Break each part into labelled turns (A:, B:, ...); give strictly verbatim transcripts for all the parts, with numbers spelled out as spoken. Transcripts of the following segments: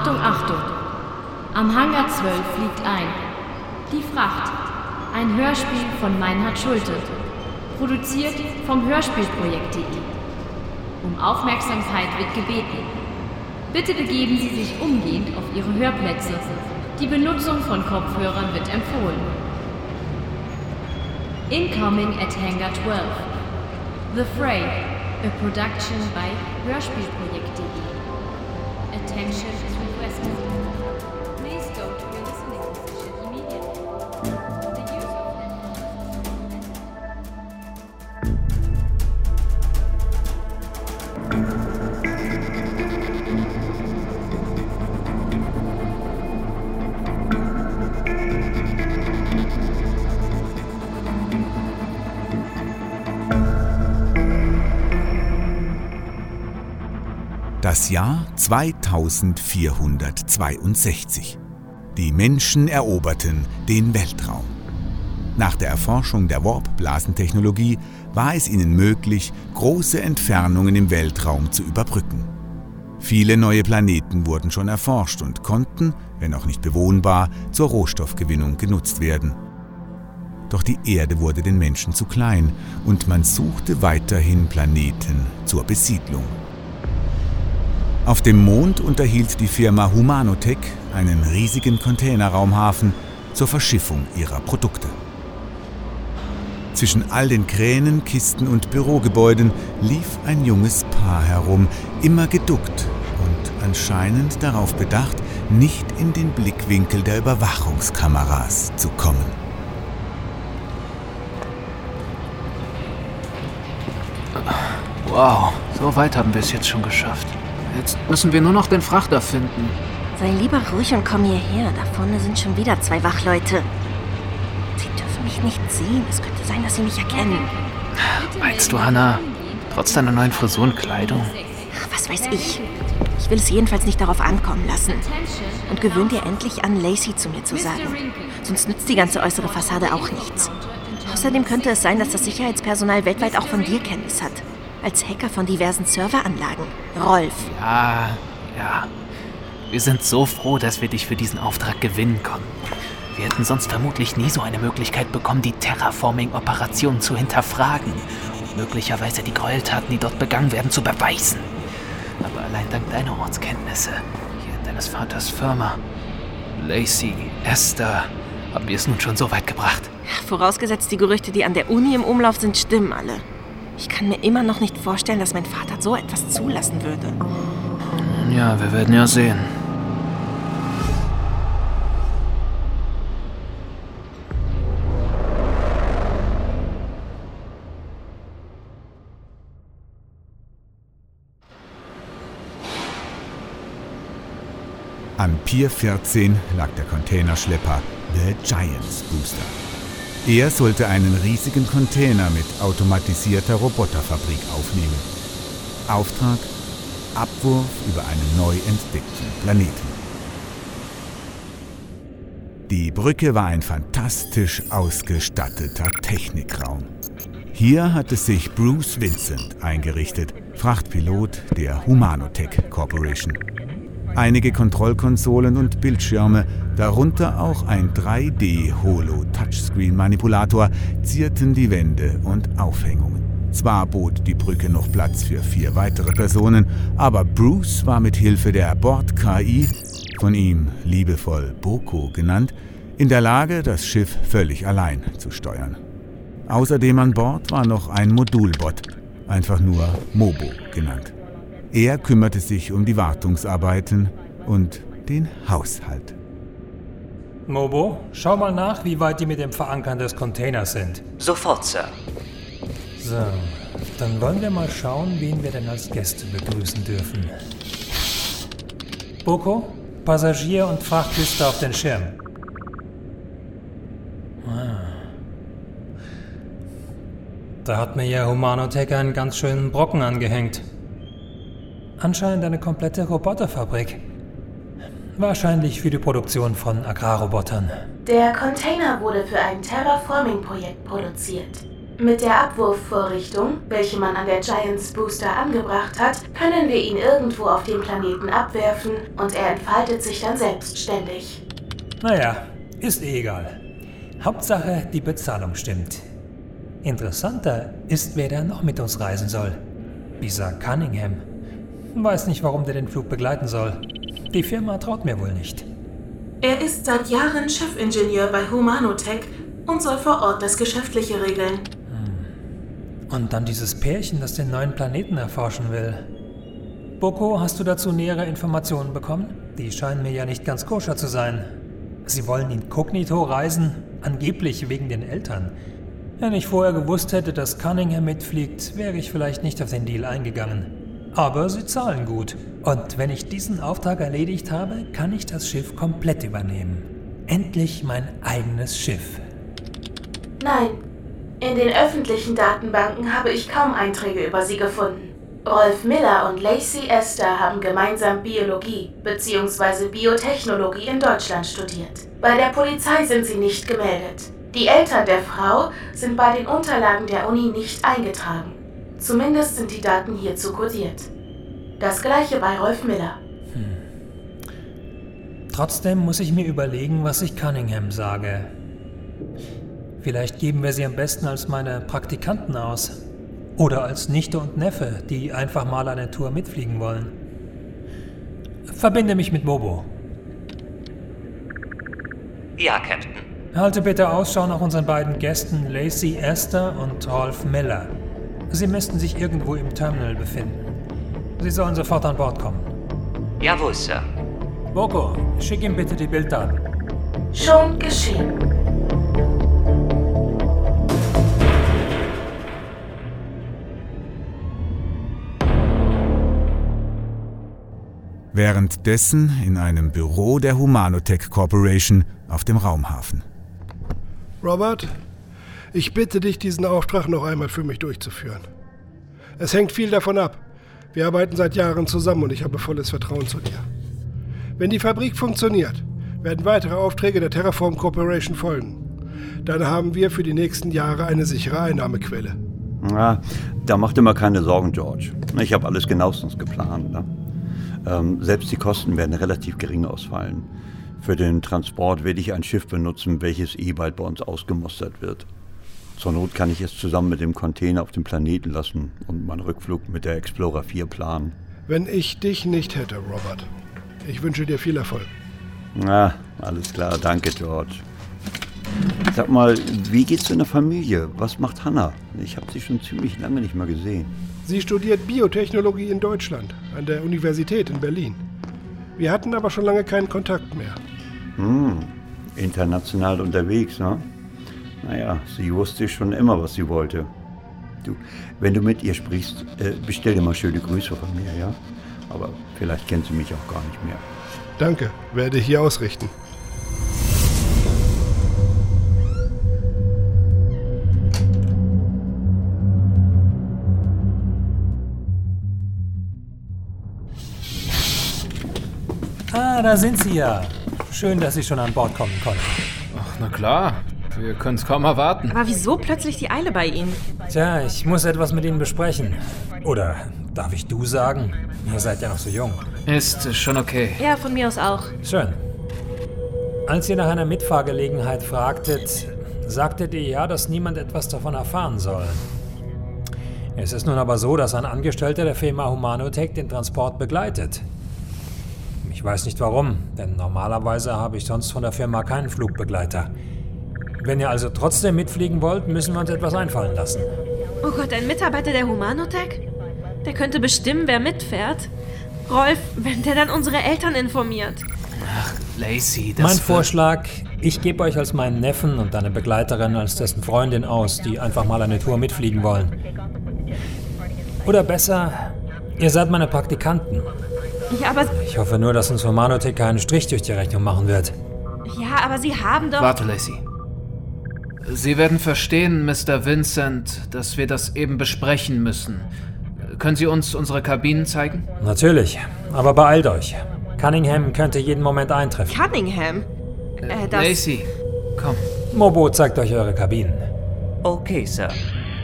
A: Achtung, Achtung! Am Hangar zwölf fliegt ein. Die Fracht. Ein Hörspiel von Meinhard Schulte. Produziert vom Hörspielprojekt punkt de. Um Aufmerksamkeit wird gebeten. Bitte begeben Sie sich umgehend auf Ihre Hörplätze. Die Benutzung von Kopfhörern wird empfohlen. Incoming at Hangar zwölf. The Fray, a production by Hörspielprojekt punkt de. Attention is requested. Please go to your listening position immediately. The use of
B: Das Jahr zweitausendvierhundertzweiundsechzig. Die Menschen eroberten den Weltraum. Nach der Erforschung der Warp-Blasentechnologie war es ihnen möglich, große Entfernungen im Weltraum zu überbrücken. Viele neue Planeten wurden schon erforscht und konnten, wenn auch nicht bewohnbar, zur Rohstoffgewinnung genutzt werden. Doch die Erde wurde den Menschen zu klein und man suchte weiterhin Planeten zur Besiedlung. Auf dem Mond unterhielt die Firma Humanotech einen riesigen Containerraumhafen zur Verschiffung ihrer Produkte. Zwischen all den Kränen, Kisten und Bürogebäuden lief ein junges Paar herum, immer geduckt und anscheinend darauf bedacht, nicht in den Blickwinkel der Überwachungskameras zu kommen.
C: Wow, so weit haben wir es jetzt schon geschafft. Jetzt müssen wir nur noch den Frachter finden.
D: Sei lieber ruhig und komm hierher. Da vorne sind schon wieder zwei Wachleute. Sie dürfen mich nicht sehen. Es könnte sein, dass sie mich erkennen.
C: Meinst du, Hannah, trotz deiner neuen Frisur und Kleidung?
D: Ach, was weiß ich. Ich will es jedenfalls nicht darauf ankommen lassen. Und gewöhn dir endlich an, Lacey zu mir zu sagen. Sonst nützt die ganze äußere Fassade auch nichts. Außerdem könnte es sein, dass das Sicherheitspersonal weltweit auch von dir Kenntnis hat. Als Hacker von diversen Serveranlagen. Rolf.
C: Ja, ja. Wir sind so froh, dass wir dich für diesen Auftrag gewinnen konnten. Wir hätten sonst vermutlich nie so eine Möglichkeit bekommen, die Terraforming-Operation zu hinterfragen und möglicherweise die Gräueltaten, die dort begangen werden, zu beweisen. Aber allein dank deiner Ortskenntnisse, hier in deines Vaters Firma, Lacey, Esther, haben wir es nun schon so weit gebracht.
D: Vorausgesetzt, die Gerüchte, die an der Uni im Umlauf sind, stimmen alle. Ich kann mir immer noch nicht vorstellen, dass mein Vater so etwas zulassen würde.
C: Ja, wir werden ja sehen.
B: An Pier vierzehn lag der Containerschlepper The Giants Booster. Er sollte einen riesigen Container mit automatisierter Roboterfabrik aufnehmen. Auftrag: Abwurf über einen neu entdeckten Planeten. Die Brücke war ein fantastisch ausgestatteter Technikraum. Hier hatte sich Bruce Vincent eingerichtet, Frachtpilot der Humanotech Corporation. Einige Kontrollkonsolen und Bildschirme, darunter auch ein drei D-Holo-Touchscreen-Manipulator, zierten die Wände und Aufhängungen. Zwar bot die Brücke noch Platz für vier weitere Personen, aber Bruce war mit Hilfe der Bord-K I, von ihm liebevoll Boko genannt, in der Lage, das Schiff völlig allein zu steuern. Außerdem an Bord war noch ein Modulbot, einfach nur Mobo genannt. Er kümmerte sich um die Wartungsarbeiten und den Haushalt.
E: Mobo, schau mal nach, wie weit die mit dem Verankern des Containers sind.
F: Sofort, Sir.
E: So, dann wollen wir mal schauen, wen wir denn als Gäste begrüßen dürfen. Boko, Passagier- und Frachtliste auf den Schirm. Ah. Da hat mir ja Humanotech einen ganz schönen Brocken angehängt. Anscheinend eine komplette Roboterfabrik. Wahrscheinlich für die Produktion von Agrarrobotern.
G: Der Container wurde für ein Terraforming-Projekt produziert.
F: Mit der Abwurfvorrichtung, welche man an der Giants Booster angebracht hat, können wir ihn irgendwo auf dem Planeten abwerfen und er entfaltet sich dann selbstständig.
E: Naja, ist eh egal. Hauptsache, die Bezahlung stimmt. Interessanter ist, wer da noch mit uns reisen soll. Dieser Cunningham. Weiß nicht, warum der den Flug begleiten soll. Die Firma traut mir wohl nicht.
F: Er ist seit Jahren Chefingenieur bei Humanotech und soll vor Ort das Geschäftliche regeln.
E: Und dann dieses Pärchen, das den neuen Planeten erforschen will. Boko, hast du dazu nähere Informationen bekommen? Die scheinen mir ja nicht ganz koscher zu sein. Sie wollen inkognito reisen, angeblich wegen den Eltern. Wenn ich vorher gewusst hätte, dass Cunningham mitfliegt, wäre ich vielleicht nicht auf den Deal eingegangen. Aber sie zahlen gut. Und wenn ich diesen Auftrag erledigt habe, kann ich das Schiff komplett übernehmen. Endlich mein eigenes Schiff.
F: Nein. In den öffentlichen Datenbanken habe ich kaum Einträge über sie gefunden. Rolf Miller und Lacey Esther haben gemeinsam Biologie bzw. Biotechnologie in Deutschland studiert. Bei der Polizei sind sie nicht gemeldet. Die Eltern der Frau sind bei den Unterlagen der Uni nicht eingetragen. Zumindest sind die Daten hierzu kodiert. Das gleiche bei Rolf Miller.
E: Hm. Trotzdem muss ich mir überlegen, was ich Cunningham sage. Vielleicht geben wir sie am besten als meine Praktikanten aus. Oder als Nichte und Neffe, die einfach mal eine Tour mitfliegen wollen. Verbinde mich mit Mobo.
G: Ja, Captain.
E: Halte bitte Ausschau nach unseren beiden Gästen Lacey Esther und Rolf Miller. Sie müssten sich irgendwo im Terminal befinden. Sie sollen sofort an Bord kommen.
G: Jawohl, Sir.
E: Boko, schick ihm bitte die Bilddaten.
F: Schon geschehen.
B: Währenddessen in einem Büro der Humanotech Corporation auf dem Raumhafen.
H: Robert, ich bitte dich, diesen Auftrag noch einmal für mich durchzuführen. Es hängt viel davon ab. Wir arbeiten seit Jahren zusammen und ich habe volles Vertrauen zu dir. Wenn die Fabrik funktioniert, werden weitere Aufträge der Terraform Corporation folgen. Dann haben wir für die nächsten Jahre eine sichere Einnahmequelle.
I: Na, da mach dir mal keine Sorgen, George. Ich habe alles genauestens geplant. Ne? Ähm, selbst die Kosten werden relativ gering ausfallen. Für den Transport werde ich ein Schiff benutzen, welches eh bald bei uns ausgemustert wird. Zur Not kann ich es zusammen mit dem Container auf dem Planeten lassen und meinen Rückflug mit der Explorer vier planen.
H: Wenn ich dich nicht hätte, Robert. Ich wünsche dir viel Erfolg.
I: Na, alles klar, danke, George. Sag mal, wie geht's in der Familie? Was macht Hannah? Ich habe sie schon ziemlich lange nicht mehr gesehen.
H: Sie studiert Biotechnologie in Deutschland, an der Universität in Berlin. Wir hatten aber schon lange keinen Kontakt mehr.
I: Hm, international unterwegs, ne? Naja, sie wusste schon immer, was sie wollte. Du, wenn du mit ihr sprichst, äh, bestell dir mal schöne Grüße von mir, ja? Aber vielleicht kennt sie mich auch gar nicht mehr.
H: Danke, werde hier ausrichten.
E: Ah, da sind Sie ja. Schön, dass Sie schon an Bord kommen konnten.
C: Ach, na klar. Wir können es kaum erwarten.
D: Aber wieso plötzlich die Eile bei Ihnen?
E: Tja, ich muss etwas mit Ihnen besprechen. Oder darf ich du sagen? Ihr seid ja noch so jung.
C: Ist schon okay.
D: Ja, von mir aus auch.
E: Schön. Als ihr nach einer Mitfahrgelegenheit fragtet, sagtet ihr ja, dass niemand etwas davon erfahren soll. Es ist nun aber so, dass ein Angestellter der Firma Humanotech den Transport begleitet. Ich weiß nicht warum, denn normalerweise habe ich sonst von der Firma keinen Flugbegleiter. Wenn ihr also trotzdem mitfliegen wollt, müssen wir uns etwas einfallen lassen.
D: Oh Gott, ein Mitarbeiter der Humanotech? Der könnte bestimmen, wer mitfährt. Rolf, wenn der dann unsere Eltern informiert.
C: Ach, Lacey, das...
E: Mein Vorschlag, ich gebe euch als meinen Neffen und deine Begleiterin als dessen Freundin aus, die einfach mal eine Tour mitfliegen wollen. Oder besser, ihr seid meine Praktikanten.
D: Ja, aber...
E: Ich hoffe nur, dass uns Humanotech keinen Strich durch die Rechnung machen wird.
D: Ja, aber Sie haben doch...
C: Warte, Lacey. Sie werden verstehen, Mister Vincent, dass wir das eben besprechen müssen. Können Sie uns unsere Kabinen zeigen?
E: Natürlich, aber beeilt euch. Cunningham könnte jeden Moment eintreffen.
D: Cunningham? Äh, das...
C: Lacey, komm.
E: Mobo zeigt euch eure Kabinen.
G: Okay, Sir.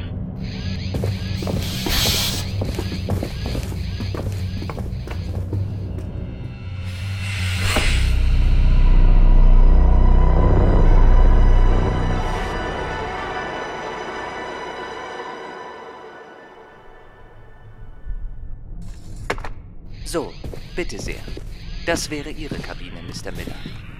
G: So, bitte sehr. Das wäre Ihre Kabine, Mister Miller.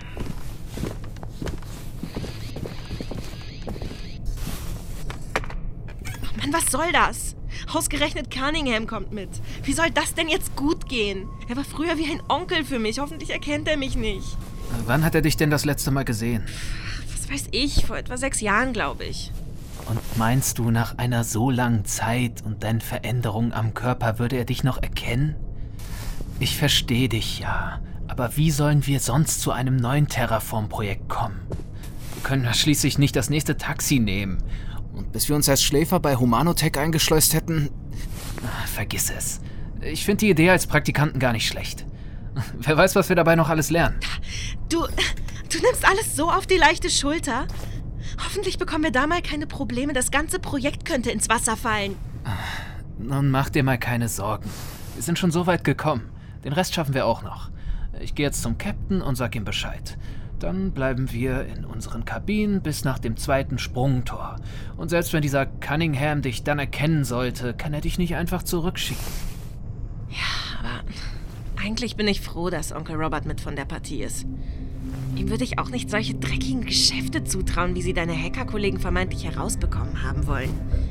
D: Oh Mann, was soll das? Ausgerechnet Cunningham kommt mit. Wie soll das denn jetzt gut gehen? Er war früher wie ein Onkel für mich. Hoffentlich erkennt er mich nicht.
C: Wann hat er dich denn das letzte Mal gesehen?
D: Was weiß ich, vor etwa sechs Jahren, glaube ich.
C: Und meinst du, nach einer so langen Zeit und deinen Veränderungen am Körper würde er dich noch erkennen? Ich verstehe dich ja, aber wie sollen wir sonst zu einem neuen Terraform-Projekt kommen? Wir können ja schließlich nicht das nächste Taxi nehmen. Und bis wir uns als Schläfer bei Humanotech eingeschleust hätten... Ach, vergiss es. Ich finde die Idee als Praktikanten gar nicht schlecht. Wer weiß, was wir dabei noch alles lernen.
D: Du, du nimmst alles so auf die leichte Schulter? Hoffentlich bekommen wir da mal keine Probleme. Das ganze Projekt könnte ins Wasser fallen.
C: Nun mach dir mal keine Sorgen. Wir sind schon so weit gekommen. Den Rest schaffen wir auch noch. Ich gehe jetzt zum Captain und sag ihm Bescheid. Dann bleiben wir in unseren Kabinen bis nach dem zweiten Sprungtor. Und selbst wenn dieser Cunningham dich dann erkennen sollte, kann er dich nicht einfach zurückschicken.
D: Ja, aber eigentlich bin ich froh, dass Onkel Robert mit von der Partie ist. Ihm würde ich auch nicht solche dreckigen Geschäfte zutrauen, wie sie deine Hacker-Kollegen vermeintlich herausbekommen haben wollen.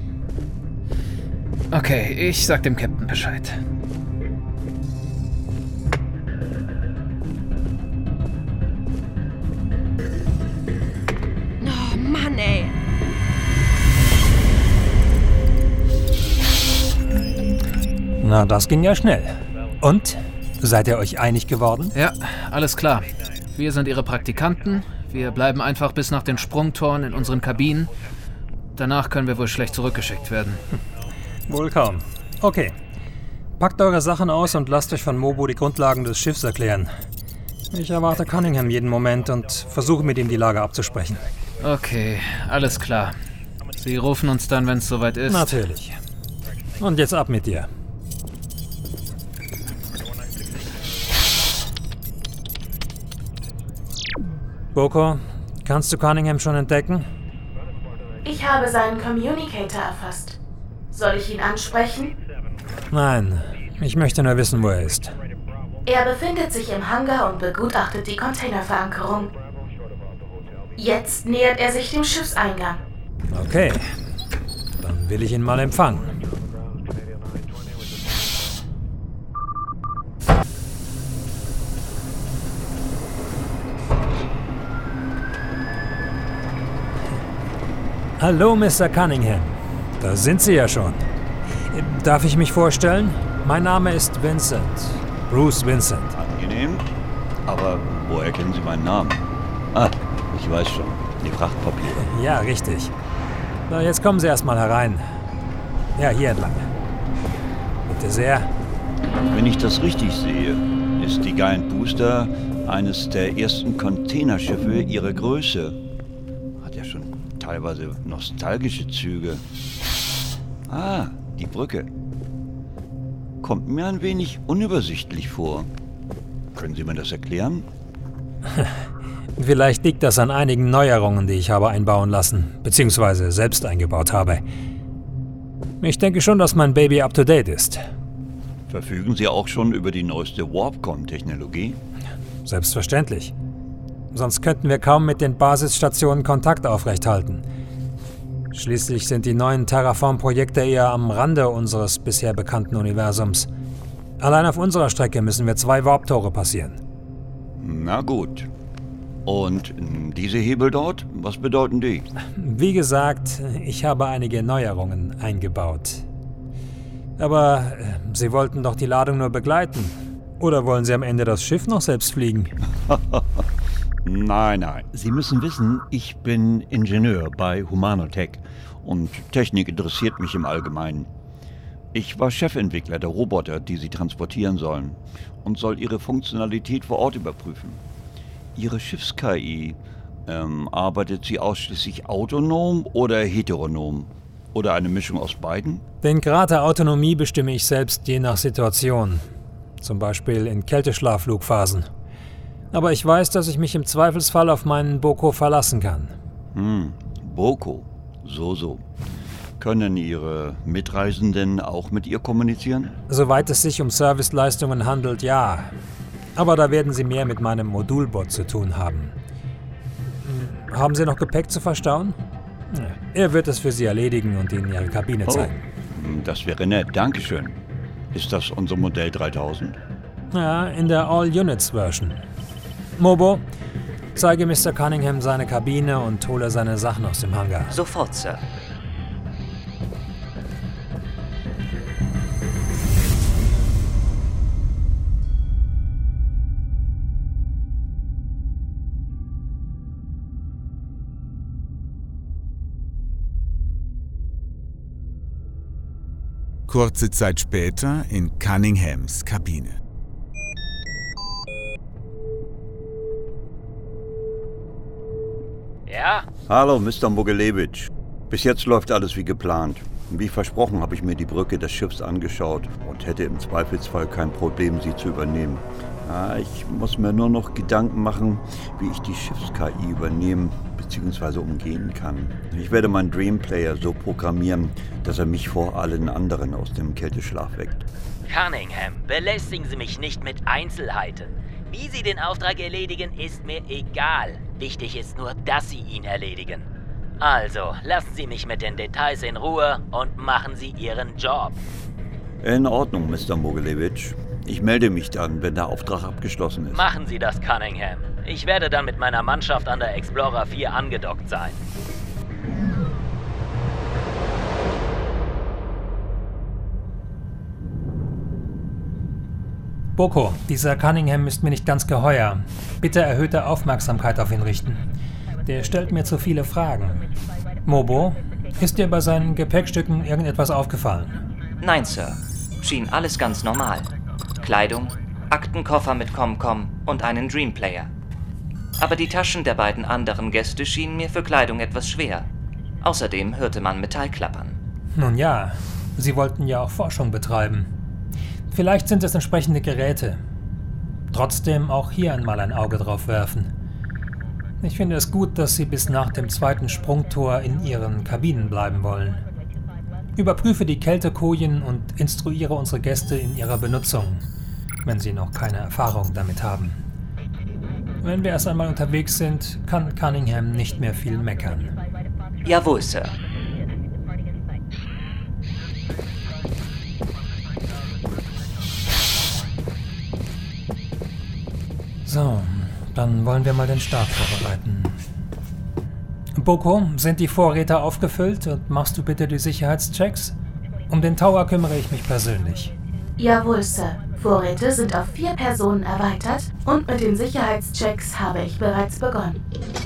C: Okay, ich sag dem Captain Bescheid.
D: Oh Mann, ey.
E: Na, das ging ja schnell. Und? Seid ihr euch einig geworden?
C: Ja, alles klar. Wir sind ihre Praktikanten. Wir bleiben einfach bis nach den Sprungtoren in unseren Kabinen. Danach können wir wohl schlecht zurückgeschickt werden.
E: Wohl kaum. Okay. Packt eure Sachen aus und lasst euch von Mobo die Grundlagen des Schiffs erklären. Ich erwarte Cunningham jeden Moment und versuche mit ihm die Lage abzusprechen.
C: Okay, alles klar. Sie rufen uns dann, wenn es soweit ist.
E: Natürlich. Und jetzt ab mit dir. Boko, kannst du Cunningham schon entdecken?
F: Ich habe seinen Communicator erfasst. Soll ich ihn ansprechen?
E: Nein, ich möchte nur wissen, wo er ist.
F: Er befindet sich im Hangar und begutachtet die Containerverankerung. Jetzt nähert er sich dem Schiffseingang.
E: Okay, dann will ich ihn mal empfangen. Hallo, Mister Cunningham. Da sind Sie ja schon. Darf ich mich vorstellen? Mein Name ist Vincent. Bruce Vincent.
I: Angenehm. Aber woher kennen Sie meinen Namen? Ah, ich weiß schon. Die Frachtpapiere.
E: Ja, richtig. Na, jetzt kommen Sie erst mal herein. Ja, hier entlang. Bitte sehr.
I: Wenn ich das richtig sehe, ist die Giant Booster eines der ersten Containerschiffe ihrer Größe. Hat ja schon teilweise nostalgische Züge. Ah, die Brücke. Kommt mir ein wenig unübersichtlich vor. Können Sie mir das erklären?
E: Vielleicht liegt das an einigen Neuerungen, die ich habe einbauen lassen, beziehungsweise selbst eingebaut habe. Ich denke schon, dass mein Baby up-to-date ist.
I: Verfügen Sie auch schon über die neueste Warpcom-Technologie?
E: Selbstverständlich. Sonst könnten wir kaum mit den Basisstationen Kontakt aufrechthalten. Schließlich sind die neuen Terraform-Projekte eher am Rande unseres bisher bekannten Universums. Allein auf unserer Strecke müssen wir zwei Warp-Tore passieren.
I: Na gut. Und diese Hebel dort, was bedeuten die?
E: Wie gesagt, ich habe einige Neuerungen eingebaut. Aber Sie wollten doch die Ladung nur begleiten. Oder wollen Sie am Ende das Schiff noch selbst fliegen?
I: Nein, nein. Sie müssen wissen, ich bin Ingenieur bei Humanotech und Technik interessiert mich im Allgemeinen. Ich war Chefentwickler der Roboter, die Sie transportieren sollen und soll ihre Funktionalität vor Ort überprüfen. Ihre Schiffs-K I, ähm, arbeitet sie ausschließlich autonom oder heteronom? Oder eine Mischung aus beiden?
E: Den Grad der Autonomie bestimme ich selbst je nach Situation. Zum Beispiel in Kälteschlafflugphasen. Aber ich weiß, dass ich mich im Zweifelsfall auf meinen Boko verlassen kann.
I: Hm, Boko. So, so. Können Ihre Mitreisenden auch mit ihr kommunizieren?
E: Soweit es sich um Serviceleistungen handelt, ja. Aber da werden Sie mehr mit meinem Modulbot zu tun haben. Haben Sie noch Gepäck zu verstauen? Er wird es für Sie erledigen und Ihnen Ihre Kabine zeigen.
I: Oh, das wäre nett, dankeschön. Ist das unser Modell dreitausend?
E: Ja, in der All-Units-Version. Mobo, zeige Mister Cunningham seine Kabine und hole seine Sachen aus dem Hangar.
G: Sofort, Sir.
B: Kurze Zeit später in Cunninghams Kabine.
C: Ja?
I: Hallo, Mister Mogelewitsch. Bis jetzt läuft alles wie geplant. Wie versprochen habe ich mir die Brücke des Schiffs angeschaut und hätte im Zweifelsfall kein Problem, sie zu übernehmen. Ja, ich muss mir nur noch Gedanken machen, wie ich die Schiffs-K I übernehmen bzw. umgehen kann. Ich werde meinen Dream Player so programmieren, dass er mich vor allen anderen aus dem Kälteschlaf weckt.
J: Cunningham, belästigen Sie mich nicht mit Einzelheiten. Wie Sie den Auftrag erledigen, ist mir egal. Wichtig ist nur, dass Sie ihn erledigen. Also, lassen Sie mich mit den Details in Ruhe und machen Sie Ihren Job.
I: In Ordnung, Mister Mogelewitsch. Ich melde mich dann, wenn der Auftrag abgeschlossen ist.
J: Machen Sie das, Cunningham. Ich werde dann mit meiner Mannschaft an der Explorer vier angedockt sein.
E: Boko, dieser Cunningham ist mir nicht ganz geheuer. Bitte erhöhte Aufmerksamkeit auf ihn richten. Der stellt mir zu viele Fragen. Mobo, ist dir bei seinen Gepäckstücken irgendetwas aufgefallen?
G: Nein, Sir. Schien alles ganz normal. Kleidung, Aktenkoffer mit ComCom und einen Dreamplayer. Aber die Taschen der beiden anderen Gäste schienen mir für Kleidung etwas schwer. Außerdem hörte man Metall klappern.
E: Nun ja, sie wollten ja auch Forschung betreiben. Vielleicht sind es entsprechende Geräte. Trotzdem auch hier einmal ein Auge drauf werfen. Ich finde es gut, dass Sie bis nach dem zweiten Sprungtor in Ihren Kabinen bleiben wollen. Überprüfe die Kältekojen und instruiere unsere Gäste in ihrer Benutzung, wenn sie noch keine Erfahrung damit haben. Wenn wir erst einmal unterwegs sind, kann Cunningham nicht mehr viel meckern.
G: Jawohl, Sir.
E: So, dann wollen wir mal den Start vorbereiten. Boko, sind die Vorräte aufgefüllt und machst du bitte die Sicherheitschecks? Um den Tower kümmere ich mich persönlich.
F: Jawohl, Sir. Vorräte sind auf vier Personen erweitert und mit den Sicherheitschecks habe ich bereits begonnen.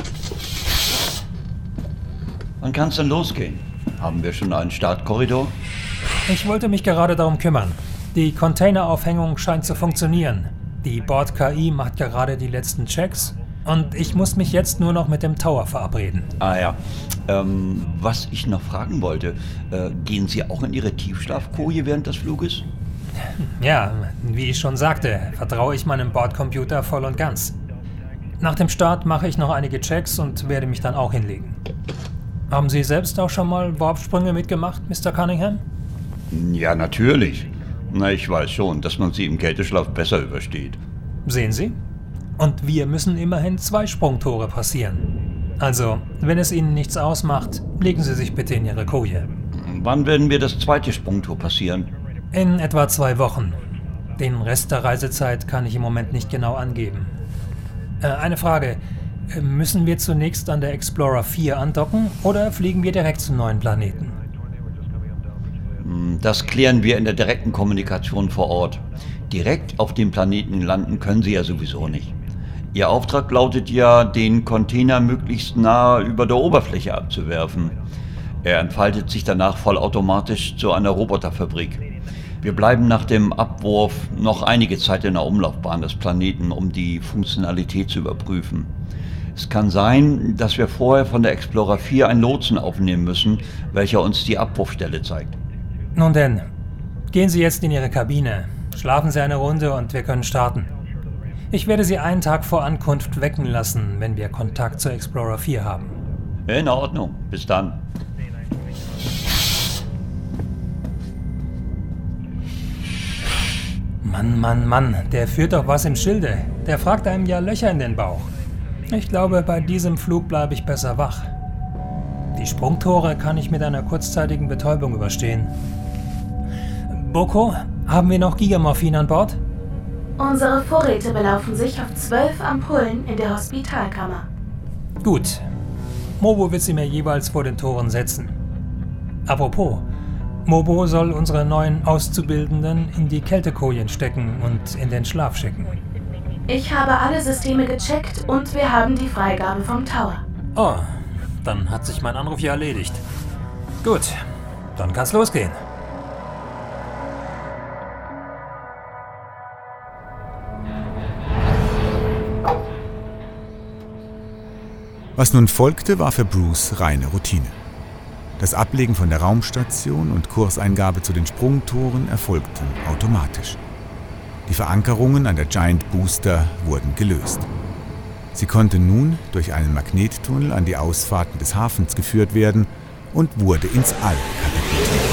I: Wann kann es denn losgehen? Haben wir schon einen Startkorridor?
E: Ich wollte mich gerade darum kümmern. Die Containeraufhängung scheint zu funktionieren. Die Bord-K I macht gerade die letzten Checks und ich muss mich jetzt nur noch mit dem Tower verabreden.
I: Ah ja, ähm, was ich noch fragen wollte, äh, gehen Sie auch in Ihre Tiefschlafkoje während des Fluges?
E: Ja, wie ich schon sagte, vertraue ich meinem Bordcomputer voll und ganz. Nach dem Start mache ich noch einige Checks und werde mich dann auch hinlegen. Haben Sie selbst auch schon mal Warpsprünge mitgemacht, Mister Cunningham?
I: Ja, natürlich. Na, ich weiß schon, dass man sie im Kälteschlaf besser übersteht.
E: Sehen Sie? Und wir müssen immerhin zwei Sprungtore passieren. Also, wenn es Ihnen nichts ausmacht, legen Sie sich bitte in Ihre Koje.
I: Wann werden wir das zweite Sprungtor passieren?
E: In etwa zwei Wochen. Den Rest der Reisezeit kann ich im Moment nicht genau angeben. Äh, eine Frage. Müssen wir zunächst an der Explorer vier andocken oder fliegen wir direkt zum neuen Planeten?
I: Das klären wir in der direkten Kommunikation vor Ort. Direkt auf dem Planeten landen können Sie ja sowieso nicht. Ihr Auftrag lautet ja, den Container möglichst nah über der Oberfläche abzuwerfen. Er entfaltet sich danach vollautomatisch zu einer Roboterfabrik. Wir bleiben nach dem Abwurf noch einige Zeit in der Umlaufbahn des Planeten, um die Funktionalität zu überprüfen. Es kann sein, dass wir vorher von der Explorer vier einen Lotsen aufnehmen müssen, welcher uns die Abwurfstelle zeigt.
E: Nun denn, gehen Sie jetzt in Ihre Kabine, schlafen Sie eine Runde und wir können starten. Ich werde Sie einen Tag vor Ankunft wecken lassen, wenn wir Kontakt zur Explorer vier haben.
I: In Ordnung, bis dann.
E: Mann, Mann, Mann, der führt doch was im Schilde. Der fragt einem ja Löcher in den Bauch. Ich glaube, bei diesem Flug bleibe ich besser wach. Die Sprungtore kann ich mit einer kurzzeitigen Betäubung überstehen. Boko, haben wir noch Gigamorphin an Bord?
F: Unsere Vorräte belaufen sich auf zwölf Ampullen in der Hospitalkammer.
E: Gut. Mobo wird sie mir jeweils vor den Toren setzen. Apropos, Mobo soll unsere neuen Auszubildenden in die Kältekojen stecken und in den Schlaf schicken.
F: Ich habe alle Systeme gecheckt und wir haben die Freigabe vom Tower.
E: Oh, dann hat sich mein Anruf ja erledigt. Gut, dann kann's losgehen.
B: Was nun folgte, war für Bruce reine Routine. Das Ablegen von der Raumstation und Kurseingabe zu den Sprungtoren erfolgten automatisch. Die Verankerungen an der Giant Booster wurden gelöst. Sie konnte nun durch einen Magnettunnel an die Ausfahrten des Hafens geführt werden und wurde ins All katapultiert.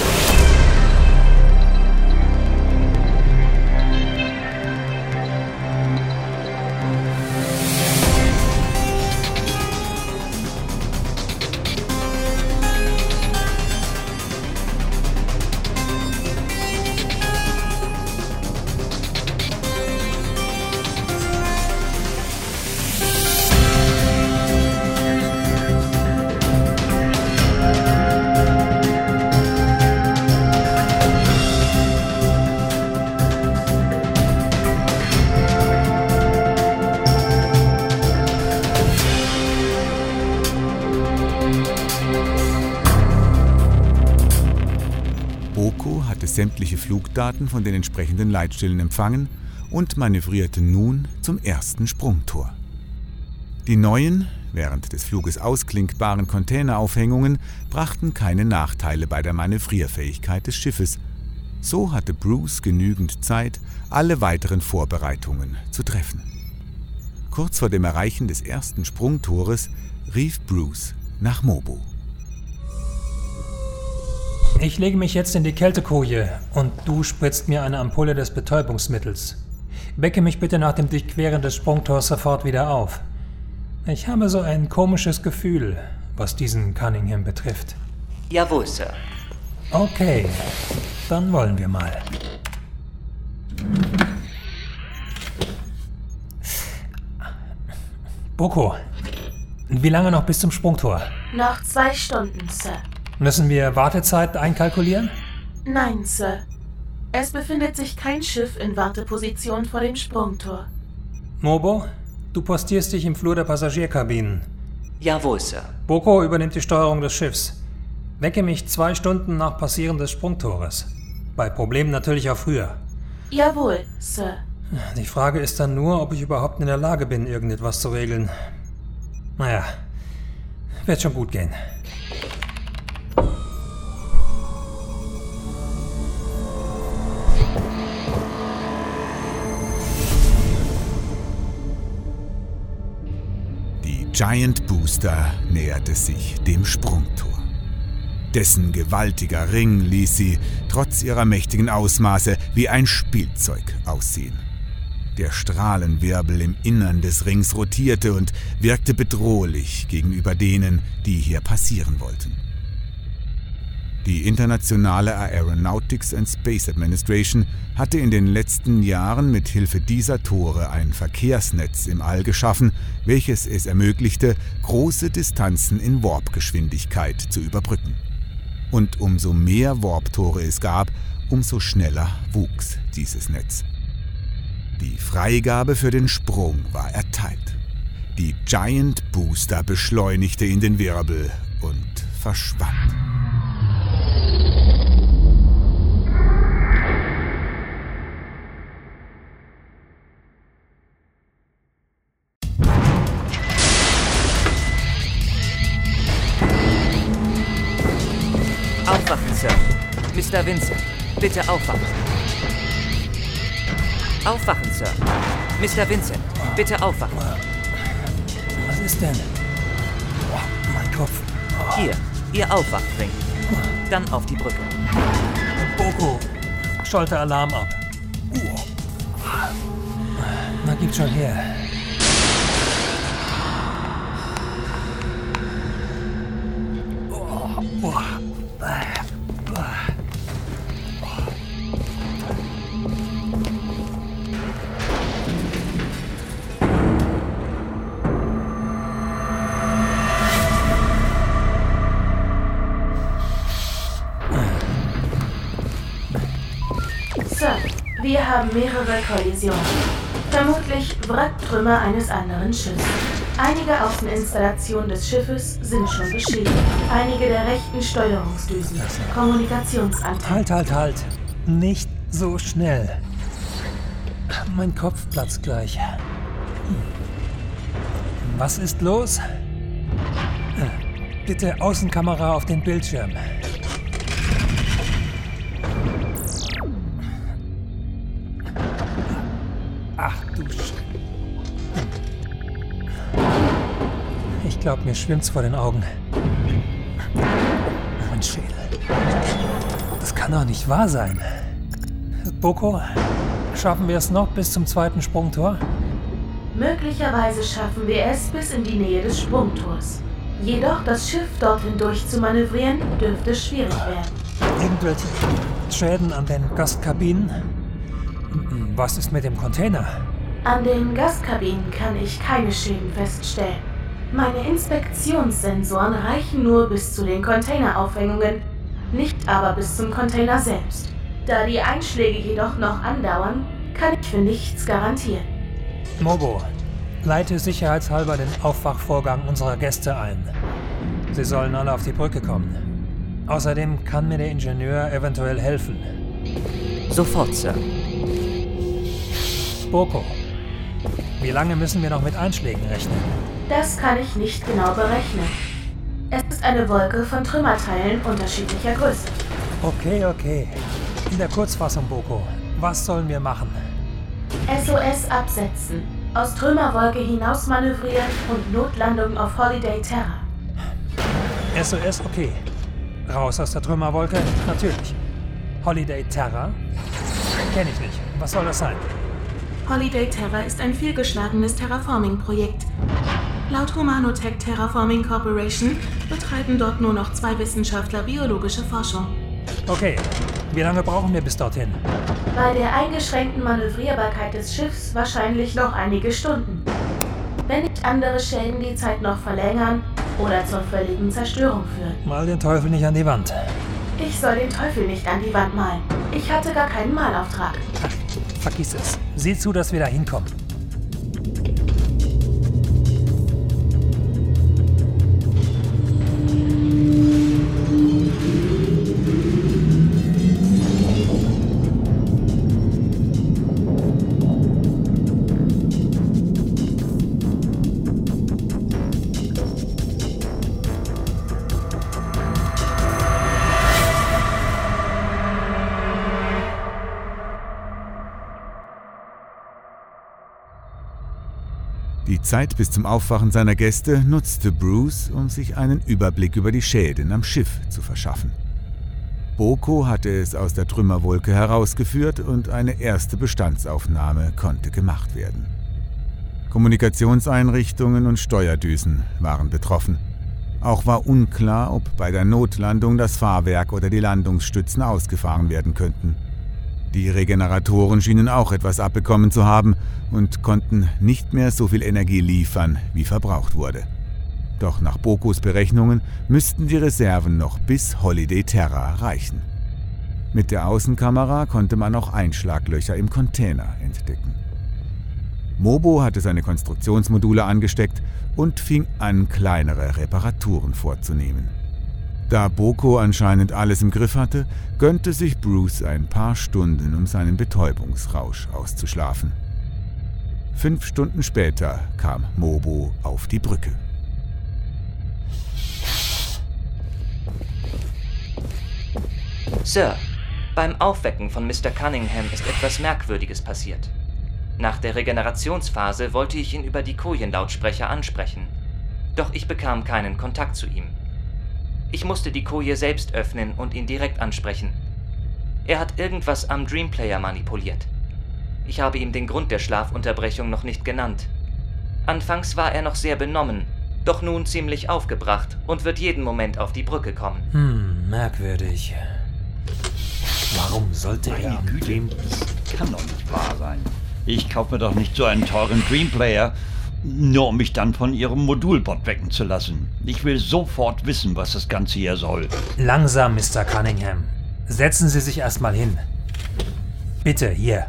B: Boko hatte sämtliche Flugdaten von den entsprechenden Leitstellen empfangen und manövrierte nun zum ersten Sprungtor. Die neuen, während des Fluges ausklinkbaren Containeraufhängungen brachten keine Nachteile bei der Manövrierfähigkeit des Schiffes. So hatte Bruce genügend Zeit, alle weiteren Vorbereitungen zu treffen. Kurz vor dem Erreichen des ersten Sprungtores rief Bruce nach Mobo.
E: Ich lege mich jetzt in die Kältekoje und du spritzt mir eine Ampulle des Betäubungsmittels. Wecke mich bitte nach dem Durchqueren des Sprungtors sofort wieder auf. Ich habe so ein komisches Gefühl, was diesen Cunningham betrifft.
G: Jawohl, Sir.
E: Okay, dann wollen wir mal. Boko, wie lange noch bis zum Sprungtor?
F: Noch zwei Stunden, Sir.
E: Müssen wir Wartezeit einkalkulieren?
F: Nein, Sir. Es befindet sich kein Schiff in Warteposition vor dem Sprungtor.
E: Mobo, du postierst dich im Flur der Passagierkabinen.
G: Jawohl, Sir.
E: Boko übernimmt die Steuerung des Schiffs. Wecke mich zwei Stunden nach Passieren des Sprungtores. Bei Problemen natürlich auch früher.
F: Jawohl, Sir.
E: Die Frage ist dann nur, ob ich überhaupt in der Lage bin, irgendetwas zu regeln. Naja, wird schon gut gehen.
B: Die Giant Booster näherte sich dem Sprungtor. Dessen gewaltiger Ring ließ sie, trotz ihrer mächtigen Ausmaße, wie ein Spielzeug aussehen. Der Strahlenwirbel im Innern des Rings rotierte und wirkte bedrohlich gegenüber denen, die hier passieren wollten. Die internationale Aeronautics and Space Administration hatte in den letzten Jahren mit Hilfe dieser Tore ein Verkehrsnetz im All geschaffen, welches es ermöglichte, große Distanzen in Warpgeschwindigkeit zu überbrücken. Und umso mehr Warp-Tore es gab, umso schneller wuchs dieses Netz. Die Freigabe für den Sprung war erteilt. Die Giant Booster beschleunigte in den Wirbel und verschwand.
G: Aufwachen, Sir. Mister Vincent, bitte aufwachen. Aufwachen, Sir. Mister Vincent, bitte aufwachen.
E: Was ist denn? Oh, mein Kopf. Oh.
G: Hier, Ihr Aufwachring. Dann auf die Brücke.
E: Boko, schalte Alarm ab. Oh. Liegt schon her. Oh, oh.
F: Sir, wir haben mehrere Kollisionen. Vermutlich Wracktrümmer eines anderen Schiffs. Einige Außeninstallationen des Schiffes sind schon beschädigt. Einige der rechten Steuerungsdüsen. Kommunikationsantennen.
E: Halt, halt, halt. Nicht so schnell. Mein Kopf platzt gleich. Was ist los? Bitte Außenkamera auf den Bildschirm. Ach du Sch... Ich glaube, mir schwimmt's vor den Augen. Mein Schädel. Das kann doch nicht wahr sein. Boko, schaffen wir es noch bis zum zweiten Sprungtor?
F: Möglicherweise schaffen wir es bis in die Nähe des Sprungtors. Jedoch das Schiff dorthin durchzumanövrieren, dürfte schwierig werden.
E: Irgendwelche Schäden an den Gastkabinen? Was ist mit dem Container?
F: An den Gastkabinen kann ich keine Schäden feststellen. Meine Inspektionssensoren reichen nur bis zu den Containeraufhängungen, nicht aber bis zum Container selbst. Da die Einschläge jedoch noch andauern, kann ich für nichts garantieren.
E: Mobo, leite sicherheitshalber den Aufwachvorgang unserer Gäste ein. Sie sollen alle auf die Brücke kommen. Außerdem kann mir der Ingenieur eventuell helfen.
G: Sofort, Sir.
E: Boko, wie lange müssen wir noch mit Einschlägen rechnen?
F: Das kann ich nicht genau berechnen. Es ist eine Wolke von Trümmerteilen unterschiedlicher Größe.
E: Okay, okay. In der Kurzfassung, Boko, was sollen wir machen?
F: S O S absetzen, aus Trümmerwolke hinaus manövrieren und Notlandung auf Holiday Terra.
E: S O S, okay. Raus aus der Trümmerwolke? Natürlich. Holiday Terra? Kenn ich nicht. Was soll das sein?
F: Holiday Terra ist ein vielgeschlagenes Terraforming-Projekt. Laut Humanotech Terraforming Corporation betreiben dort nur noch zwei Wissenschaftler biologische Forschung.
E: Okay, wie lange brauchen wir bis dorthin?
F: Bei der eingeschränkten Manövrierbarkeit des Schiffs wahrscheinlich noch einige Stunden. Wenn nicht andere Schäden die Zeit noch verlängern oder zur völligen Zerstörung führen.
E: Mal den Teufel nicht an die Wand.
F: Ich soll den Teufel nicht an die Wand malen. Ich hatte gar keinen Malauftrag.
E: Ach, vergiss es. Sieh zu, dass wir da hinkommen.
B: Die Zeit bis zum Aufwachen seiner Gäste nutzte Bruce, um sich einen Überblick über die Schäden am Schiff zu verschaffen. Boko hatte es aus der Trümmerwolke herausgeführt und eine erste Bestandsaufnahme konnte gemacht werden. Kommunikationseinrichtungen und Steuerdüsen waren betroffen. Auch war unklar, ob bei der Notlandung das Fahrwerk oder die Landungsstützen ausgefahren werden könnten. Die Regeneratoren schienen auch etwas abbekommen zu haben und konnten nicht mehr so viel Energie liefern, wie verbraucht wurde. Doch nach Bokos Berechnungen müssten die Reserven noch bis Holiday Terra reichen. Mit der Außenkamera konnte man auch Einschlaglöcher im Container entdecken. Mobo hatte seine Konstruktionsmodule angesteckt und fing an, kleinere Reparaturen vorzunehmen. Da Boko anscheinend alles im Griff hatte, gönnte sich Bruce ein paar Stunden, um seinen Betäubungsrausch auszuschlafen. Fünf Stunden später kam Mobo auf die Brücke.
G: Sir, beim Aufwecken von Mister Cunningham ist etwas Merkwürdiges passiert. Nach der Regenerationsphase wollte ich ihn über die Kojenlautsprecher ansprechen, doch ich bekam keinen Kontakt zu ihm. Ich musste die Koje selbst öffnen und ihn direkt ansprechen. Er hat irgendwas am Dreamplayer manipuliert. Ich habe ihm den Grund der Schlafunterbrechung noch nicht genannt. Anfangs war er noch sehr benommen, doch nun ziemlich aufgebracht und wird jeden Moment auf die Brücke kommen.
E: Hm, merkwürdig. Warum sollte
I: Meine
E: er am
I: Güte,
E: Dream...
I: das kann doch nicht wahr sein. Ich kaufe mir doch nicht so einen teuren Dreamplayer, nur um mich dann von ihrem Modulbot wecken zu lassen. Ich will sofort wissen, was das Ganze hier soll.
E: Langsam, Mister Cunningham. Setzen Sie sich erstmal hin. Bitte, hier.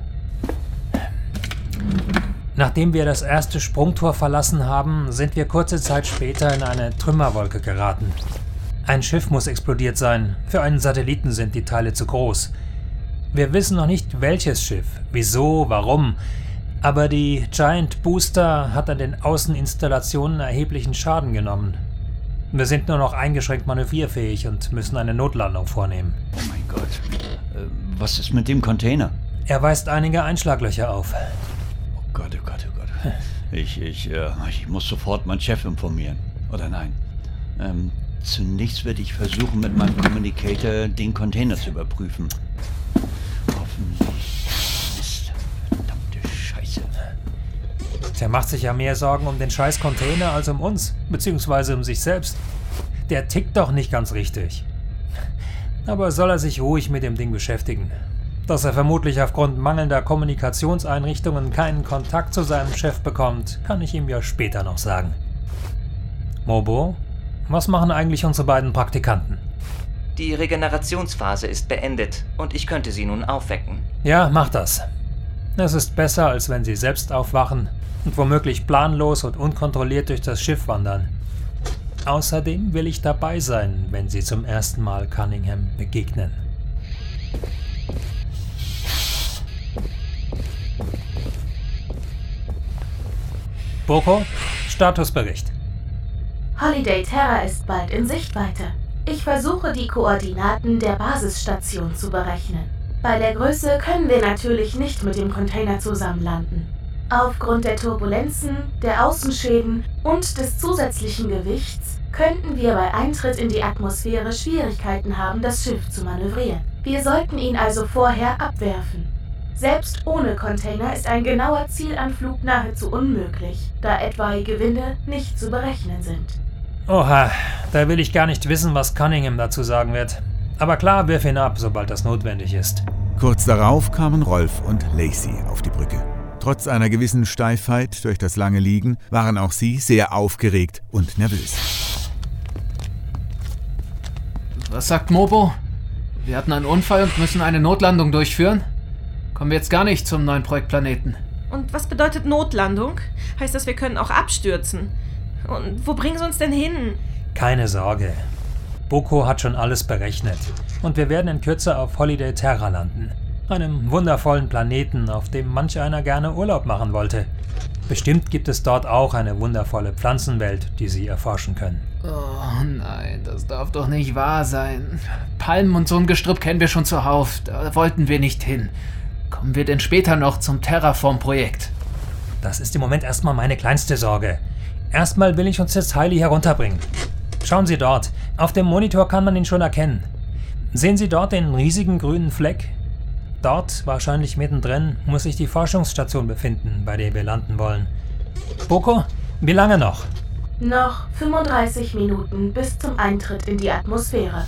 E: Nachdem wir das erste Sprungtor verlassen haben, sind wir kurze Zeit später in eine Trümmerwolke geraten. Ein Schiff muss explodiert sein. Für einen Satelliten sind die Teile zu groß. Wir wissen noch nicht, welches Schiff, wieso, warum. Aber die Giant Booster hat an den Außeninstallationen erheblichen Schaden genommen. Wir sind nur noch eingeschränkt manövrierfähig und müssen eine Notlandung vornehmen.
I: Oh mein Gott. Äh, was ist mit dem Container?
E: Er weist einige Einschlaglöcher auf.
I: Oh Gott, oh Gott, oh Gott. Ich, ich, äh, ich muss sofort meinen Chef informieren. Oder nein? Ähm, zunächst werde ich versuchen, mit meinem Communicator den Container zu überprüfen. Hoffentlich. Mist. Verdammte Scheiße.
E: Der macht sich ja mehr Sorgen um den scheiß Container als um uns, beziehungsweise um sich selbst. Der tickt doch nicht ganz richtig. Aber soll er sich ruhig mit dem Ding beschäftigen. Dass er vermutlich aufgrund mangelnder Kommunikationseinrichtungen keinen Kontakt zu seinem Chef bekommt, kann ich ihm ja später noch sagen. Mobo, was machen eigentlich unsere beiden Praktikanten?
G: Die Regenerationsphase ist beendet und ich könnte sie nun aufwecken.
E: Ja, mach das. Es ist besser, als wenn sie selbst aufwachen und womöglich planlos und unkontrolliert durch das Schiff wandern. Außerdem will ich dabei sein, wenn sie zum ersten Mal Cunningham begegnen. Boko, Statusbericht.
F: Holiday Terra ist bald in Sichtweite. Ich versuche, die Koordinaten der Basisstation zu berechnen. Bei der Größe können wir natürlich nicht mit dem Container zusammenlanden. Aufgrund der Turbulenzen, der Außenschäden und des zusätzlichen Gewichts könnten wir bei Eintritt in die Atmosphäre Schwierigkeiten haben, das Schiff zu manövrieren. Wir sollten ihn also vorher abwerfen. Selbst ohne Container ist ein genauer Zielanflug nahezu unmöglich, da etwaige Winde nicht zu berechnen sind.
E: Oha, da will ich gar nicht wissen, was Cunningham dazu sagen wird. Aber klar, wirf ihn ab, sobald das notwendig ist.
B: Kurz darauf kamen Rolf und Lacey auf die Brücke. Trotz einer gewissen Steifheit durch das lange Liegen waren auch sie sehr aufgeregt und nervös.
C: Was sagt Mobo? Wir hatten einen Unfall und müssen eine Notlandung durchführen? Kommen wir jetzt gar nicht zum neuen Projektplaneten.
D: Und was bedeutet Notlandung? Heißt das, wir können auch abstürzen? Und wo bringen sie uns denn hin?
E: Keine Sorge. Boko hat schon alles berechnet. Und wir werden in Kürze auf Holiday Terra landen. Einem wundervollen Planeten, auf dem manch einer gerne Urlaub machen wollte. Bestimmt gibt es dort auch eine wundervolle Pflanzenwelt, die Sie erforschen können.
C: Oh nein, das darf doch nicht wahr sein. Palmen und so ein Gestrüpp kennen wir schon zuhauf. Da wollten wir nicht hin. Kommen wir denn später noch zum Terraform-Projekt?
E: Das ist im Moment erstmal meine kleinste Sorge. Erstmal will ich uns jetzt Hailey herunterbringen. Schauen Sie dort. Auf dem Monitor kann man ihn schon erkennen. Sehen Sie dort den riesigen grünen Fleck? Dort, wahrscheinlich mittendrin, muss sich die Forschungsstation befinden, bei der wir landen wollen. Boko, wie lange noch?
F: Noch fünfunddreißig Minuten bis zum Eintritt in die Atmosphäre.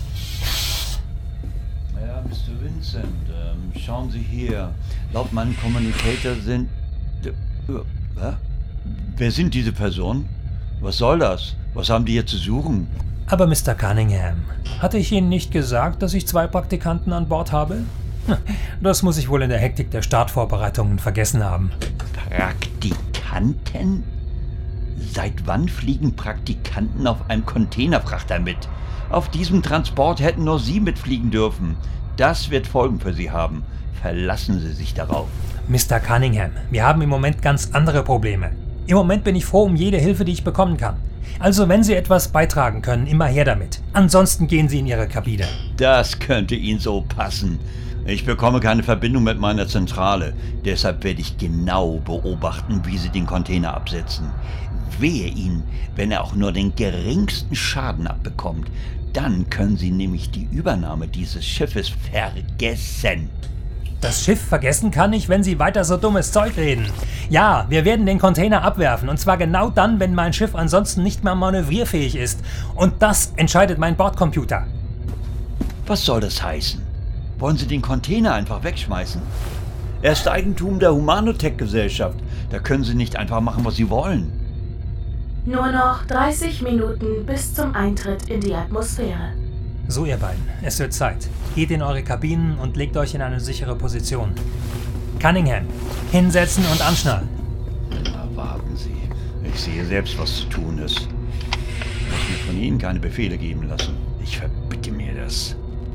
I: Ja, Mister Vincent, ähm, schauen Sie hier. Laut meinem Communicator sind... Äh, äh, wer sind diese Personen? Was soll das? Was haben die hier zu suchen?
E: Aber Mister Cunningham, hatte ich Ihnen nicht gesagt, dass ich zwei Praktikanten an Bord habe? Das muss ich wohl in der Hektik der Startvorbereitungen vergessen haben.
I: Praktikanten? Seit wann fliegen Praktikanten auf einem Containerfrachter mit? Auf diesem Transport hätten nur Sie mitfliegen dürfen. Das wird Folgen für Sie haben. Verlassen Sie sich darauf.
E: Mister Cunningham, wir haben im Moment ganz andere Probleme. Im Moment bin ich froh um jede Hilfe, die ich bekommen kann. Also wenn Sie etwas beitragen können, immer her damit. Ansonsten gehen Sie in Ihre Kabine.
I: Das könnte Ihnen so passen. Ich bekomme keine Verbindung mit meiner Zentrale. Deshalb werde ich genau beobachten, wie Sie den Container absetzen. Wehe Ihnen, wenn er auch nur den geringsten Schaden abbekommt. Dann können Sie nämlich die Übernahme dieses Schiffes vergessen.
E: Das Schiff vergessen kann ich, wenn Sie weiter so dummes Zeug reden. Ja, wir werden den Container abwerfen. Und zwar genau dann, wenn mein Schiff ansonsten nicht mehr manövrierfähig ist. Und das entscheidet mein Bordcomputer.
I: Was soll das heißen? Wollen Sie den Container einfach wegschmeißen? Er ist Eigentum der Humanotech-Gesellschaft. Da können Sie nicht einfach machen, was Sie wollen.
F: Nur noch dreißig Minuten bis zum Eintritt in die Atmosphäre.
E: So, ihr beiden, es wird Zeit. Geht in eure Kabinen und legt euch in eine sichere Position. Cunningham, hinsetzen und anschnallen.
I: Na, warten Sie. Ich sehe selbst, was zu tun ist. Ich muss mir von Ihnen keine Befehle geben lassen. Ich verbitte mir das.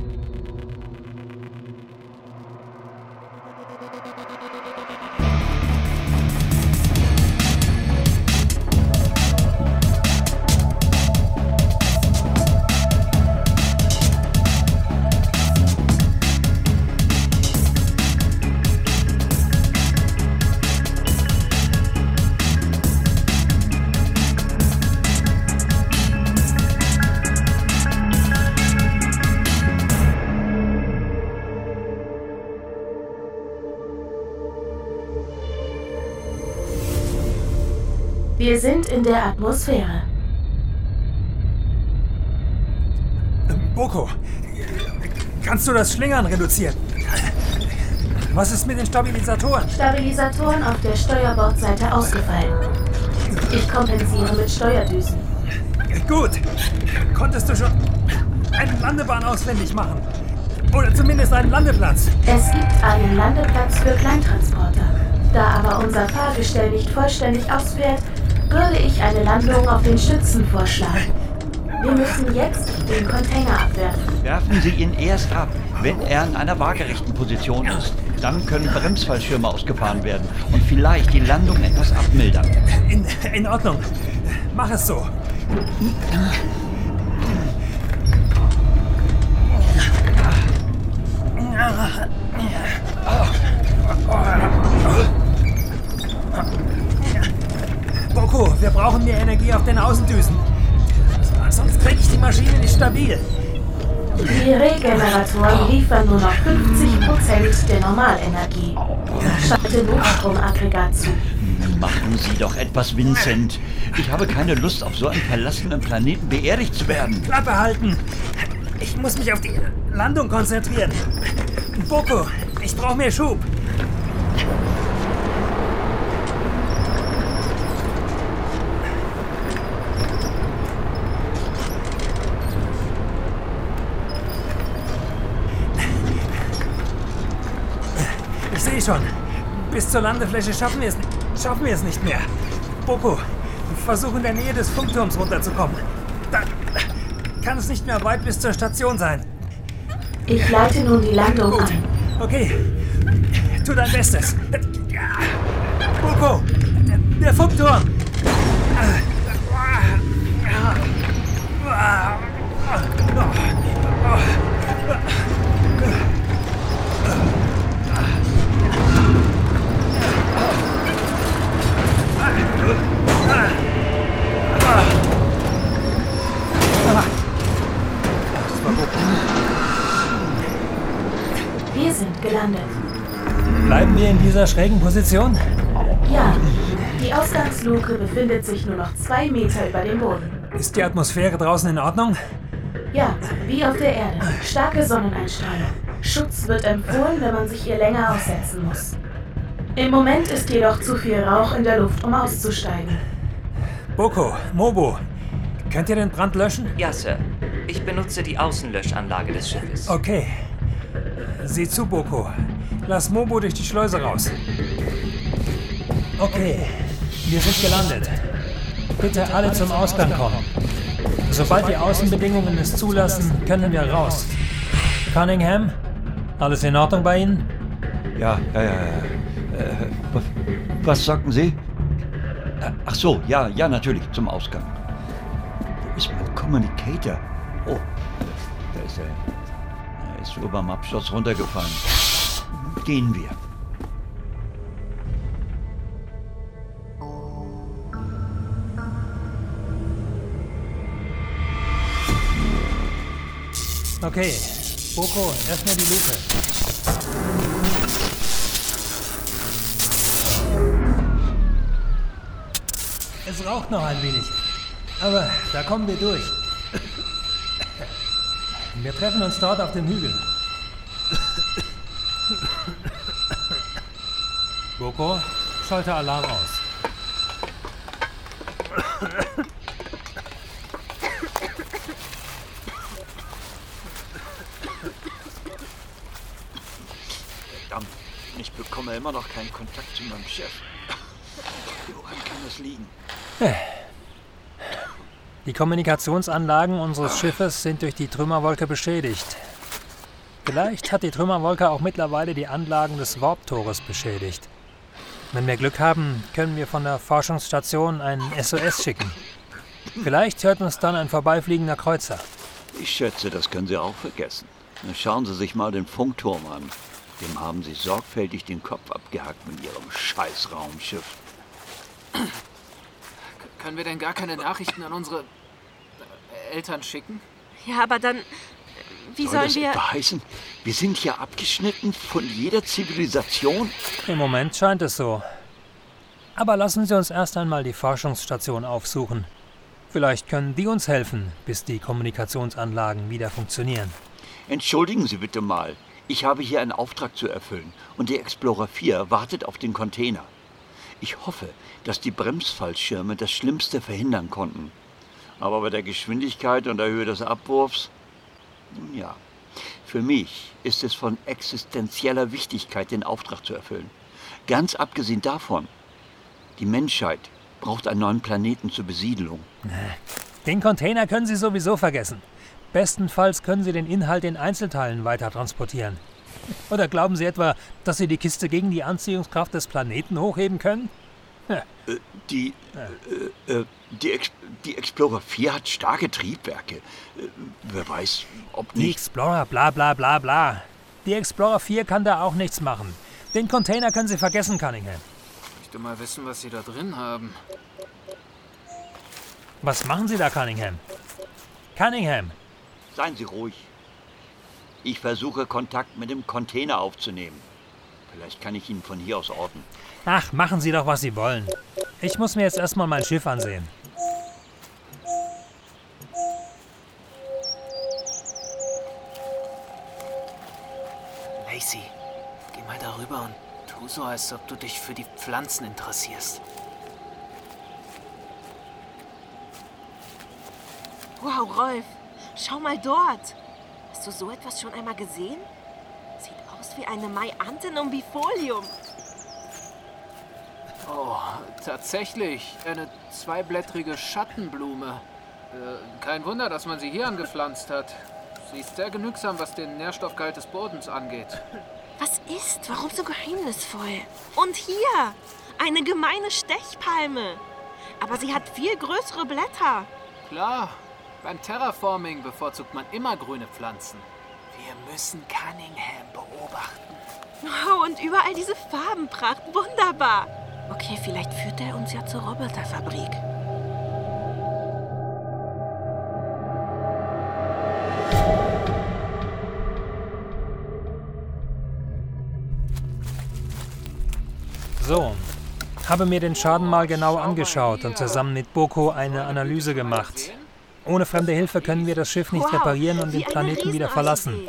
F: Wir sind in der Atmosphäre.
E: Boko, kannst du das Schlingern reduzieren? Was ist mit den Stabilisatoren?
F: Stabilisatoren auf der Steuerbordseite ausgefallen. Ich kompensiere mit Steuerdüsen.
E: Gut. Konntest du schon eine Landebahn ausfindig machen? Oder zumindest einen Landeplatz?
F: Es gibt einen Landeplatz für Kleintransporter. Da aber unser Fahrgestell nicht vollständig ausfährt, würde ich eine Landung auf den Stützen vorschlagen. Wir müssen jetzt den Container abwerfen.
I: Werfen Sie ihn erst ab, wenn er in einer waagerechten Position ist. Dann können Bremsfallschirme ausgefahren werden und vielleicht die Landung etwas abmildern.
E: In, in Ordnung. Mach es so. Boko, wir brauchen mehr Energie auf den Außendüsen. Sonst kriege ich die Maschine nicht stabil.
F: Die Regeneratoren liefern nur noch fünfzig Prozent der Normalenergie. Schalte Notstromaggregat zu.
I: Machen Sie doch etwas, Vincent. Ich habe keine Lust, auf so einem verlassenen Planeten beerdigt zu werden.
E: Klappe halten. Ich muss mich auf die Landung konzentrieren. Boko, ich brauche mehr Schub. Ich sehe schon. Bis zur Landefläche schaffen wir es, schaffen wir es nicht mehr. Boko, versuch in der Nähe des Funkturms runterzukommen. Da kann es nicht mehr weit bis zur Station sein.
F: Ich leite nun die Landung
E: Gut.
F: ein.
E: Okay, tu dein Bestes. Boko, der, der Funkturm.
F: Wir sind gelandet.
E: Bleiben wir in dieser schrägen Position?
F: Ja, die Ausgangsluke befindet sich nur noch zwei Meter über dem Boden.
E: Ist die Atmosphäre draußen in Ordnung?
F: Ja, wie auf der Erde. Starke Sonneneinstrahlung. Schutz wird empfohlen, wenn man sich ihr länger aussetzen muss. Im Moment ist jedoch zu viel Rauch in der Luft, um auszusteigen.
E: Boko, Mobo, könnt ihr den Brand löschen?
G: Ja, Sir. Ich benutze die Außenlöschanlage des Schiffes.
E: Okay. Sieh zu, Boko. Lass Mobo durch die Schleuse raus. Okay, wir sind gelandet. Bitte alle zum Ausgang kommen. Sobald die Außenbedingungen es zulassen, können wir raus. Cunningham, alles in Ordnung bei Ihnen?
I: Ja, ja, ja. ja. Äh, was sagten Sie? Ach so, ja, ja, natürlich, zum Ausgang. Wo ist mein Communicator? Oh, da ist er. Er ist nur beim Absturz runtergefallen. Gehen wir.
E: Okay, Boko, öffne die Luke. Es raucht noch ein wenig. Aber da kommen wir durch. Wir treffen uns dort auf dem Hügel. Boko, schalte Alarm aus.
I: Verdammt, ich bekomme immer noch keinen Kontakt zu meinem Chef. Woran kann das liegen?
E: Die Kommunikationsanlagen unseres Schiffes sind durch die Trümmerwolke beschädigt. Vielleicht hat die Trümmerwolke auch mittlerweile die Anlagen des Warp-Tores beschädigt. Wenn wir Glück haben, können wir von der Forschungsstation einen S O S schicken. Vielleicht hört uns dann ein vorbeifliegender Kreuzer.
I: Ich schätze, das können Sie auch vergessen. Dann schauen Sie sich mal den Funkturm an. Dem haben Sie sorgfältig den Kopf abgehackt mit Ihrem scheiß Raumschiff.
C: Können wir denn gar keine Nachrichten an unsere Eltern schicken?
D: Ja, aber dann... Wie
I: Soll
D: sollen
I: das
D: wir...
I: etwa heißen, wir sind hier abgeschnitten von jeder Zivilisation?
E: Im Moment scheint es so. Aber lassen Sie uns erst einmal die Forschungsstation aufsuchen. Vielleicht können die uns helfen, bis die Kommunikationsanlagen wieder funktionieren.
I: Entschuldigen Sie bitte mal. Ich habe hier einen Auftrag zu erfüllen und die Explorer vier wartet auf den Container. Ich hoffe, dass die Bremsfallschirme das Schlimmste verhindern konnten. Aber bei der Geschwindigkeit und der Höhe des Abwurfs... Nun ja, für mich ist es von existenzieller Wichtigkeit, den Auftrag zu erfüllen. Ganz abgesehen davon, die Menschheit braucht einen neuen Planeten zur Besiedelung.
E: Den Container können Sie sowieso vergessen. Bestenfalls können Sie den Inhalt in Einzelteilen weiter transportieren. Oder glauben Sie etwa, dass Sie die Kiste gegen die Anziehungskraft des Planeten hochheben können? Ja.
I: Äh, die, äh, äh, die, Ex die Explorer vier hat starke Triebwerke. Äh, wer weiß, ob nicht...
E: Die Explorer, bla bla bla bla. Die Explorer vier kann da auch nichts machen. Den Container können Sie vergessen, Cunningham.
C: Ich möchte mal wissen, was Sie da drin haben.
E: Was machen Sie da, Cunningham? Cunningham!
I: Seien Sie ruhig. Ich versuche, Kontakt mit dem Container aufzunehmen. Vielleicht kann ich ihn von hier aus orten.
E: Ach, machen Sie doch, was Sie wollen. Ich muss mir jetzt erstmal mein Schiff ansehen.
C: Lacey, geh mal darüber und tu so, als ob du dich für die Pflanzen interessierst.
D: Wow, Rolf, schau mal dort. Hast du so etwas schon einmal gesehen? Sieht aus wie eine Maianthus umbifolium.
C: Oh, tatsächlich. Eine zweiblättrige Schattenblume. Äh, kein Wunder, dass man sie hier angepflanzt hat. Sie ist sehr genügsam, was den Nährstoffgehalt des Bodens angeht.
D: Was ist? Warum so geheimnisvoll? Und hier, eine gemeine Stechpalme. Aber sie hat viel größere Blätter.
C: Klar, beim Terraforming bevorzugt man immer grüne Pflanzen. Wir müssen Cunningham beobachten.
D: Oh, und überall diese Farbenpracht. Wunderbar. Okay, vielleicht führt er uns ja zur Roboterfabrik.
E: So, habe mir den Schaden mal genau angeschaut und zusammen mit Boko eine Analyse gemacht. Ohne fremde Hilfe können wir das Schiff nicht reparieren und den Planeten wieder verlassen.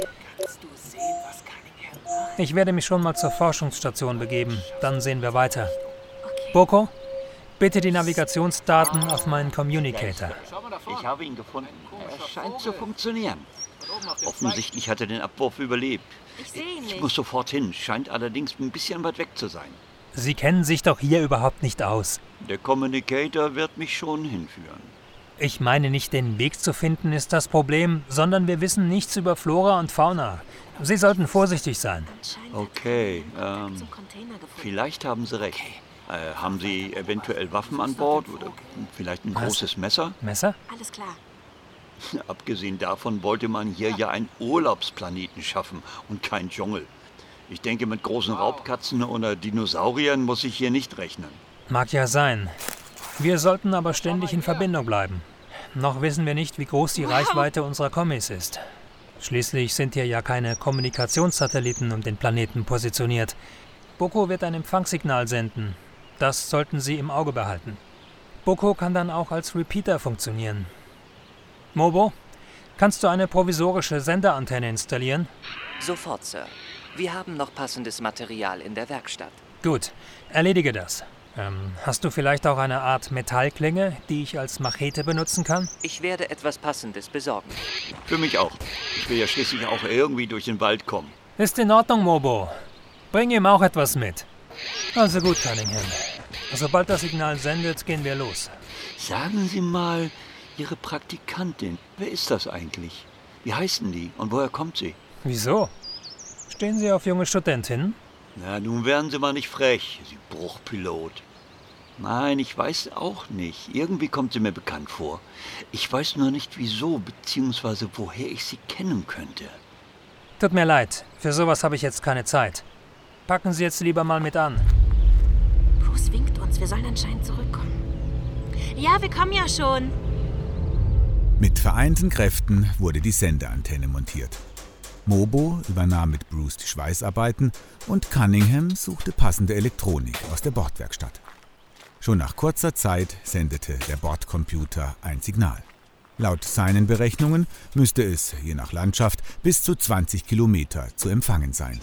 E: Ich werde mich schon mal zur Forschungsstation begeben, dann sehen wir weiter. Boko, bitte die Navigationsdaten auf meinen Communicator.
I: Ich habe ihn gefunden. Er scheint zu funktionieren. Offensichtlich hat er den Abwurf überlebt.
D: Ich sehe ihn nicht.
I: Ich muss sofort hin, scheint allerdings ein bisschen weit weg zu sein.
E: Sie kennen sich doch hier überhaupt nicht aus.
I: Der Communicator wird mich schon hinführen.
E: Ich meine nicht, den Weg zu finden ist das Problem, sondern wir wissen nichts über Flora und Fauna. Sie sollten vorsichtig sein.
I: Okay, ähm, vielleicht haben Sie recht. Äh, haben Sie eventuell Waffen an Bord oder vielleicht ein großes Messer?
E: Messer?
D: Alles klar.
I: Abgesehen davon wollte man hier ja einen Urlaubsplaneten schaffen und kein Dschungel. Ich denke, mit großen Raubkatzen oder Dinosauriern muss ich hier nicht rechnen.
E: Mag ja sein. Wir sollten aber ständig in Verbindung bleiben. Noch wissen wir nicht, wie groß die Reichweite unserer Kommis ist. Schließlich sind hier ja keine Kommunikationssatelliten um den Planeten positioniert. Boko wird ein Empfangssignal senden. Das sollten Sie im Auge behalten. Boko kann dann auch als Repeater funktionieren. Mobo, kannst du eine provisorische Senderantenne installieren?
G: Sofort, Sir. Wir haben noch passendes Material in der Werkstatt.
E: Gut, erledige das. Ähm, hast du vielleicht auch eine Art Metallklinge, die ich als Machete benutzen kann?
G: Ich werde etwas Passendes besorgen.
I: Für mich auch. Ich will ja schließlich auch irgendwie durch den Wald kommen.
E: Ist in Ordnung, Mobo. Bring ihm auch etwas mit. Also gut, Cunningham. Sobald das Signal sendet, gehen wir los.
I: Sagen Sie mal, Ihre Praktikantin, wer ist das eigentlich? Wie heißen die und woher kommt sie?
E: Wieso? Stehen Sie auf junge Studentinnen?
I: Na, nun werden Sie mal nicht frech, Sie Bruchpilot. Nein, ich weiß auch nicht. Irgendwie kommt sie mir bekannt vor. Ich weiß nur nicht wieso, beziehungsweise woher ich sie kennen könnte.
E: Tut mir leid, für sowas habe ich jetzt keine Zeit. Packen Sie jetzt lieber mal mit an.
D: Bruce winkt uns, wir sollen anscheinend zurückkommen. Ja, wir kommen ja schon.
B: Mit vereinten Kräften wurde die Sendeantenne montiert. Mobo übernahm mit Bruce die Schweißarbeiten und Cunningham suchte passende Elektronik aus der Bordwerkstatt. Schon nach kurzer Zeit sendete der Bordcomputer ein Signal. Laut seinen Berechnungen müsste es, je nach Landschaft, bis zu zwanzig Kilometer zu empfangen sein.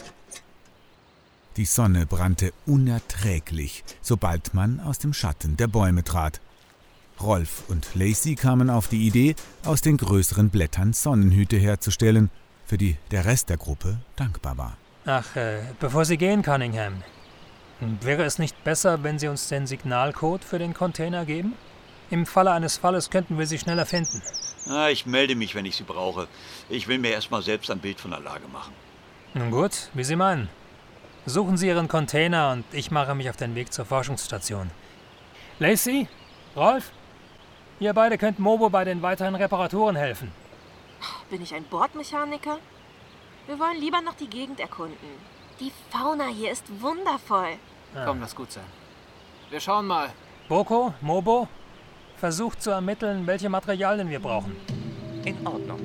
B: Die Sonne brannte unerträglich, sobald man aus dem Schatten der Bäume trat. Rolf und Lacey kamen auf die Idee, aus den größeren Blättern Sonnenhüte herzustellen, für die der Rest der Gruppe dankbar war.
E: Ach, äh, bevor Sie gehen, Cunningham, wäre es nicht besser, wenn Sie uns den Signalcode für den Container geben? Im Falle eines Falles könnten wir sie schneller finden.
I: Ah, ich melde mich, wenn ich sie brauche. Ich will mir erstmal selbst ein Bild von der Lage machen.
E: Nun gut, wie Sie meinen. Suchen Sie Ihren Container und ich mache mich auf den Weg zur Forschungsstation. Lacey? Rolf? Ihr beide könnt Mobo bei den weiteren Reparaturen helfen.
D: Bin ich ein Bordmechaniker? Wir wollen lieber noch die Gegend erkunden. Die Fauna hier ist wundervoll.
C: Ja. Komm, lass gut sein. Wir schauen mal.
E: Boko, Mobo, versucht zu ermitteln, welche Materialien wir brauchen.
G: In Ordnung.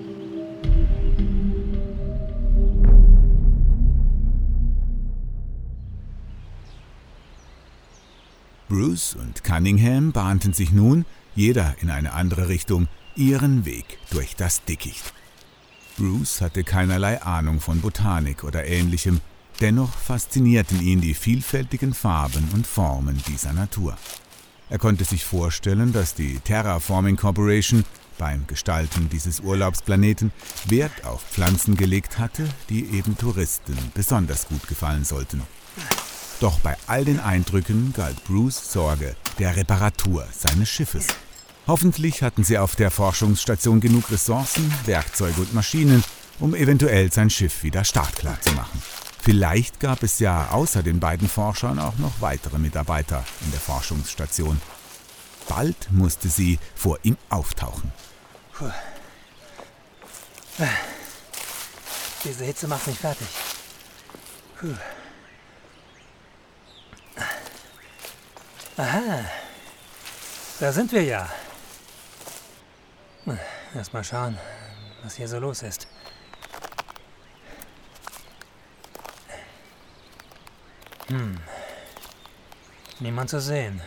B: Bruce und Cunningham bahnten sich nun, jeder in eine andere Richtung, ihren Weg durch das Dickicht. Bruce hatte keinerlei Ahnung von Botanik oder Ähnlichem, dennoch faszinierten ihn die vielfältigen Farben und Formen dieser Natur. Er konnte sich vorstellen, dass die Terraforming Corporation beim Gestalten dieses Urlaubsplaneten Wert auf Pflanzen gelegt hatte, die eben Touristen besonders gut gefallen sollten. Doch bei all den Eindrücken galt Bruce Sorge der Reparatur seines Schiffes. Hoffentlich hatten sie auf der Forschungsstation genug Ressourcen, Werkzeuge und Maschinen, um eventuell sein Schiff wieder startklar zu machen. Vielleicht gab es ja außer den beiden Forschern auch noch weitere Mitarbeiter in der Forschungsstation. Bald musste sie vor ihm auftauchen.
E: Puh. Diese Hitze macht mich fertig. Puh. Aha, da sind wir ja. Erst mal schauen, was hier so los ist. Hm. Niemand zu sehen.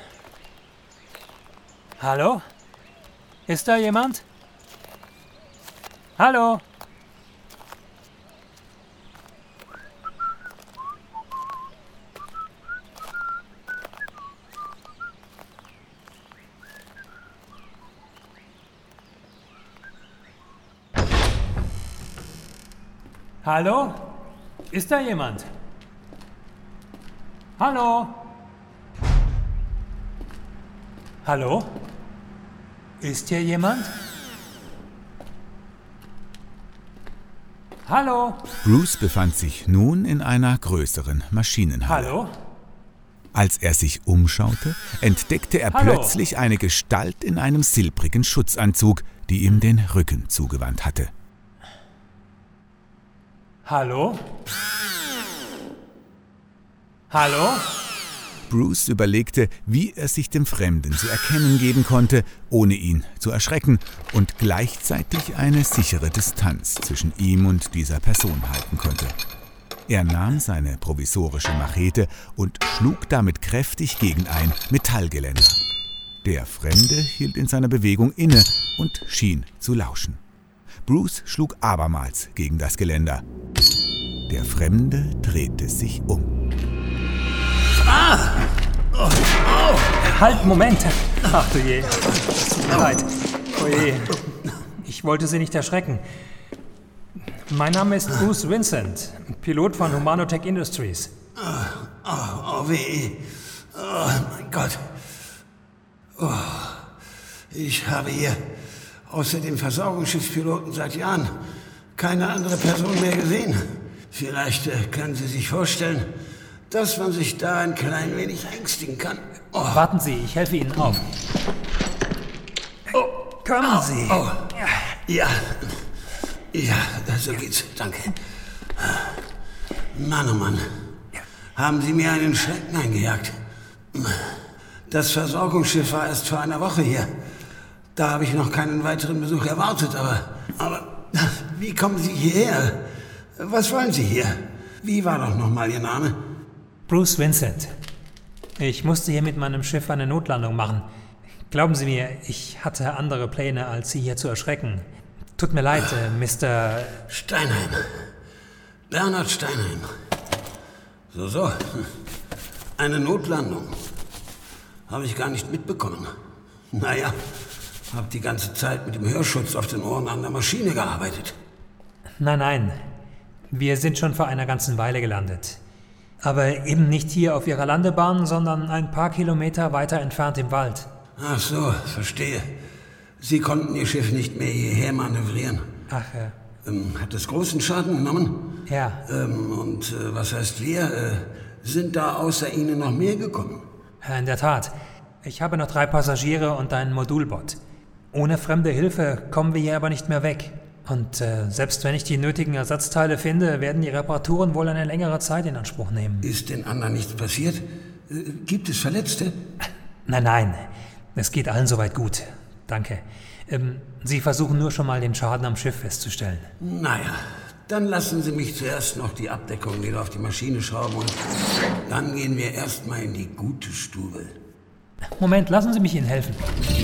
E: Hallo? Ist da jemand? Hallo? Hallo? Ist da jemand? Hallo? Hallo? Ist hier jemand? Hallo?
B: Bruce befand sich nun in einer größeren Maschinenhalle.
E: Hallo?
B: Als er sich umschaute, entdeckte er
E: Hallo?
B: plötzlich eine Gestalt in einem silbrigen Schutzanzug, die ihm den Rücken zugewandt hatte.
E: Hallo? Hallo?
B: Bruce überlegte, wie er sich dem Fremden zu erkennen geben konnte, ohne ihn zu erschrecken und gleichzeitig eine sichere Distanz zwischen ihm und dieser Person halten konnte. Er nahm seine provisorische Machete und schlug damit kräftig gegen ein Metallgeländer. Der Fremde hielt in seiner Bewegung inne und schien zu lauschen. Bruce schlug abermals gegen das Geländer. Der Fremde drehte sich um.
E: Ah! Oh, oh. Halt, Moment! Ach du je. Tut mir leid. Oh je. Ich wollte Sie nicht erschrecken. Mein Name ist Bruce Vincent, Pilot von Humanotech Industries.
K: Oh, oh, oh weh. Oh, mein Gott. Oh, ich habe hier außer dem Versorgungsschiffspiloten seit Jahren keine andere Person mehr gesehen. Vielleicht äh, können Sie sich vorstellen, dass man sich da ein klein wenig ängstigen kann. Oh.
E: Warten Sie, ich helfe Ihnen auf. Oh, kommen
K: oh,
E: Sie.
K: Oh. Ja, ja, so geht's. Danke. Mann, oh Mann. Haben Sie mir einen Schrecken eingejagt. Das Versorgungsschiff war erst vor einer Woche hier. Da habe ich noch keinen weiteren Besuch erwartet, aber... Aber wie kommen Sie hierher? Was wollen Sie hier? Wie war doch nochmal Ihr Name?
E: Bruce Vincent. Ich musste hier mit meinem Schiff eine Notlandung machen. Glauben Sie mir, ich hatte andere Pläne, als Sie hier zu erschrecken. Tut mir leid, äh, Mister
K: Steinheim. Bernhard Steinheim. So, so. Eine Notlandung. Habe ich gar nicht mitbekommen. Naja, habe die ganze Zeit mit dem Hörschutz auf den Ohren an der Maschine gearbeitet.
E: Nein, nein. Wir sind schon vor einer ganzen Weile gelandet. Aber eben nicht hier auf Ihrer Landebahn, sondern ein paar Kilometer weiter entfernt im Wald.
K: Ach so, verstehe. Sie konnten Ihr Schiff nicht mehr hierher manövrieren.
E: Ach, ja.
K: Ähm, hat es großen Schaden genommen?
E: Ja.
K: Ähm, und äh, was heißt wir? Äh, sind da außer Ihnen noch mehr gekommen?
E: In der Tat. Ich habe noch drei Passagiere und einen Modulbot. Ohne fremde Hilfe kommen wir hier aber nicht mehr weg. Und äh, selbst wenn ich die nötigen Ersatzteile finde, werden die Reparaturen wohl eine längere Zeit in Anspruch nehmen.
K: Ist den anderen nichts passiert? Äh, gibt es Verletzte?
E: Nein, nein. Es geht allen soweit gut. Danke. Ähm, Sie versuchen nur schon mal den Schaden am Schiff festzustellen.
K: Naja, dann lassen Sie mich zuerst noch die Abdeckung wieder auf die Maschine schrauben und dann gehen wir erstmal in die gute Stube.
E: Moment, lassen Sie mich Ihnen helfen.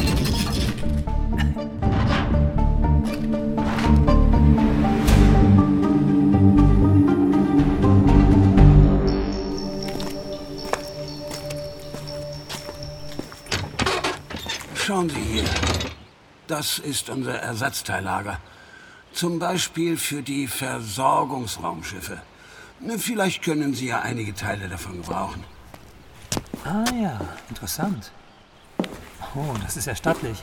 K: Schauen Sie hier. Das ist unser Ersatzteillager. Zum Beispiel für die Versorgungsraumschiffe. Vielleicht können Sie ja einige Teile davon gebrauchen.
E: Ah ja, interessant. Oh, das ist ja stattlich.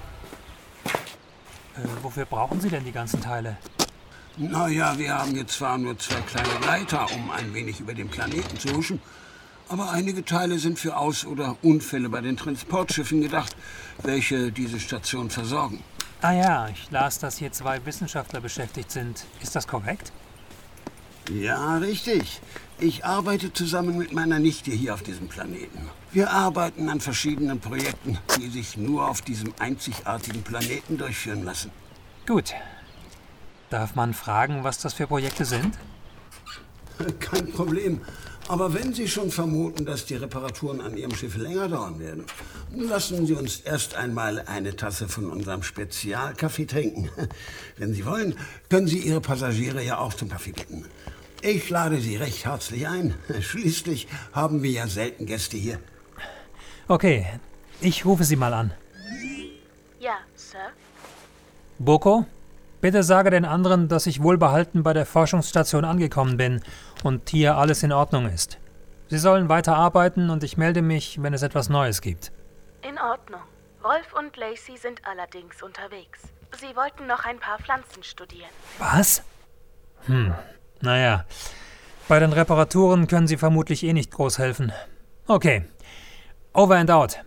E: Äh, wofür brauchen Sie denn die ganzen Teile?
K: Naja, wir haben jetzt zwar nur zwei kleine Gleiter, um ein wenig über den Planeten zu huschen, aber einige Teile sind für Aus- oder Unfälle bei den Transportschiffen gedacht, welche diese Station versorgen.
E: Ah ja, ich las, dass hier zwei Wissenschaftler beschäftigt sind. Ist das korrekt?
K: Ja, richtig. Ich arbeite zusammen mit meiner Nichte hier auf diesem Planeten. Wir arbeiten an verschiedenen Projekten, die sich nur auf diesem einzigartigen Planeten durchführen lassen.
E: Gut. Darf man fragen, was das für Projekte sind?
K: Kein Problem. Aber wenn Sie schon vermuten, dass die Reparaturen an Ihrem Schiff länger dauern werden, lassen Sie uns erst einmal eine Tasse von unserem Spezialkaffee trinken. Wenn Sie wollen, können Sie Ihre Passagiere ja auch zum Kaffee bitten. Ich lade Sie recht herzlich ein. Schließlich haben wir ja selten Gäste hier.
E: Okay, ich rufe Sie mal an.
F: Ja, Sir?
E: Boko, bitte sage den anderen, dass ich wohlbehalten bei der Forschungsstation angekommen bin und hier alles in Ordnung ist. Sie sollen weiter arbeiten und ich melde mich, wenn es etwas Neues gibt.
F: In Ordnung. Rolf und Lacey sind allerdings unterwegs. Sie wollten noch ein paar Pflanzen studieren.
E: Was? Hm, naja. Bei den Reparaturen können Sie vermutlich eh nicht groß helfen. Okay. Over and out.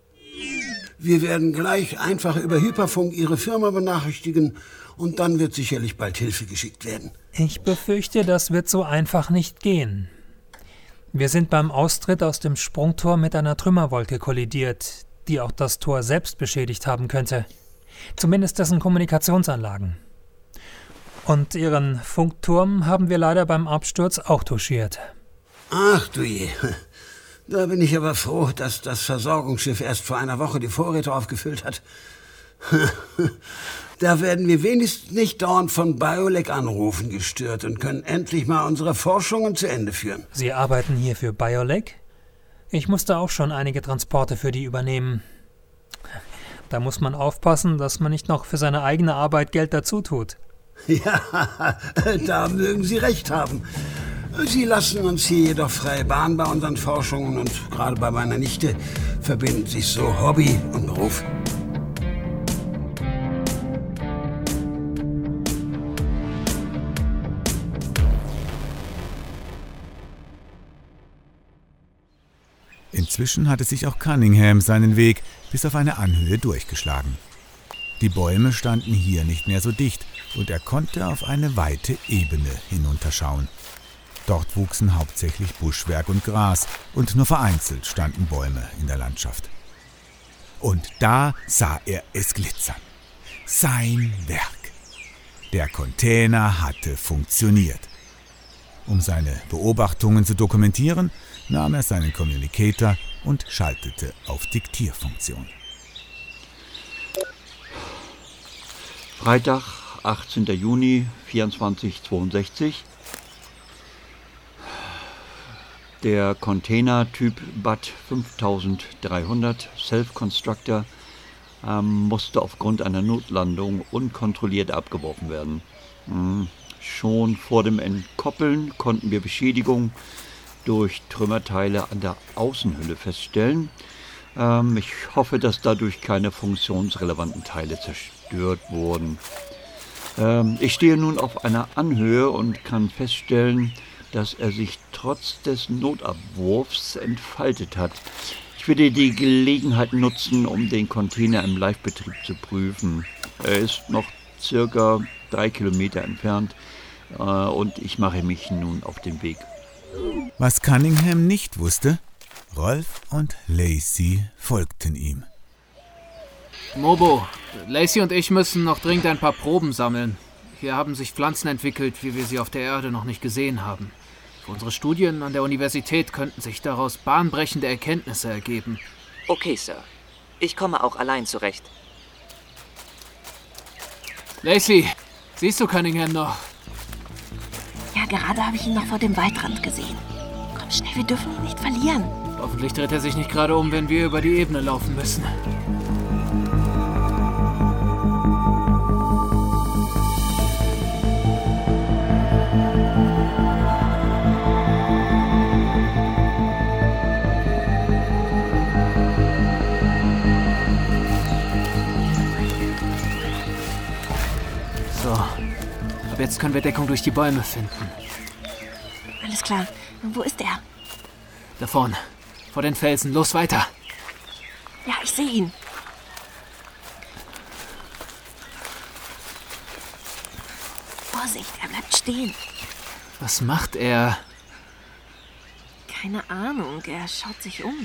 K: Wir werden gleich einfach über Hyperfunk Ihre Firma benachrichtigen und dann wird sicherlich bald Hilfe geschickt werden.
E: Ich befürchte, das wird so einfach nicht gehen. Wir sind beim Austritt aus dem Sprungtor mit einer Trümmerwolke kollidiert, die auch das Tor selbst beschädigt haben könnte. Zumindest dessen Kommunikationsanlagen. Und Ihren Funkturm haben wir leider beim Absturz auch touchiert.
K: Ach du je. Da bin ich aber froh, dass das Versorgungsschiff erst vor einer Woche die Vorräte aufgefüllt hat. Da werden wir wenigstens nicht dauernd von Biolek Anrufen gestört und können endlich mal unsere Forschungen zu Ende führen.
E: Sie arbeiten hier für Biolek? Ich musste auch schon einige Transporte für die übernehmen. Da muss man aufpassen, dass man nicht noch für seine eigene Arbeit Geld dazu tut.
K: Ja, da mögen Sie recht haben. Sie lassen uns hier jedoch freie Bahn bei unseren Forschungen und gerade bei meiner Nichte verbindet sich so Hobby und Beruf.
B: Inzwischen hatte sich auch Cunningham seinen Weg bis auf eine Anhöhe durchgeschlagen. Die Bäume standen hier nicht mehr so dicht und er konnte auf eine weite Ebene hinunterschauen. Dort wuchsen hauptsächlich Buschwerk und Gras und nur vereinzelt standen Bäume in der Landschaft. Und da sah er es glitzern. Sein Werk. Der Container hatte funktioniert. Um seine Beobachtungen zu dokumentieren, nahm er seinen Communicator und schaltete auf Diktierfunktion.
I: Freitag, achtzehnter Juni, vierundzwanzig zweiundsechzig. Der Container Typ B A T fünftausenddreihundert Self-Constructor ähm, musste aufgrund einer Notlandung unkontrolliert abgeworfen werden. Hm. Schon vor dem Entkoppeln konnten wir Beschädigungen durch Trümmerteile an der Außenhülle feststellen. Ähm, ich hoffe, dass dadurch keine funktionsrelevanten Teile zerstört wurden. Ähm, ich stehe nun auf einer Anhöhe und kann feststellen, dass er sich trotz des Notabwurfs entfaltet hat. Ich werde die Gelegenheit nutzen, um den Container im Live-Betrieb zu prüfen. Er ist noch circa drei Kilometer entfernt äh, und ich mache mich nun auf den Weg.
B: Was Cunningham nicht wusste, Rolf und Lacey folgten ihm.
C: Mobo, Lacey und ich müssen noch dringend ein paar Proben sammeln. Hier haben sich Pflanzen entwickelt, wie wir sie auf der Erde noch nicht gesehen haben. Für unsere Studien an der Universität könnten sich daraus bahnbrechende Erkenntnisse ergeben.
G: Okay, Sir. Ich komme auch allein zurecht.
C: Lacey, siehst du Cunningham noch?
D: Ja, gerade habe ich ihn noch vor dem Waldrand gesehen. Komm schnell, wir dürfen ihn nicht verlieren.
C: Hoffentlich dreht er sich nicht gerade um, wenn wir über die Ebene laufen müssen. So, ab jetzt können wir Deckung durch die Bäume finden.
D: Alles klar. Wo ist er?
C: Da vorne, vor den Felsen. Los, weiter.
D: Ja, ich sehe ihn. Vorsicht, er bleibt stehen.
C: Was macht er?
D: Keine Ahnung, er schaut sich um.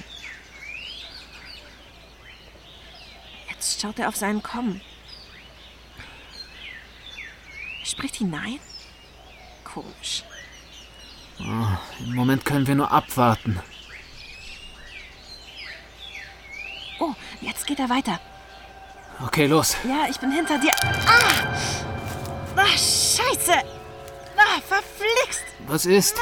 D: Jetzt schaut er auf seinen Komm. Er spricht hinein? Komisch.
C: Oh, im Moment können wir nur abwarten.
D: Oh, jetzt geht er weiter.
C: Okay, los.
D: Ja, ich bin hinter dir. Ah! Ah, Scheiße! Ah, verflixt!
C: Was ist?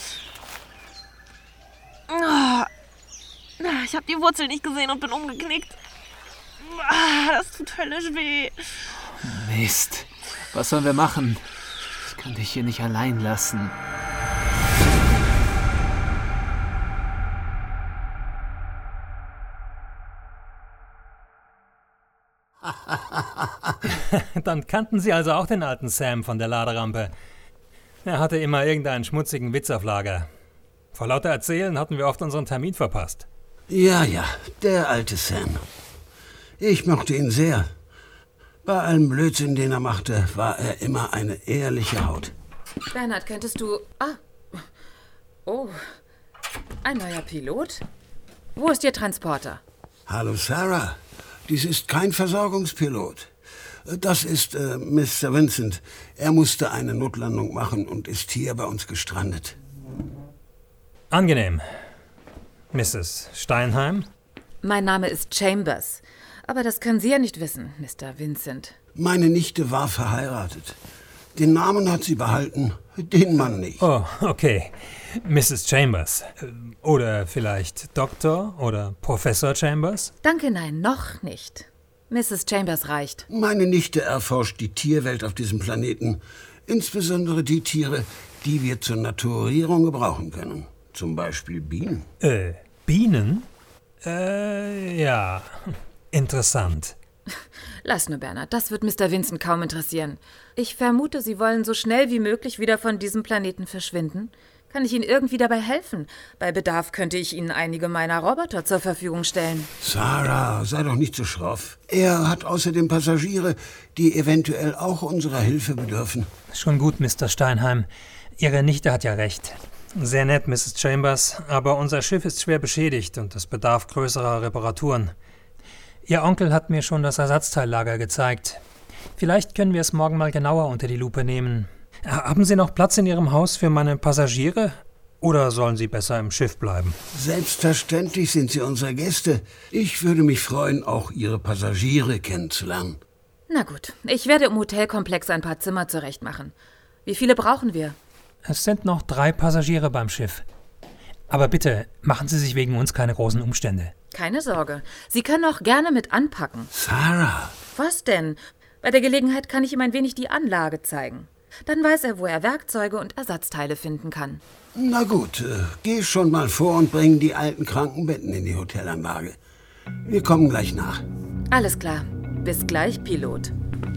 D: Ah. Ah, ich habe die Wurzel nicht gesehen und bin umgeknickt. Ah, das tut höllisch weh.
C: Mist. Was sollen wir machen? Ich kann dich hier nicht allein lassen.
E: Dann kannten Sie also auch den alten Sam von der Laderampe. Er hatte immer irgendeinen schmutzigen Witz auf Lager. Vor lauter Erzählen hatten wir oft unseren Termin verpasst.
K: Ja, ja, der alte Sam. Ich mochte ihn sehr. Bei allem Blödsinn, den er machte, war er immer eine ehrliche Haut.
L: Bernhard, könntest du... Ah. Oh. Ein neuer Pilot? Wo ist Ihr Transporter?
K: Hallo, Sarah. Dies ist kein Versorgungspilot. Das ist äh, Mister Vincent. Er musste eine Notlandung machen und ist hier bei uns gestrandet.
E: Angenehm. Misses Steinheim?
L: Mein Name ist Chambers. Aber das können Sie ja nicht wissen, Mister Vincent.
K: Meine Nichte war verheiratet. Den Namen hat sie behalten, den Mann nicht.
E: Oh, okay. Misses Chambers. Oder vielleicht Doktor oder Professor Chambers?
L: Danke, nein, noch nicht. Misses Chambers reicht.
K: Meine Nichte erforscht die Tierwelt auf diesem Planeten. Insbesondere die Tiere, die wir zur Naturierung gebrauchen können. Zum Beispiel Bienen.
E: Äh, Bienen? Äh, ja. Interessant.
L: Lass nur, Bernhard, das wird Mister Vincent kaum interessieren. Ich vermute, Sie wollen so schnell wie möglich wieder von diesem Planeten verschwinden. Kann ich Ihnen irgendwie dabei helfen? Bei Bedarf könnte ich Ihnen einige meiner Roboter zur Verfügung stellen.
K: Sarah, sei doch nicht so schroff. Er hat außerdem Passagiere, die eventuell auch unserer Hilfe bedürfen.
E: Schon gut, Mister Steinheim. Ihre Nichte hat ja recht. Sehr nett, Misses Chambers, aber unser Schiff ist schwer beschädigt und es bedarf größerer Reparaturen. Ihr Onkel hat mir schon das Ersatzteillager gezeigt. Vielleicht können wir es morgen mal genauer unter die Lupe nehmen. Haben Sie noch Platz in Ihrem Haus für meine Passagiere? Oder sollen sie besser im Schiff bleiben?
K: Selbstverständlich sind Sie unsere Gäste. Ich würde mich freuen, auch Ihre Passagiere kennenzulernen.
L: Na gut, ich werde im Hotelkomplex ein paar Zimmer zurechtmachen. Wie viele brauchen wir?
E: Es sind noch drei Passagiere beim Schiff. Aber bitte, machen Sie sich wegen uns keine großen Umstände.
L: Keine Sorge. Sie können auch gerne mit anpacken.
K: Sarah!
L: Was denn? Bei der Gelegenheit kann ich ihm ein wenig die Anlage zeigen. Dann weiß er, wo er Werkzeuge und Ersatzteile finden kann.
K: Na gut, äh, geh schon mal vor und bring die alten Krankenbetten in die Hotelanlage. Wir kommen gleich nach.
L: Alles klar. Bis gleich, Pilot.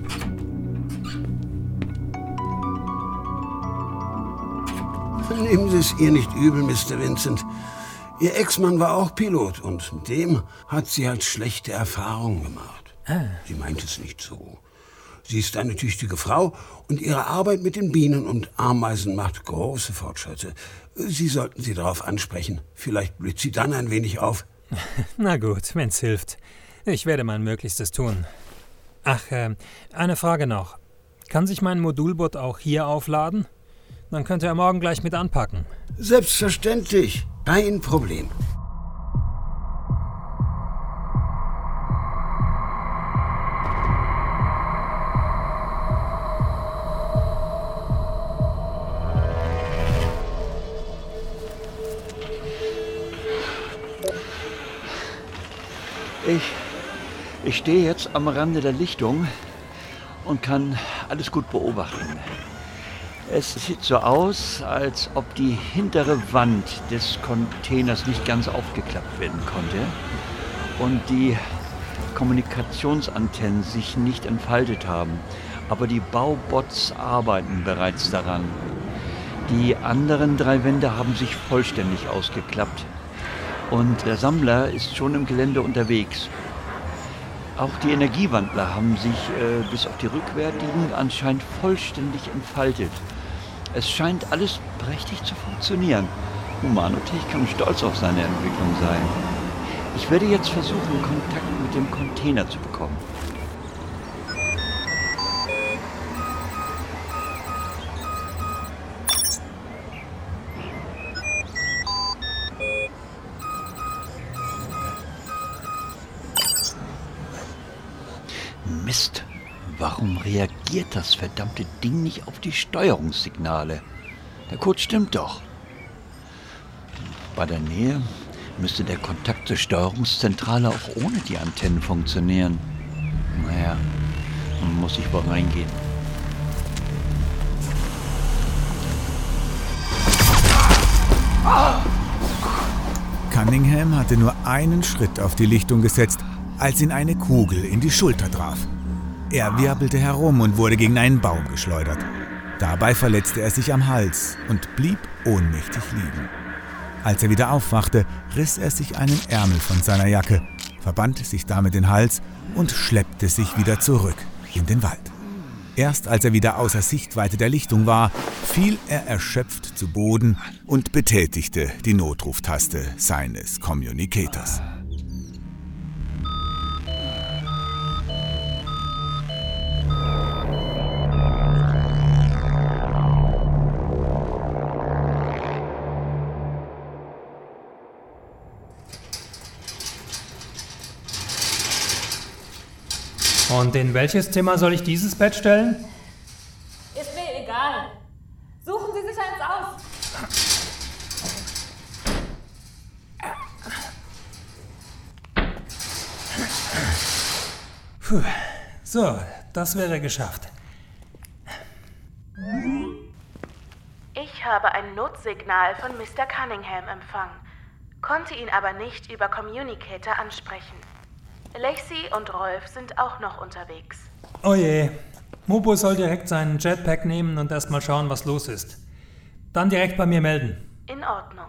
K: Nehmen Sie es ihr nicht übel, Mister Vincent. Ihr Ex-Mann war auch Pilot und mit dem hat sie halt schlechte Erfahrungen gemacht.
E: Ah.
K: Sie meint es nicht so. Sie ist eine tüchtige Frau und ihre Arbeit mit den Bienen und Ameisen macht große Fortschritte. Sie sollten sie darauf ansprechen. Vielleicht blüht sie dann ein wenig auf.
E: Na gut, wenn's hilft. Ich werde mein Möglichstes tun. Ach, äh, eine Frage noch. Kann sich mein Modulboot auch hier aufladen? Dann könnte er morgen gleich mit anpacken.
K: Selbstverständlich. Kein Problem.
I: Ich, ich stehe jetzt am Rande der Lichtung und kann alles gut beobachten. Es sieht so aus, als ob die hintere Wand des Containers nicht ganz aufgeklappt werden konnte und die Kommunikationsantennen sich nicht entfaltet haben. Aber die Baubots arbeiten bereits daran. Die anderen drei Wände haben sich vollständig ausgeklappt. Und der Sammler ist schon im Gelände unterwegs. Auch die Energiewandler haben sich äh, bis auf die rückwärtigen anscheinend vollständig entfaltet. Es scheint alles prächtig zu funktionieren. Humanotech kann stolz auf seine Entwicklung sein. Ich werde jetzt versuchen, Kontakt mit dem Container zu bekommen. Mist, warum reagiert das verdammte Ding nicht auf die Steuerungssignale? Der Code stimmt doch. Bei der Nähe müsste der Kontakt zur Steuerungszentrale auch ohne die Antennen funktionieren. Naja, dann muss ich wohl reingehen.
B: Cunningham hatte nur einen Schritt auf die Lichtung gesetzt, als ihn eine Kugel in die Schulter traf. Er wirbelte herum und wurde gegen einen Baum geschleudert. Dabei verletzte er sich am Hals und blieb ohnmächtig liegen. Als er wieder aufwachte, riss er sich einen Ärmel von seiner Jacke, verband sich damit den Hals und schleppte sich wieder zurück in den Wald. Erst als er wieder außer Sichtweite der Lichtung war, fiel er erschöpft zu Boden und betätigte die Notruftaste seines Communicators.
E: Und in welches Zimmer soll ich dieses Bett stellen?
L: Ist mir egal. Suchen Sie sich eins aus.
E: Puh. So, das wäre geschafft.
F: Ich habe ein Notsignal von Mister Cunningham empfangen, konnte ihn aber nicht über Communicator ansprechen. Lacey und Rolf sind auch noch unterwegs.
E: Oh je. Mopo soll direkt seinen Jetpack nehmen und erstmal schauen, was los ist. Dann direkt bei mir melden.
F: In Ordnung.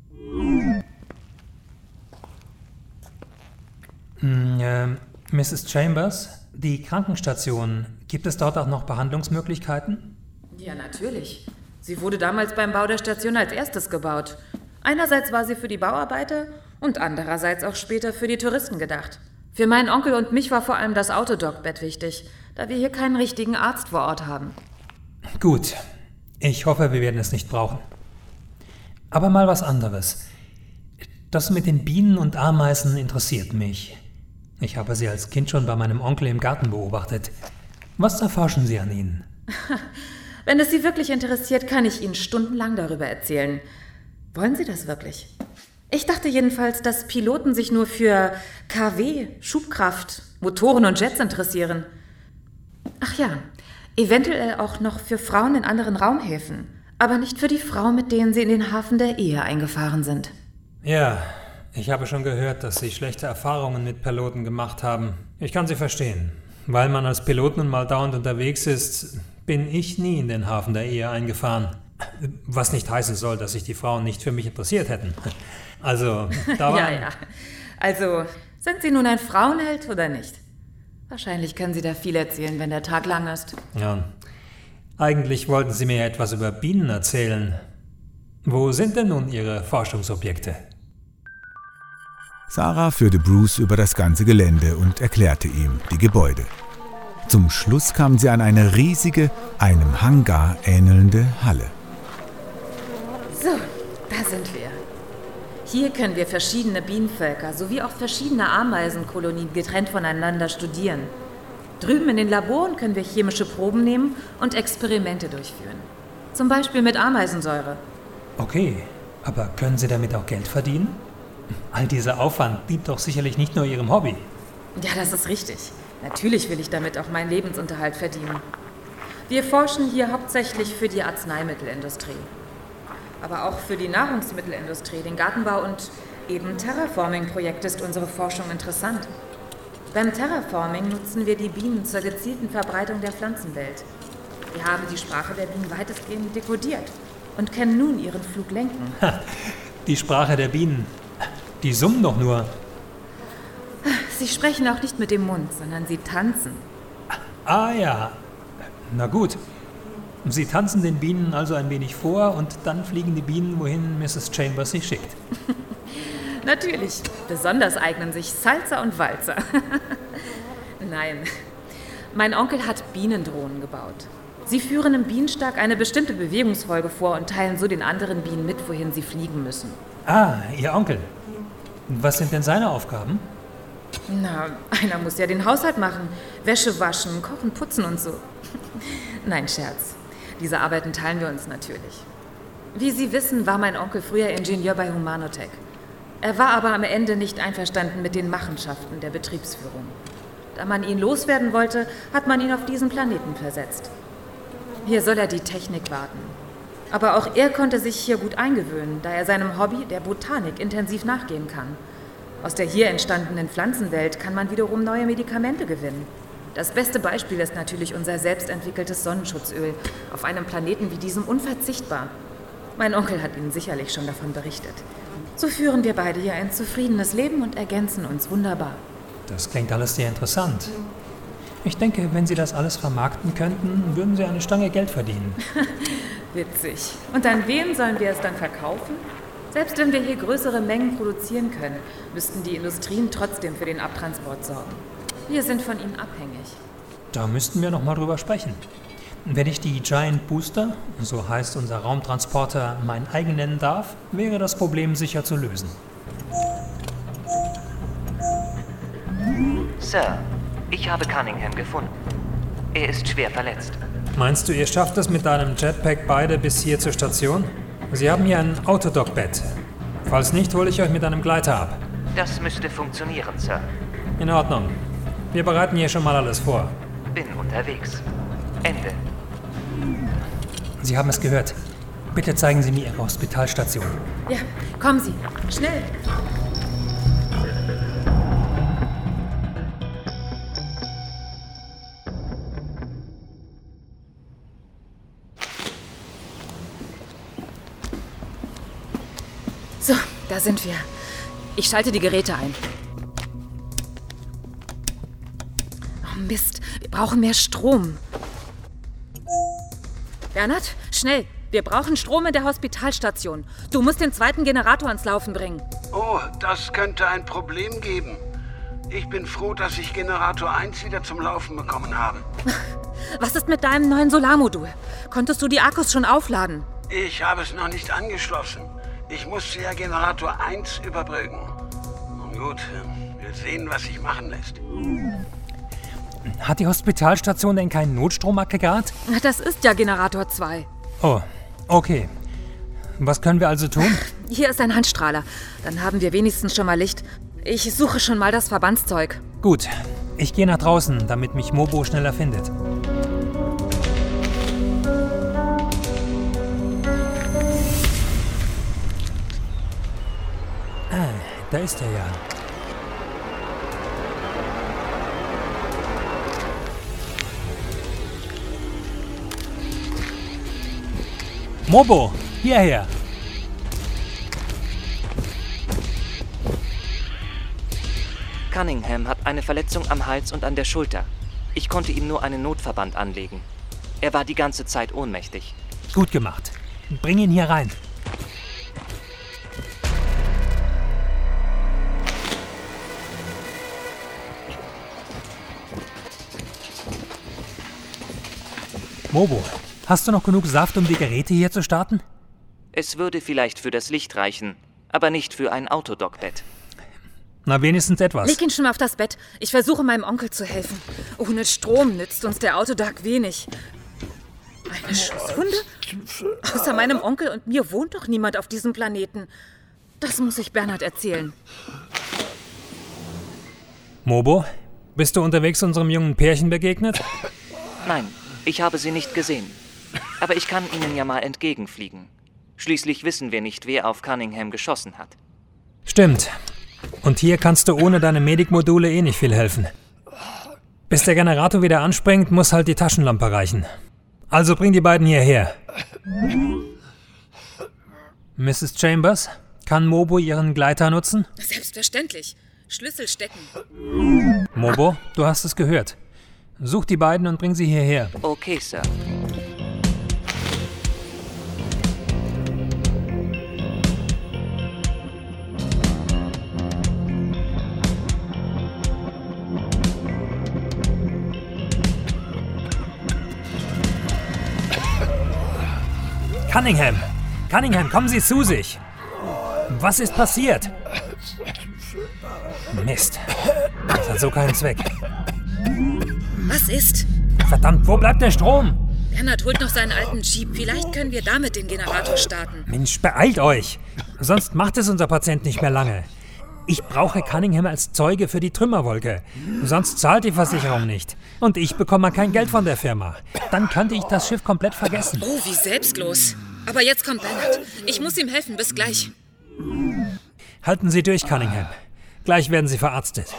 E: Hm, äh, Misses Chambers, die Krankenstation, gibt es dort auch noch Behandlungsmöglichkeiten?
L: Ja, natürlich. Sie wurde damals beim Bau der Station als erstes gebaut. Einerseits war sie für die Bauarbeiter und andererseits auch später für die Touristen gedacht. Für meinen Onkel und mich war vor allem das Autodoc-Bett wichtig, da wir hier keinen richtigen Arzt vor Ort haben.
E: Gut. Ich hoffe, wir werden es nicht brauchen. Aber mal was anderes. Das mit den Bienen und Ameisen interessiert mich. Ich habe sie als Kind schon bei meinem Onkel im Garten beobachtet. Was erforschen Sie an ihnen?
L: Wenn es Sie wirklich interessiert, kann ich Ihnen stundenlang darüber erzählen. Wollen Sie das wirklich? Ich dachte jedenfalls, dass Piloten sich nur für K W, Schubkraft, Motoren und Jets interessieren. Ach ja, eventuell auch noch für Frauen in anderen Raumhäfen, aber nicht für die Frau, mit denen sie in den Hafen der Ehe eingefahren sind.
E: Ja, ich habe schon gehört, dass Sie schlechte Erfahrungen mit Piloten gemacht haben. Ich kann Sie verstehen. Weil man als Pilot nun mal dauernd unterwegs ist, bin ich nie in den Hafen der Ehe eingefahren. Was nicht heißen soll, dass sich die Frauen nicht für mich interessiert hätten. Also, da war...
L: ja, ja. Also, sind Sie nun ein Frauenheld oder nicht? Wahrscheinlich können Sie da viel erzählen, wenn der Tag lang ist.
E: Ja. Eigentlich wollten Sie mir etwas über Bienen erzählen. Wo sind denn nun Ihre Forschungsobjekte?
B: Sarah führte Bruce über das ganze Gelände und erklärte ihm die Gebäude. Zum Schluss kamen sie an eine riesige, einem Hangar ähnelnde Halle.
L: So, da sind wir. Hier können wir verschiedene Bienenvölker sowie auch verschiedene Ameisenkolonien getrennt voneinander studieren. Drüben in den Laboren können wir chemische Proben nehmen und Experimente durchführen. Zum Beispiel mit Ameisensäure.
E: Okay, aber können Sie damit auch Geld verdienen? All dieser Aufwand dient doch sicherlich nicht nur Ihrem Hobby.
L: Ja, das ist richtig. Natürlich will ich damit auch meinen Lebensunterhalt verdienen. Wir forschen hier hauptsächlich für die Arzneimittelindustrie. Aber auch für die Nahrungsmittelindustrie, den Gartenbau und eben Terraforming-Projekt ist unsere Forschung interessant. Beim Terraforming nutzen wir die Bienen zur gezielten Verbreitung der Pflanzenwelt. Wir haben die Sprache der Bienen weitestgehend dekodiert und können nun ihren Flug lenken.
E: Ha, die Sprache der Bienen. Die summen doch nur.
L: Sie sprechen auch nicht mit dem Mund, sondern sie tanzen.
E: Ah ja. Na gut. Sie tanzen den Bienen also ein wenig vor und dann fliegen die Bienen, wohin Misses Chambers sie schickt.
L: Natürlich. Besonders eignen sich Salsa und Walzer. Nein. Mein Onkel hat Bienendrohnen gebaut. Sie führen im Bienenstock eine bestimmte Bewegungsfolge vor und teilen so den anderen Bienen mit, wohin sie fliegen müssen.
E: Ah, Ihr Onkel. Was sind denn seine Aufgaben?
L: Na, einer muss ja den Haushalt machen. Wäsche waschen, kochen, putzen und so. Nein, Scherz. Diese Arbeiten teilen wir uns natürlich. Wie Sie wissen, war mein Onkel früher Ingenieur bei Humanotech. Er war aber am Ende nicht einverstanden mit den Machenschaften der Betriebsführung. Da man ihn loswerden wollte, hat man ihn auf diesen Planeten versetzt. Hier soll er die Technik warten. Aber auch er konnte sich hier gut eingewöhnen, da er seinem Hobby, der Botanik, intensiv nachgehen kann. Aus der hier entstandenen Pflanzenwelt kann man wiederum neue Medikamente gewinnen. Das beste Beispiel ist natürlich unser selbstentwickeltes Sonnenschutzöl, auf einem Planeten wie diesem unverzichtbar. Mein Onkel hat Ihnen sicherlich schon davon berichtet. So führen wir beide hier ein zufriedenes Leben und ergänzen uns wunderbar.
E: Das klingt alles sehr interessant. Ich denke, wenn Sie das alles vermarkten könnten, würden Sie eine Stange Geld verdienen.
L: Witzig. Und an wen sollen wir es dann verkaufen? Selbst wenn wir hier größere Mengen produzieren können, müssten die Industrien trotzdem für den Abtransport sorgen. Wir sind von ihnen abhängig.
E: Da müssten wir noch mal drüber sprechen. Wenn ich die Giant Booster, so heißt unser Raumtransporter, mein eigen nennen darf, wäre das Problem sicher zu lösen.
G: Sir, Ich habe Cunningham gefunden. Er ist schwer verletzt.
E: Meinst du, ihr schafft es mit deinem Jetpack beide bis hier zur Station? Sie haben hier ein Autodock-Bett. Falls nicht, hole ich euch mit einem Gleiter ab.
G: Das müsste funktionieren, Sir.
E: In Ordnung. Wir bereiten hier schon mal alles vor.
G: Bin unterwegs. Ende.
E: Sie haben es gehört. Bitte zeigen Sie mir Ihre Hospitalstation.
L: Ja, kommen Sie. Schnell. So, da sind wir. Ich schalte die Geräte ein. Oh Mist, wir brauchen mehr Strom. Bernhard, schnell. Wir brauchen Strom in der Hospitalstation. Du musst den zweiten Generator ans Laufen bringen.
K: Oh, das könnte ein Problem geben. Ich bin froh, dass ich Generator eins wieder zum Laufen bekommen habe.
L: Was ist mit deinem neuen Solarmodul? Konntest du die Akkus schon aufladen?
K: Ich habe es noch nicht angeschlossen. Ich musste ja Generator eins überbrücken. Nun gut, wir sehen, was sich machen lässt.
E: Hat die Hospitalstation denn kein Notstromaggregat?
L: Das ist ja Generator zwei.
E: Oh, okay. Was können wir also tun?
L: Hier ist ein Handstrahler. Dann haben wir wenigstens schon mal Licht. Ich suche schon mal das Verbandszeug.
E: Gut. Ich gehe nach draußen, damit mich Mobo schneller findet. Ah, da ist er ja. Mobo, hierher!
G: Cunningham hat eine Verletzung am Hals und an der Schulter. Ich konnte ihm nur einen Notverband anlegen. Er war die ganze Zeit ohnmächtig.
E: Gut gemacht. Bring ihn hier rein. Mobo, hast du noch genug Saft, um die Geräte hier zu starten?
G: Es würde vielleicht für das Licht reichen, aber nicht für ein Autodock-Bett.
E: Na, wenigstens etwas.
L: Leg ihn schon mal auf das Bett. Ich versuche meinem Onkel zu helfen. Ohne Strom nützt uns der Autodock wenig. Eine Schusswunde? Außer meinem Onkel und mir wohnt doch niemand auf diesem Planeten. Das muss ich Bernhard erzählen.
E: Mobo, bist du unterwegs unserem jungen Pärchen begegnet?
G: Nein, ich habe sie nicht gesehen. Aber ich kann ihnen ja mal entgegenfliegen. Schließlich wissen wir nicht, wer auf Cunningham geschossen hat.
E: Stimmt. Und hier kannst du ohne deine Medic-Module eh nicht viel helfen. Bis der Generator wieder anspringt, muss halt die Taschenlampe reichen. Also bring die beiden hierher. Misses Chambers, kann Mobo ihren Gleiter nutzen?
L: Selbstverständlich. Schlüssel stecken.
E: Mobo, du hast es gehört. Such die beiden und bring sie hierher.
G: Okay, Sir.
E: Cunningham! Cunningham, kommen Sie zu sich! Was ist passiert? Mist. Das hat so keinen Zweck.
L: Was ist?
E: Verdammt, wo bleibt der Strom?
L: Bernhard holt noch seinen alten Jeep. Vielleicht können wir damit den Generator starten.
E: Mensch, beeilt euch! Sonst macht es unser Patient nicht mehr lange. Ich brauche Cunningham als Zeuge für die Trümmerwolke. Sonst zahlt die Versicherung nicht. Und ich bekomme kein Geld von der Firma. Dann könnte ich das Schiff komplett vergessen.
L: Oh, wie selbstlos. Aber jetzt kommt Bernhard. Ich muss ihm helfen. Bis gleich.
E: Halten Sie durch, Cunningham. Gleich werden Sie verarztet.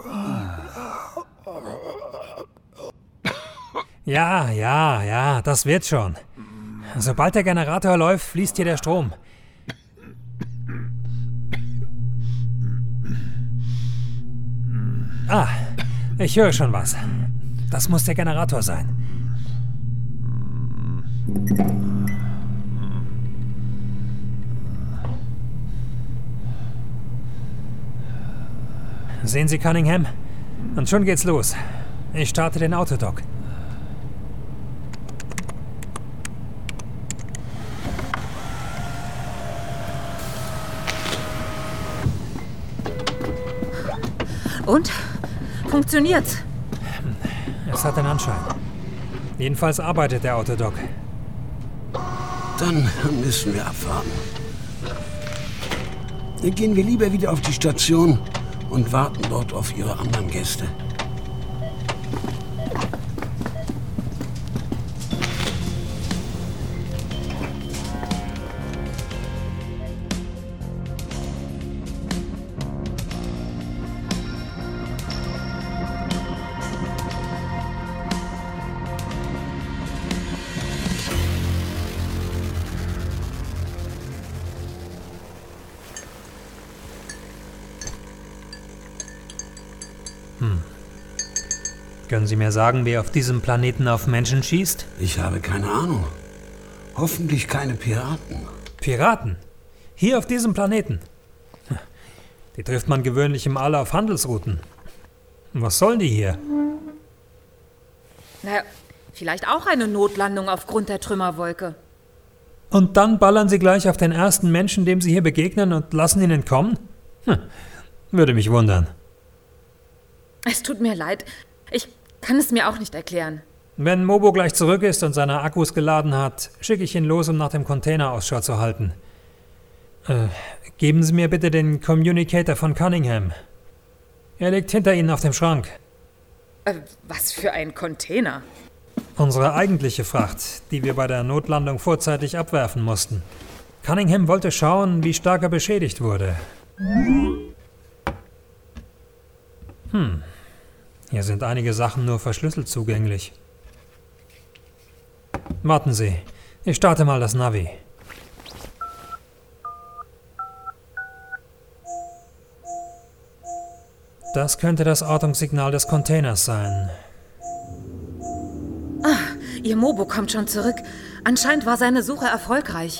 E: Ja, ja, ja, das wird schon. Sobald der Generator läuft, fließt hier der Strom. Ah, ich höre schon was. Das muss der Generator sein. Sehen Sie, Cunningham? Und schon geht's los. Ich starte den Autodock.
L: Und? Funktioniert's?
E: Es hat den Anschein. Jedenfalls arbeitet der Autodoc.
K: Dann müssen wir abwarten. Dann gehen wir lieber wieder auf die Station und warten dort auf Ihre anderen Gäste.
E: Hm. Können Sie mir sagen, wer auf diesem Planeten auf Menschen schießt?
K: Ich habe keine Ahnung. Hoffentlich keine Piraten.
E: Piraten? Hier auf diesem Planeten? Die trifft man gewöhnlich im All auf Handelsrouten. Was sollen die hier?
L: Naja, vielleicht auch eine Notlandung aufgrund der Trümmerwolke.
E: Und dann ballern sie gleich auf den ersten Menschen, dem sie hier begegnen, und lassen ihn entkommen? Hm. Würde mich wundern.
L: Es tut mir leid. Ich kann es mir auch nicht erklären.
E: Wenn Mobo gleich zurück ist und seine Akkus geladen hat, schicke ich ihn los, um nach dem Container Ausschau zu halten. Äh, geben Sie mir bitte den Communicator von Cunningham. Er liegt hinter Ihnen auf dem Schrank.
L: Äh, was für ein Container?
E: Unsere eigentliche Fracht, die wir bei der Notlandung vorzeitig abwerfen mussten. Cunningham wollte schauen, wie stark er beschädigt wurde. Hm. Hier sind einige Sachen nur verschlüsselt zugänglich. Warten Sie, ich starte mal das Navi. Das könnte das Ortungssignal des Containers sein.
L: Ah, Ihr Mobo kommt schon zurück. Anscheinend war seine Suche erfolgreich.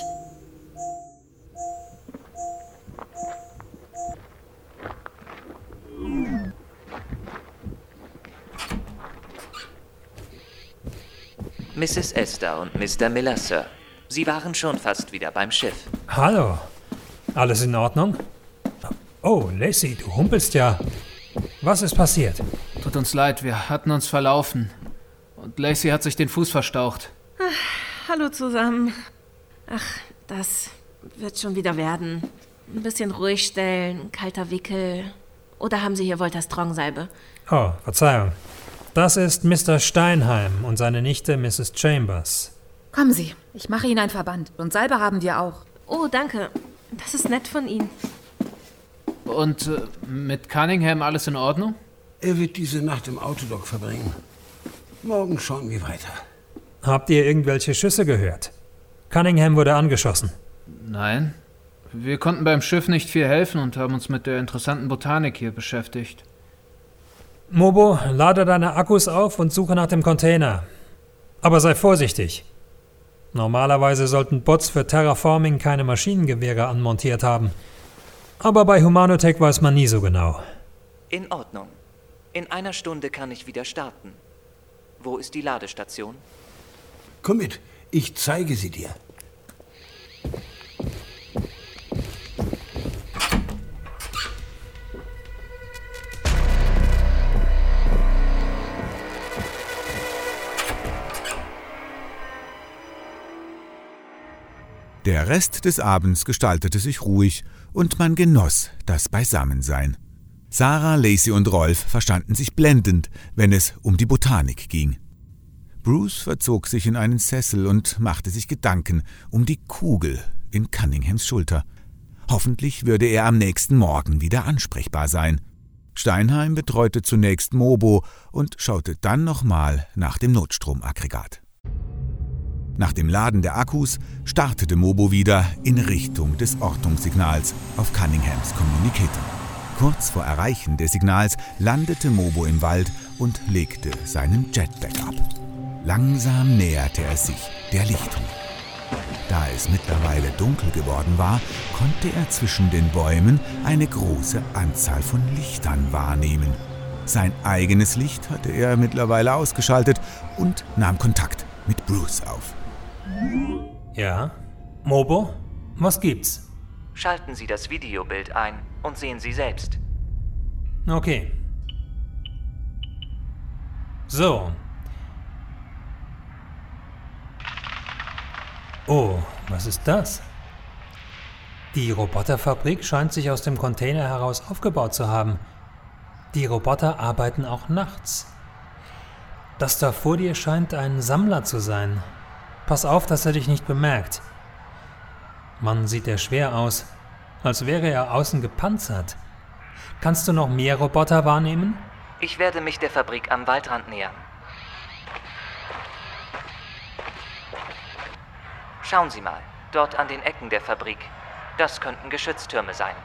G: Misses Esther und Mister Miller, Sir. Sie waren schon fast wieder beim Schiff.
E: Hallo. Alles in Ordnung? Oh, Lacey, du humpelst ja. Was ist passiert?
C: Tut uns leid, wir hatten uns verlaufen. Und Lacey hat sich den Fuß verstaucht.
D: Ach, hallo zusammen. Ach, das wird schon wieder werden. Ein bisschen ruhig stellen, kalter Wickel. Oder haben Sie hier Voltastron-Salbe?
E: Oh, Verzeihung. Das ist Mister Steinheim und seine Nichte Misses Chambers.
L: Kommen Sie, ich mache Ihnen ein Verband. Und Salbe haben wir auch.
D: Oh, danke. Das ist nett von Ihnen.
C: Und äh, mit Cunningham alles in Ordnung?
K: Er wird diese Nacht im Autodoc verbringen. Morgen schauen wir weiter.
E: Habt ihr irgendwelche Schüsse gehört? Cunningham wurde angeschossen.
C: Nein. Wir konnten beim Schiff nicht viel helfen und haben uns mit der interessanten Botanik hier beschäftigt.
E: Mobo, lade deine Akkus auf und suche nach dem Container. Aber sei vorsichtig. Normalerweise sollten Bots für Terraforming keine Maschinengewehre anmontiert haben. Aber bei Humanotech weiß man nie so genau.
G: In Ordnung. In einer Stunde kann ich wieder starten. Wo ist die Ladestation?
K: Komm mit, ich zeige sie dir.
B: Der Rest des Abends gestaltete sich ruhig und man genoss das Beisammensein. Sarah, Lacey und Rolf verstanden sich blendend, wenn es um die Botanik ging. Bruce verzog sich in einen Sessel und machte sich Gedanken um die Kugel in Cunninghams Schulter. Hoffentlich würde er am nächsten Morgen wieder ansprechbar sein. Steinheim betreute zunächst Mobo und schaute dann nochmal nach dem Notstromaggregat. Nach dem Laden der Akkus startete Mobo wieder in Richtung des Ortungssignals auf Cunninghams Communicator. Kurz vor Erreichen des Signals landete Mobo im Wald und legte seinen Jetpack ab. Langsam näherte er sich der Lichtung. Da es mittlerweile dunkel geworden war, konnte er zwischen den Bäumen eine große Anzahl von Lichtern wahrnehmen. Sein eigenes Licht hatte er mittlerweile ausgeschaltet und nahm Kontakt mit Bruce auf.
E: Ja? Mobo? Was gibt's?
G: Schalten Sie das Videobild ein und sehen Sie selbst.
E: Okay. So. Oh, was ist das? Die Roboterfabrik scheint sich aus dem Container heraus aufgebaut zu haben. Die Roboter arbeiten auch nachts. Das da vor dir scheint ein Sammler zu sein. Pass auf, dass er dich nicht bemerkt. Mann, sieht er schwer aus, als wäre er außen gepanzert. Kannst du noch mehr Roboter wahrnehmen?
G: Ich werde mich der Fabrik am Waldrand nähern. Schauen Sie mal, dort an den Ecken der Fabrik. Das könnten Geschütztürme sein.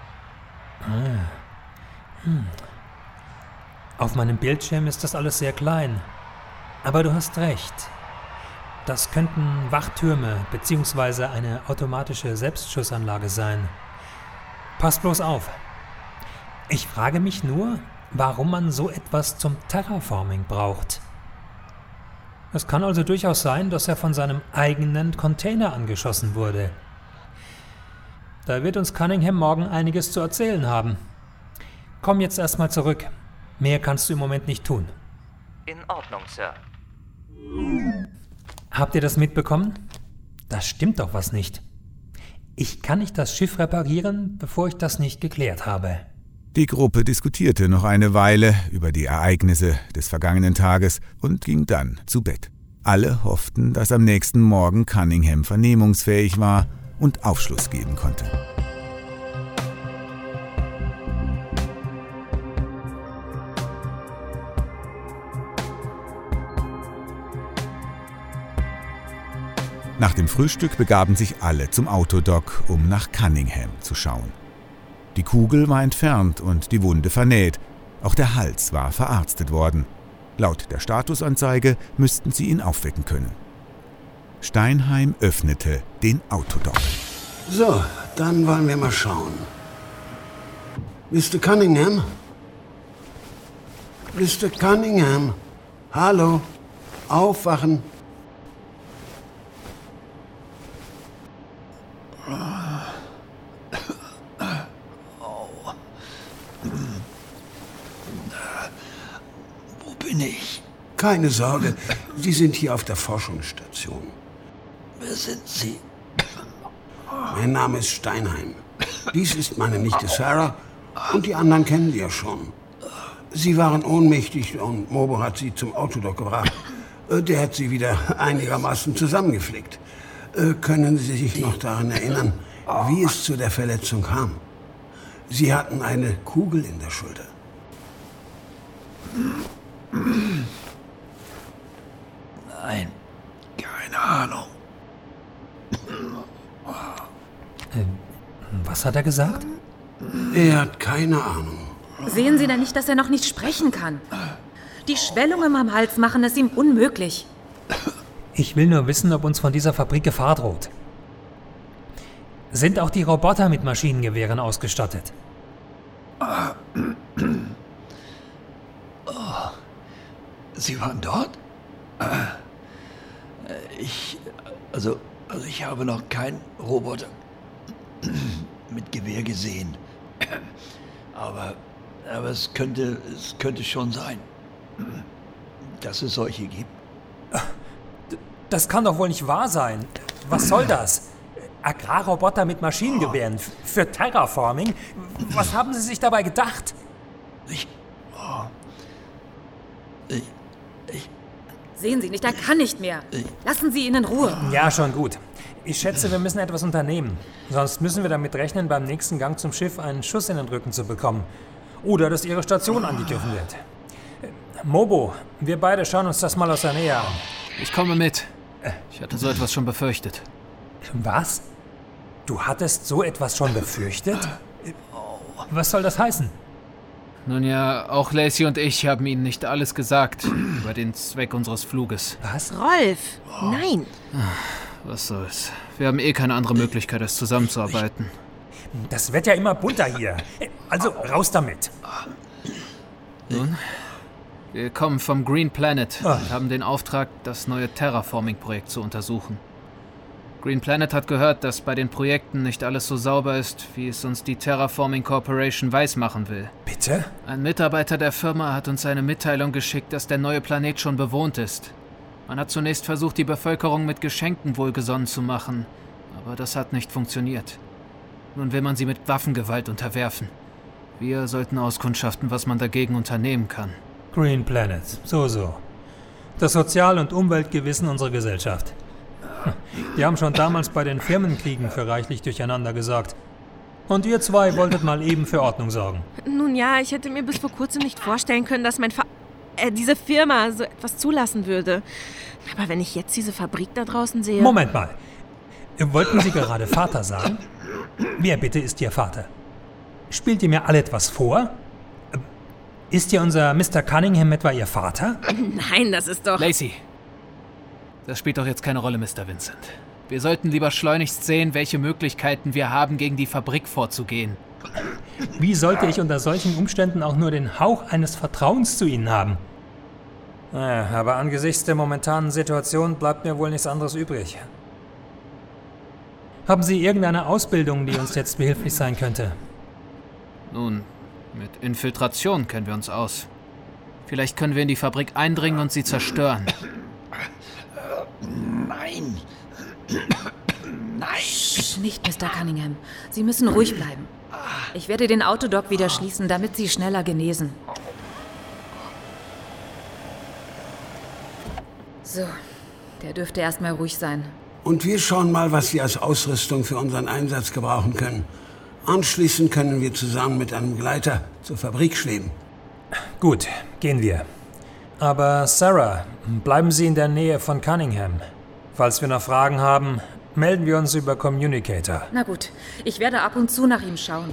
E: Ah. Hm. Auf meinem Bildschirm ist das alles sehr klein. Aber du hast recht. Das könnten Wachtürme bzw. eine automatische Selbstschussanlage sein. Pass bloß auf. Ich frage mich nur, warum man so etwas zum Terraforming braucht. Es kann also durchaus sein, dass er von seinem eigenen Container angeschossen wurde. Da wird uns Cunningham morgen einiges zu erzählen haben. Komm jetzt erstmal zurück. Mehr kannst du im Moment nicht tun.
G: In Ordnung, Sir.
E: Habt ihr das mitbekommen? Da stimmt doch was nicht. Ich kann nicht das Schiff reparieren, bevor ich das nicht geklärt habe.
B: Die Gruppe diskutierte noch eine Weile über die Ereignisse des vergangenen Tages und ging dann zu Bett. Alle hofften, dass am nächsten Morgen Cunningham vernehmungsfähig war und Aufschluss geben konnte. Nach dem Frühstück begaben sich alle zum Autodock, um nach Cunningham zu schauen. Die Kugel war entfernt und die Wunde vernäht. Auch der Hals war verarztet worden. Laut der Statusanzeige müssten sie ihn aufwecken können. Steinheim öffnete den Autodock.
K: So, dann wollen wir mal schauen. Mister Cunningham? Mister Cunningham? Hallo? Aufwachen!
M: Wo bin ich?
K: Keine Sorge, Sie sind hier auf der Forschungsstation.
M: Wer sind Sie?
K: Mein Name ist Steinheim. Dies ist meine Nichte Sarah und die anderen kennen Sie ja schon. Sie waren ohnmächtig und Mobo hat sie zum Autodock gebracht. Der hat sie wieder einigermaßen zusammengeflickt. Können Sie sich noch daran erinnern, wie es zu der Verletzung kam? Sie hatten eine Kugel in der Schulter.
M: Nein, keine Ahnung.
E: Was hat er gesagt?
K: Er hat keine Ahnung.
L: Sehen Sie denn nicht, dass er noch nicht sprechen kann? Die Schwellungen am Hals machen es ihm unmöglich.
E: Ich will nur wissen, ob uns von dieser Fabrik Gefahr droht. Sind auch die Roboter mit Maschinengewehren ausgestattet?
M: Oh, Sie waren dort? Ich, also, also ich habe noch keinen Roboter mit Gewehr gesehen. Aber, aber es könnte, es könnte schon sein, dass es solche gibt.
E: Das kann doch wohl nicht wahr sein. Was soll das? Agrarroboter mit Maschinengewehren für Terraforming? Was haben Sie sich dabei gedacht?
M: Ich, oh, ich, ich,
L: Sehen Sie nicht, er kann nicht mehr. Lassen Sie ihn in Ruhe.
E: Ja, schon gut. Ich schätze, wir müssen etwas unternehmen. Sonst müssen wir damit rechnen, beim nächsten Gang zum Schiff einen Schuss in den Rücken zu bekommen. Oder dass Ihre Station angegriffen wird. Mobo, wir beide schauen uns das mal aus der Nähe an.
C: Ich komme mit. Ich hatte so etwas schon befürchtet.
E: Was? Du hattest so etwas schon befürchtet? Was soll das heißen?
C: Nun ja, auch Lacey und ich haben Ihnen nicht alles gesagt über den Zweck unseres Fluges.
E: Was?
D: Rolf, nein.
C: Was soll's. Wir haben eh keine andere Möglichkeit, als zusammenzuarbeiten.
E: Das wird ja immer bunter hier. Also raus damit.
C: Nun, wir kommen vom Green Planet und haben den Auftrag, das neue Terraforming-Projekt zu untersuchen. Green Planet hat gehört, dass bei den Projekten nicht alles so sauber ist, wie es uns die Terraforming Corporation weismachen will.
E: Bitte?
C: Ein Mitarbeiter der Firma hat uns eine Mitteilung geschickt, dass der neue Planet schon bewohnt ist. Man hat zunächst versucht, die Bevölkerung mit Geschenken wohlgesonnen zu machen, aber das hat nicht funktioniert. Nun will man sie mit Waffengewalt unterwerfen. Wir sollten auskundschaften, was man dagegen unternehmen kann.
E: Green Planet, so so. Das Sozial- und Umweltgewissen unserer Gesellschaft. Die haben schon damals bei den Firmenkriegen für reichlich Durcheinander gesorgt. Und ihr zwei wolltet mal eben für Ordnung sorgen.
D: Nun ja, ich hätte mir bis vor kurzem nicht vorstellen können, dass mein Fa äh, diese Firma so etwas zulassen würde. Aber wenn ich jetzt diese Fabrik da draußen sehe...
E: Moment mal. Wollten Sie gerade Vater sagen? Wer bitte ist Ihr Vater? Spielt ihr mir alle etwas vor? Ist ja unser Mister Cunningham etwa Ihr Vater?
D: Nein, das ist doch...
C: Lacey, das spielt doch jetzt keine Rolle, Mister Vincent. Wir sollten lieber schleunigst sehen, welche Möglichkeiten wir haben, gegen die Fabrik vorzugehen.
E: Wie sollte ich unter solchen Umständen auch nur den Hauch eines Vertrauens zu Ihnen haben? Ja, aber angesichts der momentanen Situation bleibt mir wohl nichts anderes übrig. Haben Sie irgendeine Ausbildung, die uns jetzt behilflich sein könnte?
C: Nun, mit Infiltration kennen wir uns aus. Vielleicht können wir in die Fabrik eindringen und sie zerstören.
M: Nein. Nein.
L: Psst, nicht, Mister Cunningham. Sie müssen ruhig bleiben. Ich werde den Autodock wieder schließen, damit Sie schneller genesen. So, der dürfte erstmal ruhig sein.
K: Und wir schauen mal, was wir als Ausrüstung für unseren Einsatz gebrauchen können. Anschließend können wir zusammen mit einem Gleiter zur Fabrik schweben.
E: Gut, gehen wir. Aber Sarah, bleiben Sie in der Nähe von Cunningham. Falls wir noch Fragen haben, melden wir uns über Communicator.
L: Na gut, ich werde ab und zu nach ihm schauen.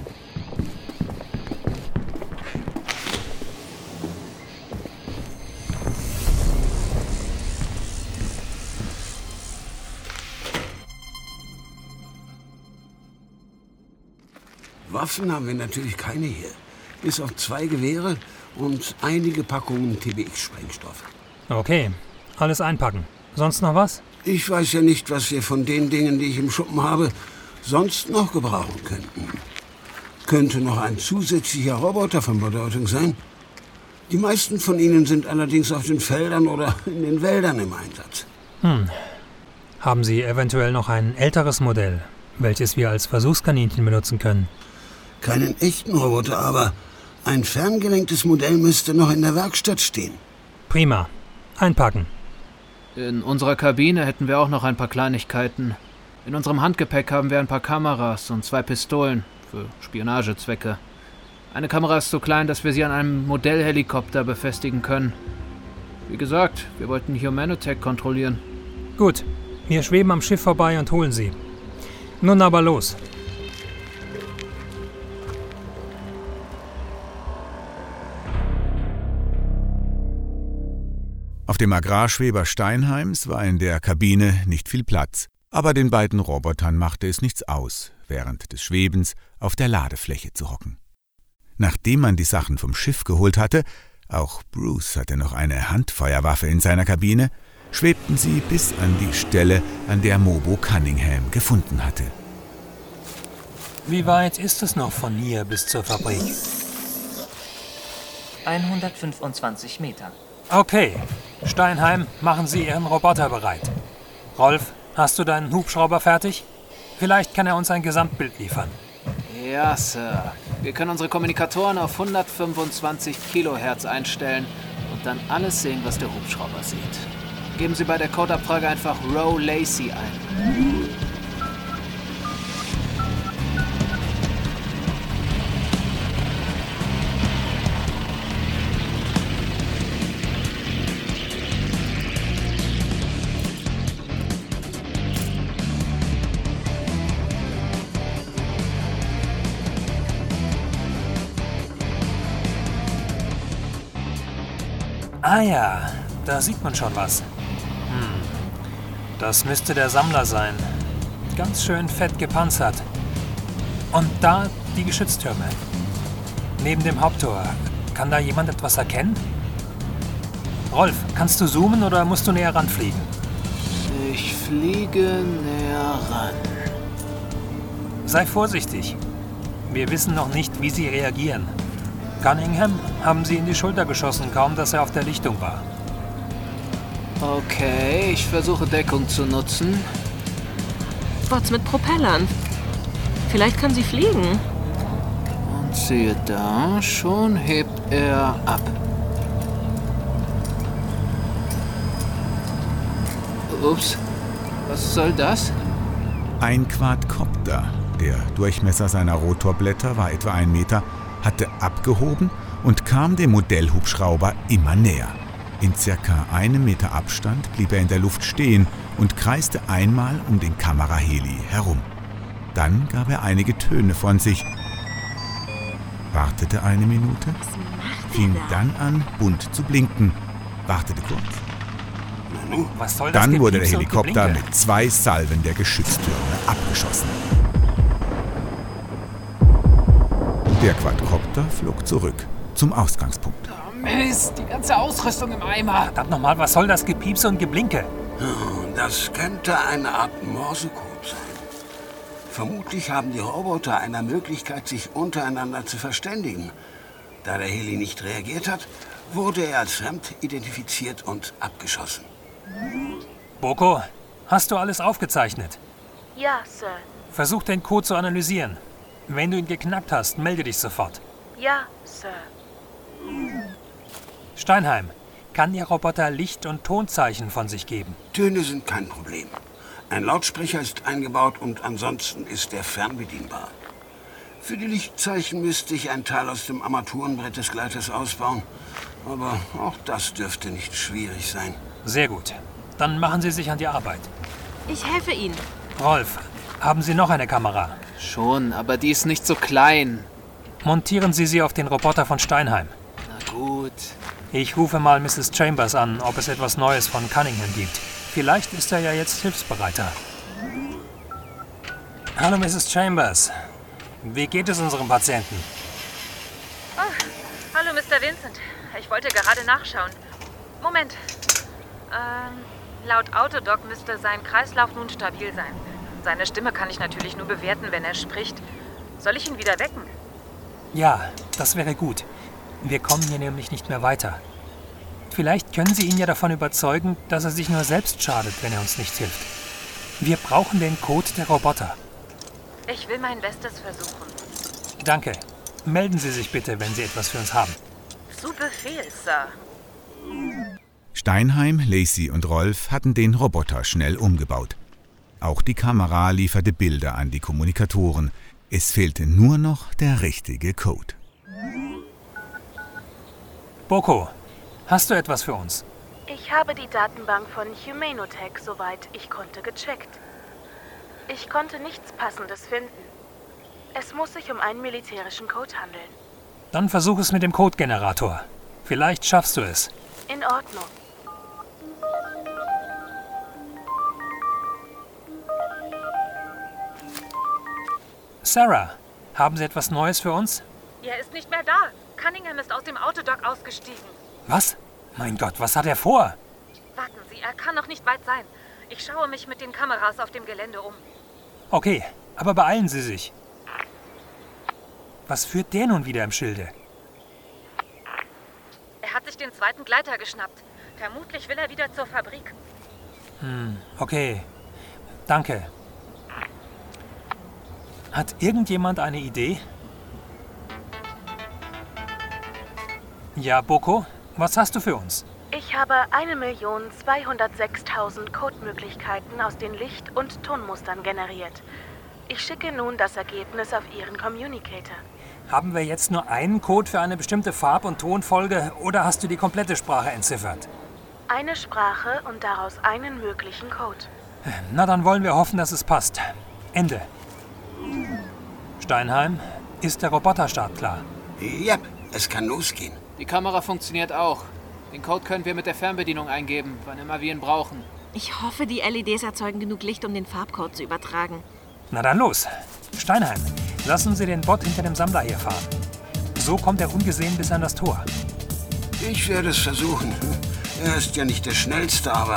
K: Waffen haben wir natürlich keine hier. Bis auf zwei Gewehre und einige Packungen T B X-Sprengstoff.
E: Okay, alles einpacken. Sonst noch was?
K: Ich weiß ja nicht, was wir von den Dingen, die ich im Schuppen habe, sonst noch gebrauchen könnten. Könnte noch ein zusätzlicher Roboter von Bedeutung sein. Die meisten von ihnen sind allerdings auf den Feldern oder in den Wäldern im Einsatz.
E: Hm. Haben Sie eventuell noch ein älteres Modell, welches wir als Versuchskaninchen benutzen können?
K: Keinen echten Roboter, aber ein ferngelenktes Modell müsste noch in der Werkstatt stehen.
E: Prima. Einpacken.
C: In unserer Kabine hätten wir auch noch ein paar Kleinigkeiten. In unserem Handgepäck haben wir ein paar Kameras und zwei Pistolen für Spionagezwecke. Eine Kamera ist so klein, dass wir sie an einem Modellhelikopter befestigen können. Wie gesagt, wir wollten Humanotech kontrollieren.
E: Gut, wir schweben am Schiff vorbei und holen sie. Nun aber los.
B: Auf dem Agrarschweber Steinheims war in der Kabine nicht viel Platz, aber den beiden Robotern machte es nichts aus, während des Schwebens auf der Ladefläche zu hocken. Nachdem man die Sachen vom Schiff geholt hatte, auch Bruce hatte noch eine Handfeuerwaffe in seiner Kabine, schwebten sie bis an die Stelle, an der Mobo Cunningham gefunden hatte.
E: Wie weit ist es noch von hier bis zur Fabrik?
G: hundertfünfundzwanzig Meter.
E: Okay. Steinheim, machen Sie Ihren Roboter bereit. Rolf, hast du deinen Hubschrauber fertig? Vielleicht kann er uns ein Gesamtbild liefern.
C: Ja, Sir. Wir können unsere Kommunikatoren auf hundertfünfundzwanzig Kilohertz einstellen und dann alles sehen, was der Hubschrauber sieht. Geben Sie bei der Codeabfrage einfach Row Lacey ein.
E: Ah ja, da sieht man schon was. Hm. Das müsste der Sammler sein. Ganz schön fett gepanzert. Und da die Geschütztürme. Neben dem Haupttor. Kann da jemand etwas erkennen? Rolf, kannst du zoomen oder musst du näher ranfliegen?
C: Ich Ich fliege näher ran.
E: Sei vorsichtig. Wir wissen noch nicht, wie Sie reagieren. Cunningham haben Sie in die Schulter geschossen, kaum dass er auf der Lichtung war.
C: Okay, ich versuche Deckung zu nutzen.
D: Was mit Propellern? Vielleicht kann sie fliegen.
C: Und siehe da, schon hebt er ab. Ups, was soll das?
B: Ein Quadcopter, der Durchmesser seiner Rotorblätter war etwa ein Meter, hatte abgehoben und kam dem Modellhubschrauber immer näher. In circa einem Meter Abstand blieb er in der Luft stehen und kreiste einmal um den Kameraheli herum. Dann gab er einige Töne von sich, wartete eine Minute, fing dann an, bunt zu blinken, wartete kurz.
E: Was soll das
B: Dann wurde der
E: Gepiepse und
B: Helikopter
E: Geblinke?
B: mit zwei Salven der Geschütztürme abgeschossen. Der Quadcopter flog zurück zum Ausgangspunkt.
C: Oh Mist, die ganze Ausrüstung im Eimer.
E: Verdammt nochmal, was soll das Gepiepse und Geblinke?
K: Das könnte eine Art Morsecode sein. Vermutlich haben die Roboter eine Möglichkeit, sich untereinander zu verständigen. Da der Heli nicht reagiert hat, wurde er als fremd identifiziert und abgeschossen.
E: Boko, hast du alles aufgezeichnet?
F: Ja, Sir.
E: Versuch den Code zu analysieren. Wenn du ihn geknackt hast, melde dich sofort.
F: Ja, Sir.
E: Steinheim, kann Ihr Roboter Licht- und Tonzeichen von sich geben?
K: Töne sind kein Problem. Ein Lautsprecher ist eingebaut und ansonsten ist er fernbedienbar. Für die Lichtzeichen müsste ich ein Teil aus dem Armaturenbrett des Gleiters ausbauen. Aber auch das dürfte nicht schwierig sein.
E: Sehr gut. Dann machen Sie sich an die Arbeit.
D: Ich helfe Ihnen.
E: Rolf, haben Sie noch eine Kamera?
C: Schon, aber die ist nicht so klein.
E: Montieren Sie sie auf den Roboter von Steinheim.
C: Na gut.
E: Ich rufe mal Misses Chambers an, ob es etwas Neues von Cunningham gibt. Vielleicht ist er ja jetzt hilfsbereiter. Hallo, Misses Chambers. Wie geht es unserem Patienten?
L: Oh, hallo, Mister Vincent. Ich wollte gerade nachschauen. Moment. Ähm, laut Autodoc müsste sein Kreislauf nun stabil sein. Seine Stimme kann ich natürlich nur bewerten, wenn er spricht. Soll ich ihn wieder wecken?
E: Ja, das wäre gut. Wir kommen hier nämlich nicht mehr weiter. Vielleicht können Sie ihn ja davon überzeugen, dass er sich nur selbst schadet, wenn er uns nicht hilft. Wir brauchen den Code der Roboter.
L: Ich will mein Bestes versuchen.
E: Danke. Melden Sie sich bitte, wenn Sie etwas für uns haben.
L: Zu Befehl, Sir.
B: Steinheim, Lacey und Rolf hatten den Roboter schnell umgebaut. Auch die Kamera lieferte Bilder an die Kommunikatoren. Es fehlte nur noch der richtige Code.
E: Boko, hast du etwas für uns?
F: Ich habe die Datenbank von Humanotech, soweit ich konnte, gecheckt. Ich konnte nichts Passendes finden. Es muss sich um einen militärischen Code handeln.
E: Dann versuch es mit dem Codegenerator. Vielleicht schaffst du es.
F: In Ordnung.
E: Sarah, haben Sie etwas Neues für uns?
L: Er ist nicht mehr da. Cunningham ist aus dem Autodoc ausgestiegen.
E: Was? Mein Gott, was hat er vor?
L: Warten Sie, er kann noch nicht weit sein. Ich schaue mich mit den Kameras auf dem Gelände um.
E: Okay, aber beeilen Sie sich. Was führt der nun wieder im Schilde?
L: Er hat sich den zweiten Gleiter geschnappt. Vermutlich will er wieder zur Fabrik.
E: Hm, okay. Danke. Hat irgendjemand eine Idee? Ja, Boko, was hast du für uns?
F: Ich habe eine Million zweihundertsechstausend Codemöglichkeiten aus den Licht- und Tonmustern generiert. Ich schicke nun das Ergebnis auf Ihren Communicator.
E: Haben wir jetzt nur einen Code für eine bestimmte Farb- und Tonfolge oder hast du die komplette Sprache entziffert?
F: Eine Sprache und daraus einen möglichen Code.
E: Na, dann wollen wir hoffen, dass es passt. Ende. Steinheim, ist der Roboterstart klar?
K: Yep, es kann losgehen.
C: Die Kamera funktioniert auch. Den Code können wir mit der Fernbedienung eingeben, wann immer wir ihn brauchen.
D: Ich hoffe, die L E Ds erzeugen genug Licht, um den Farbcode zu übertragen.
E: Na dann los. Steinheim, lassen Sie den Bot hinter dem Sammler hier fahren. So kommt er ungesehen bis an das Tor.
K: Ich werde es versuchen. Er ist ja nicht der Schnellste, aber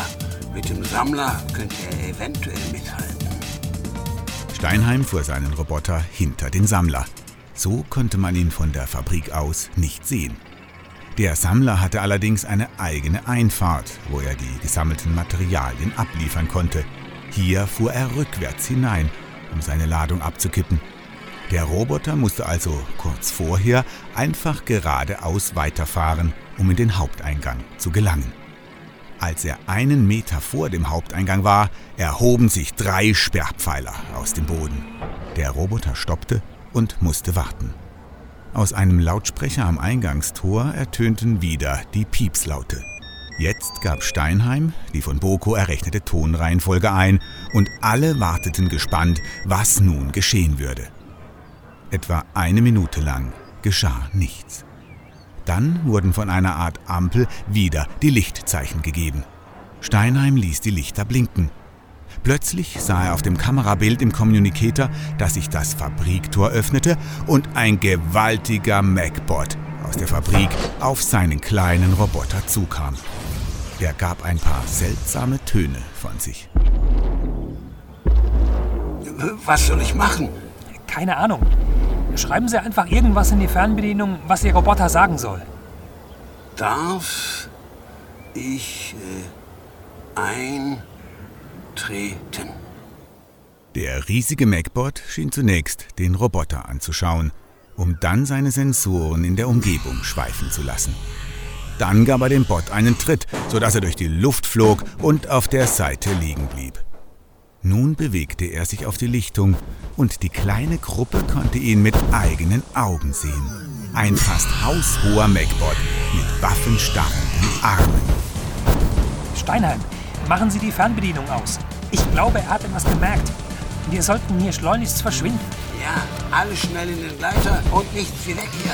K: Mit dem Sammler könnte er eventuell mithalten.
B: Steinheim fuhr seinen Roboter hinter den Sammler. So konnte man ihn von der Fabrik aus nicht sehen. Der Sammler hatte allerdings eine eigene Einfahrt, wo er die gesammelten Materialien abliefern konnte. Hier fuhr er rückwärts hinein, um seine Ladung abzukippen. Der Roboter musste also kurz vorher einfach geradeaus weiterfahren, um in den Haupteingang zu gelangen. Als er einen Meter vor dem Haupteingang war, erhoben sich drei Sperrpfeiler aus dem Boden. Der Roboter stoppte und musste warten. Aus einem Lautsprecher am Eingangstor ertönten wieder die Piepslaute. Jetzt gab Steinheim die von Boko errechnete Tonreihenfolge ein und alle warteten gespannt, was nun geschehen würde. Etwa eine Minute lang geschah nichts. Dann wurden von einer Art Ampel wieder die Lichtzeichen gegeben. Steinheim ließ die Lichter blinken. Plötzlich sah er auf dem Kamerabild im Communicator, dass sich das Fabriktor öffnete und ein gewaltiger Macbot aus der Fabrik auf seinen kleinen Roboter zukam. Er gab ein paar seltsame Töne von sich.
K: Was soll ich machen?
E: Keine Ahnung. Schreiben Sie einfach irgendwas in die Fernbedienung, was Ihr Roboter sagen soll.
K: Darf ich äh, eintreten?
B: Der riesige Macbot schien zunächst den Roboter anzuschauen, um dann seine Sensoren in der Umgebung schweifen zu lassen. Dann gab er dem Bot einen Tritt, sodass er durch die Luft flog und auf der Seite liegen blieb. Nun bewegte er sich auf die Lichtung und die kleine Gruppe konnte ihn mit eigenen Augen sehen. Ein fast haushoher Macbot mit waffenstarrenden Armen.
E: Steinheim, machen Sie die Fernbedienung aus. Ich glaube, er hat etwas gemerkt. Wir sollten hier schleunigst verschwinden.
K: Ja, alle schnell in den Gleiter und nichts wie weg hier.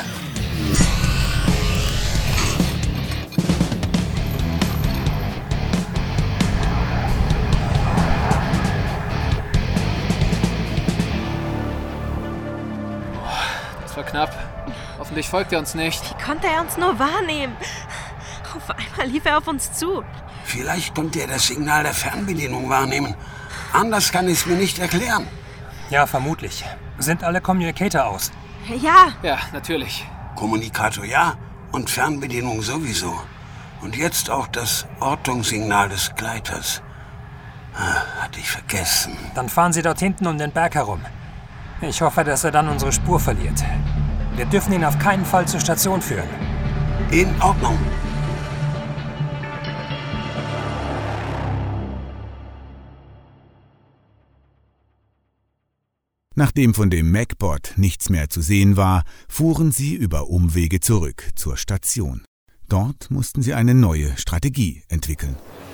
C: Das war knapp. Hoffentlich folgt er uns nicht.
D: Wie konnte er uns nur wahrnehmen? Auf einmal lief er auf uns zu.
K: Vielleicht konnte er das Signal der Fernbedienung wahrnehmen. Anders kann ich es mir nicht erklären.
E: Ja, vermutlich. Sind alle Communicator aus?
D: Ja.
C: Ja, natürlich.
K: Kommunikator ja und Fernbedienung sowieso. Und jetzt auch das Ortungssignal des Gleiters. Ah, hatte ich vergessen.
E: Dann fahren Sie dort hinten um den Berg herum. Ich hoffe, dass er dann unsere Spur verliert. Wir dürfen ihn auf keinen Fall zur Station führen.
K: In Ordnung.
B: Nachdem von dem Macbot nichts mehr zu sehen war, fuhren sie über Umwege zurück zur Station. Dort mussten sie eine neue Strategie entwickeln.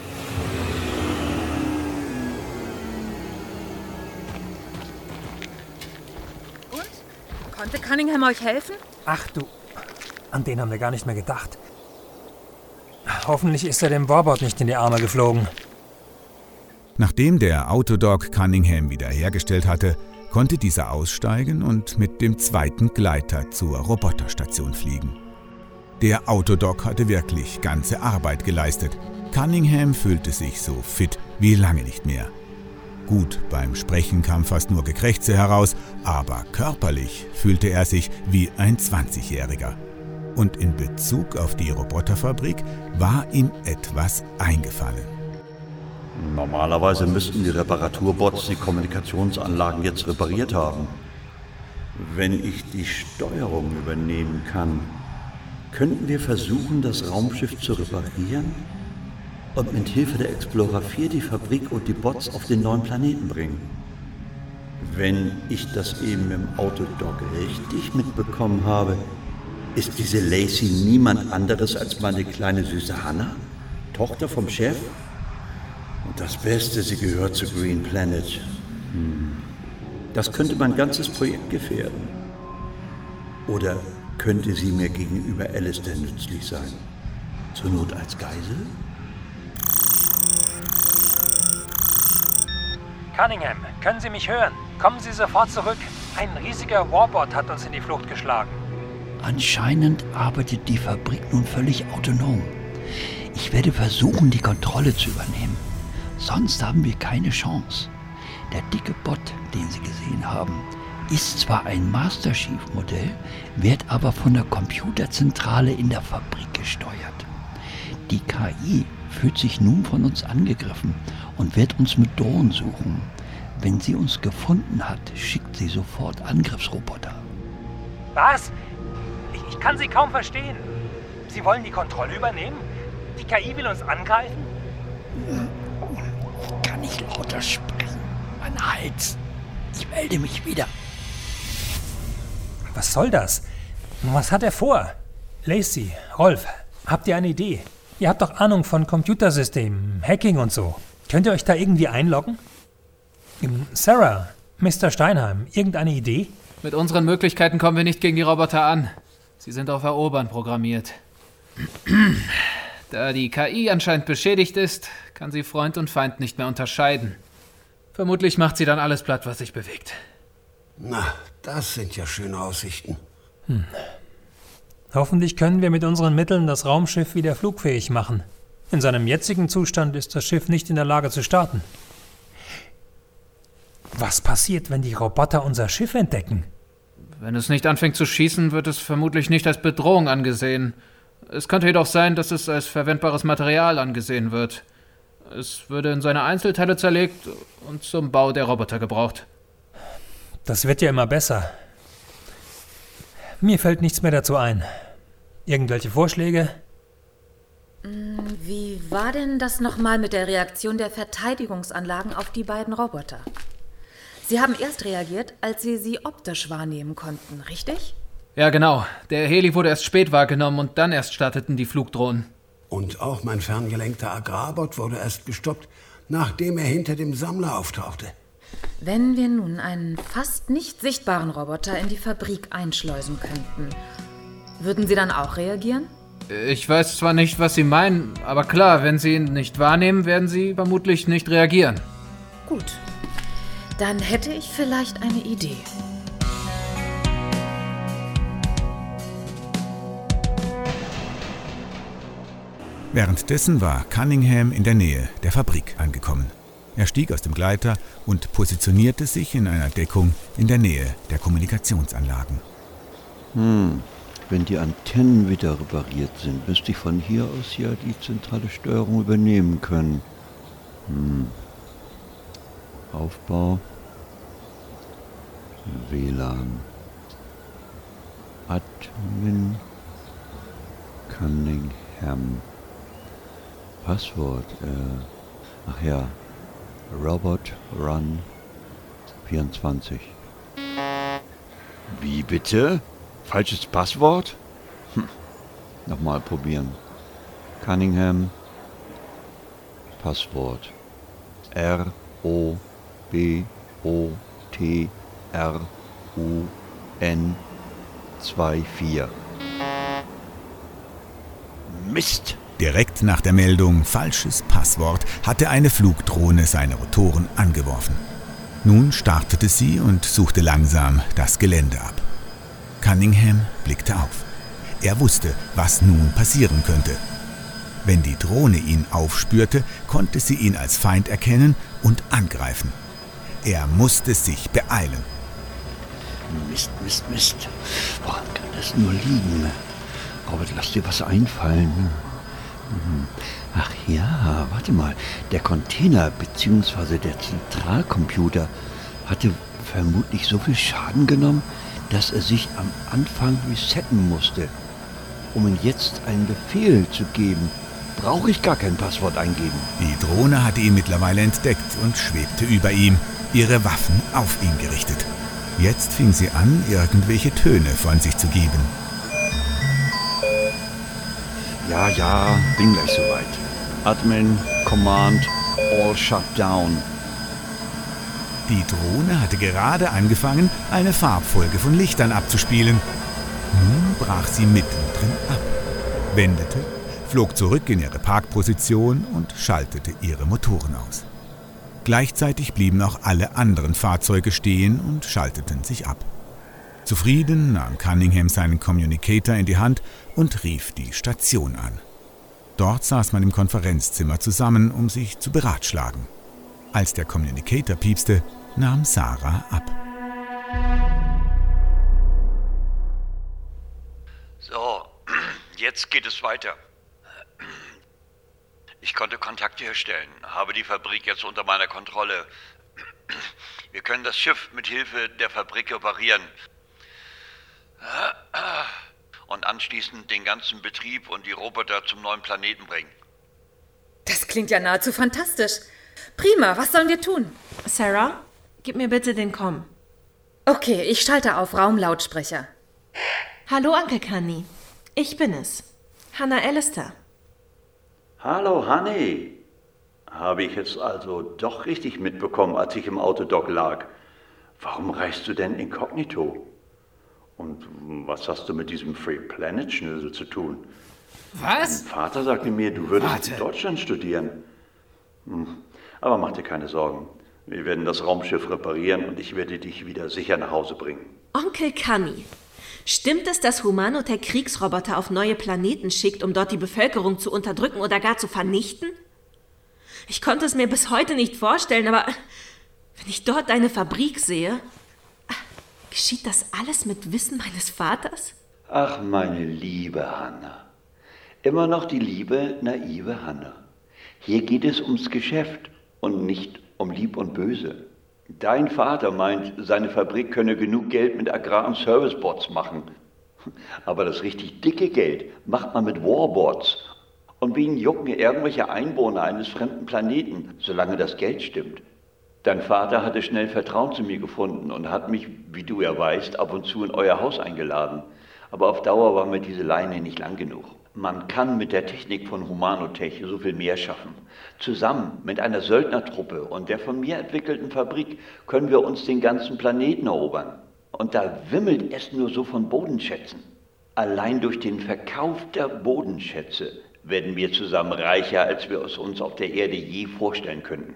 L: Und? Konnte Cunningham euch helfen?
E: Ach du, an den haben wir gar nicht mehr gedacht. Hoffentlich ist er dem Warbot nicht in die Arme geflogen.
B: Nachdem der Autodog Cunningham wiederhergestellt hatte, konnte dieser aussteigen und mit dem zweiten Gleiter zur Roboterstation fliegen. Der Autodog hatte wirklich ganze Arbeit geleistet. Cunningham fühlte sich so fit wie lange nicht mehr. Gut, beim Sprechen kam fast nur Gekrächze heraus, aber körperlich fühlte er sich wie ein zwanzigjähriger. Und in Bezug auf die Roboterfabrik war ihm etwas eingefallen.
I: Normalerweise müssten die Reparaturbots die Kommunikationsanlagen jetzt repariert haben. Wenn ich die Steuerung übernehmen kann, könnten wir versuchen, das Raumschiff zu reparieren und mit Hilfe der Explorer vier die Fabrik und die Bots auf den neuen Planeten bringen. Wenn ich das eben im Autodog richtig mitbekommen habe, ist diese Lacey niemand anderes als meine kleine süße Hannah, Tochter vom Chef? Und das Beste, sie gehört zu Green Planet. Hm. Das könnte mein ganzes Projekt gefährden. Oder könnte sie mir gegenüber Alistair nützlich sein? Zur Not als Geisel?
E: Cunningham, können Sie mich hören? Kommen Sie sofort zurück. Ein riesiger Warbot hat uns in die Flucht geschlagen.
M: Anscheinend arbeitet die Fabrik nun völlig autonom. Ich werde versuchen, die Kontrolle zu übernehmen. Sonst haben wir keine Chance. Der dicke Bot, den Sie gesehen haben, ist zwar ein Master Chief-Modell, wird aber von der Computerzentrale in der Fabrik gesteuert. Die K I fühlt sich nun von uns angegriffen und wird uns mit Drohnen suchen. Wenn sie uns gefunden hat, schickt sie sofort Angriffsroboter.
E: Was? Ich, ich kann Sie kaum verstehen. Sie wollen die Kontrolle übernehmen? Die K I will uns angreifen?
M: Ich kann nicht lauter sprechen. Mein Hals. Ich melde mich wieder.
E: Was soll das? Was hat er vor? Lacey, Rolf, habt ihr eine Idee? Ihr habt doch Ahnung von Computersystemen, Hacking und so. Könnt ihr euch da irgendwie einloggen? Sarah, Mister Steinheim, irgendeine Idee?
C: Mit unseren Möglichkeiten kommen wir nicht gegen die Roboter an. Sie sind auf Erobern programmiert. Da die K I anscheinend beschädigt ist, kann sie Freund und Feind nicht mehr unterscheiden. Vermutlich macht sie dann alles platt, was sich bewegt.
K: Na, das sind ja schöne Aussichten.
E: Hm. Hoffentlich können wir mit unseren Mitteln das Raumschiff wieder flugfähig machen. In seinem jetzigen Zustand ist das Schiff nicht in der Lage zu starten. Was passiert, wenn die Roboter unser Schiff entdecken?
C: Wenn es nicht anfängt zu schießen, wird es vermutlich nicht als Bedrohung angesehen. Es könnte jedoch sein, dass es als verwendbares Material angesehen wird. Es würde in seine Einzelteile zerlegt und zum Bau der Roboter gebraucht.
E: Das wird ja immer besser. Mir fällt nichts mehr dazu ein. Irgendwelche Vorschläge?
L: Wie war denn das nochmal mit der Reaktion der Verteidigungsanlagen auf die beiden Roboter? Sie haben erst reagiert, als Sie sie optisch wahrnehmen konnten, richtig?
C: Ja, genau. Der Heli wurde erst spät wahrgenommen und dann erst starteten die Flugdrohnen.
K: Und auch mein ferngelenkter Agrarbot wurde erst gestoppt, nachdem er hinter dem Sammler auftauchte.
L: Wenn wir nun einen fast nicht sichtbaren Roboter in die Fabrik einschleusen könnten, würden Sie dann auch reagieren?
C: Ich weiß zwar nicht, was Sie meinen, aber klar, wenn Sie ihn nicht wahrnehmen, werden Sie vermutlich nicht reagieren.
L: Gut. Dann hätte ich vielleicht eine Idee.
B: Währenddessen war Cunningham in der Nähe der Fabrik angekommen. Er stieg aus dem Gleiter und positionierte sich in einer Deckung in der Nähe der Kommunikationsanlagen.
I: Hm, wenn die Antennen wieder repariert sind, müsste ich von hier aus ja die zentrale Steuerung übernehmen können. Hm. Aufbau. W L A N. Admin. Cunningham. Passwort. Äh, ach ja. Robot Run vierundzwanzig. Wie bitte? Falsches Passwort? Hm. Nochmal probieren. Cunningham. Passwort. R O B O T R U N vierundzwanzig. Mist!
B: Direkt nach der Meldung falsches Passwort hatte eine Flugdrohne seine Rotoren angeworfen. Nun startete sie und suchte langsam das Gelände ab. Cunningham blickte auf. Er wusste, was nun passieren könnte. Wenn die Drohne ihn aufspürte, konnte sie ihn als Feind erkennen und angreifen. Er musste sich beeilen.
M: Mist, Mist, Mist. Woran kann das nur liegen? Robert, lass dir was einfallen. Ach ja, warte mal. Der Container bzw. der Zentralcomputer hatte vermutlich so viel Schaden genommen, dass er sich am Anfang resetten musste. Um ihm jetzt einen Befehl zu geben, brauche ich gar kein Passwort eingeben.
B: Die Drohne hatte ihn mittlerweile entdeckt und schwebte über ihm, ihre Waffen auf ihn gerichtet. Jetzt fing sie an, irgendwelche Töne von sich zu geben.
I: Ja, ja, bin gleich soweit. Admin, Command, all shut down.
B: Die Drohne hatte gerade angefangen, eine Farbfolge von Lichtern abzuspielen. Nun brach sie mittendrin ab, wendete, flog zurück in ihre Parkposition und schaltete ihre Motoren aus. Gleichzeitig blieben auch alle anderen Fahrzeuge stehen und schalteten sich ab. Zufrieden nahm Cunningham seinen Communicator in die Hand und rief die Station an. Dort saß man im Konferenzzimmer zusammen, um sich zu beratschlagen. Als der Communicator piepste, nahm Sarah ab.
I: So, jetzt geht es weiter. Ich konnte Kontakt herstellen, habe die Fabrik jetzt unter meiner Kontrolle. Wir können das Schiff mit Hilfe der Fabrik reparieren. Und anschließend den ganzen Betrieb und die Roboter zum neuen Planeten bringen.
L: Das klingt ja nahezu fantastisch. Prima, was sollen wir tun?
D: Sarah, gib mir bitte den Com.
L: Okay, ich schalte auf Raumlautsprecher.
D: Hallo, Onkel Connie. Ich bin es. Hannah Alistair.
I: Hallo, Honey. Habe ich jetzt also doch richtig mitbekommen, als ich im Autodock lag. Warum reist du denn inkognito? Und was hast du mit diesem Free Planet-Schnösel zu tun?
C: Was?
I: Mein Vater sagte mir, du würdest
C: Warte.
I: in Deutschland studieren. Hm. Aber mach dir keine Sorgen. Wir werden das Raumschiff reparieren und ich werde dich wieder sicher nach Hause bringen.
D: Onkel Connie, stimmt es, dass Humanotech Kriegsroboter auf neue Planeten schickt, um dort die Bevölkerung zu unterdrücken oder gar zu vernichten? Ich konnte es mir bis heute nicht vorstellen, aber wenn ich dort deine Fabrik sehe, geschieht das alles mit Wissen meines Vaters?
I: Ach, meine liebe Hannah. Immer noch die liebe, naive Hannah. Hier geht es ums Geschäft und nicht um Lieb und Böse. Dein Vater meint, seine Fabrik könne genug Geld mit Agrar- und Servicebots machen. Aber das richtig dicke Geld macht man mit Warbots. Und wen jucken irgendwelche Einwohner eines fremden Planeten, solange das Geld stimmt? Dein Vater hatte schnell Vertrauen zu mir gefunden und hat mich, wie du ja weißt, ab und zu in euer Haus eingeladen. Aber auf Dauer war mir diese Leine nicht lang genug. Man kann mit der Technik von Humanotech so viel mehr schaffen. Zusammen mit einer Söldnertruppe und der von mir entwickelten Fabrik können wir uns den ganzen Planeten erobern. Und da wimmelt es nur so von Bodenschätzen. Allein durch den Verkauf der Bodenschätze werden wir zusammen reicher, als wir es uns auf der Erde je vorstellen könnten.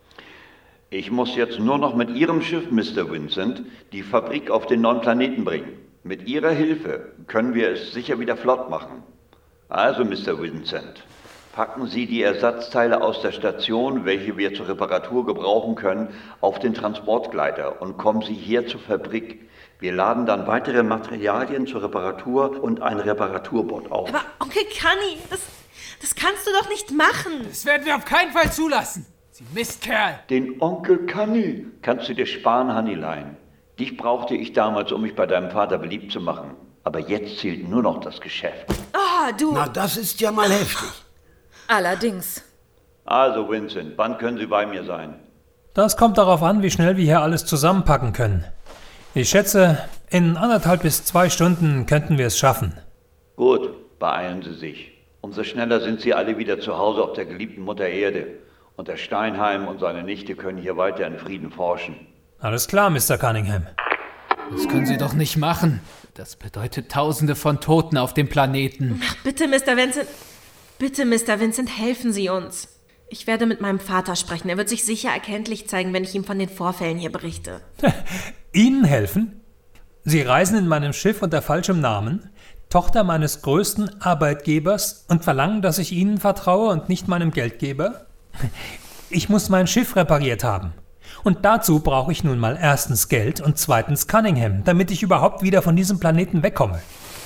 I: Ich muss jetzt nur noch mit Ihrem Schiff, Mister Vincent, die Fabrik auf den neuen Planeten bringen. Mit Ihrer Hilfe können wir es sicher wieder flott machen. Also, Mister Vincent, packen Sie die Ersatzteile aus der Station, welche wir zur Reparatur gebrauchen können, auf den Transportgleiter und kommen Sie hier zur Fabrik. Wir laden dann weitere Materialien zur Reparatur und ein Reparaturbot auf.
D: Aber Onkel Connie, das, das kannst du doch nicht machen.
C: Das werden wir auf keinen Fall zulassen. Sie Mistkerl.
I: Den Onkel Connie kannst du dir sparen, Honeylein. Dich brauchte ich damals, um mich bei deinem Vater beliebt zu machen. Aber jetzt zählt nur noch das Geschäft.
D: Oh, du...
K: Na, das ist ja mal heftig.
L: Allerdings.
I: Also, Vincent, wann können Sie bei mir sein?
E: Das kommt darauf an, wie schnell wir hier alles zusammenpacken können. Ich schätze, in anderthalb bis zwei Stunden könnten wir es schaffen.
I: Gut, beeilen Sie sich. Umso schneller sind Sie alle wieder zu Hause auf der geliebten Mutter Erde. Und der Steinheim und seine Nichte können hier weiter in Frieden forschen.
E: Alles klar, Mister Cunningham.
C: Das können Sie doch nicht machen. Das bedeutet Tausende von Toten auf dem Planeten.
D: Ach, bitte, Mister Vincent. Bitte, Mister Vincent, helfen Sie uns. Ich werde mit meinem Vater sprechen. Er wird sich sicher erkenntlich zeigen, wenn ich ihm von den Vorfällen hier berichte.
E: Ihnen helfen? Sie reisen in meinem Schiff unter falschem Namen, Tochter meines größten Arbeitgebers, und verlangen, dass ich Ihnen vertraue und nicht meinem Geldgeber? Ich muss mein Schiff repariert haben. Und dazu brauche ich nun mal erstens Geld und zweitens Cunningham, damit ich überhaupt wieder von diesem Planeten wegkomme.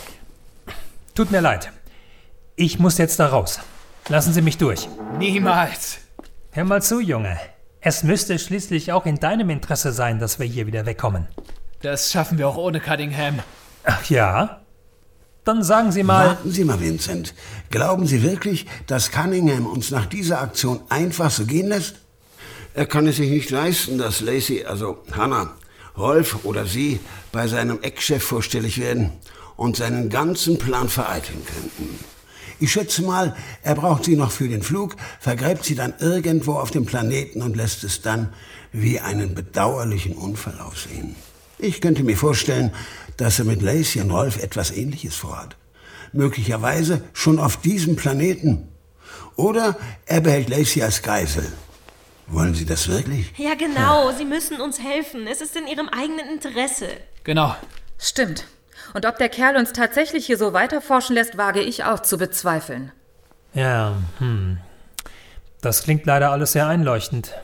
E: Tut mir leid. Ich muss jetzt da raus. Lassen Sie mich durch.
C: Niemals.
E: Hör mal zu, Junge. Es müsste schließlich auch in deinem Interesse sein, dass wir hier wieder wegkommen.
C: Das schaffen wir auch ohne Cunningham.
E: Ach ja? Dann sagen Sie mal...
K: Warten Sie mal, Vincent. Glauben Sie wirklich, dass Cunningham uns nach dieser Aktion einfach so gehen lässt? Er kann es sich nicht leisten, dass Lacey, also Hannah, Rolf oder Sie bei seinem Ex-Chef vorstellig werden und seinen ganzen Plan vereiteln könnten. Ich schätze mal, er braucht sie noch für den Flug, vergräbt sie dann irgendwo auf dem Planeten und lässt es dann wie einen bedauerlichen Unfall aussehen. Ich könnte mir vorstellen, dass er mit Lacey und Rolf etwas Ähnliches vorhat. Möglicherweise schon auf diesem Planeten. Oder er behält Lacey als Geisel. Wollen Sie das wirklich?
D: Ja, genau. Sie müssen uns helfen. Es ist in Ihrem eigenen Interesse.
C: Genau.
L: Stimmt. Und ob der Kerl uns tatsächlich hier so weiterforschen lässt, wage ich auch zu bezweifeln.
E: Ja, hm. Das klingt leider alles sehr einleuchtend.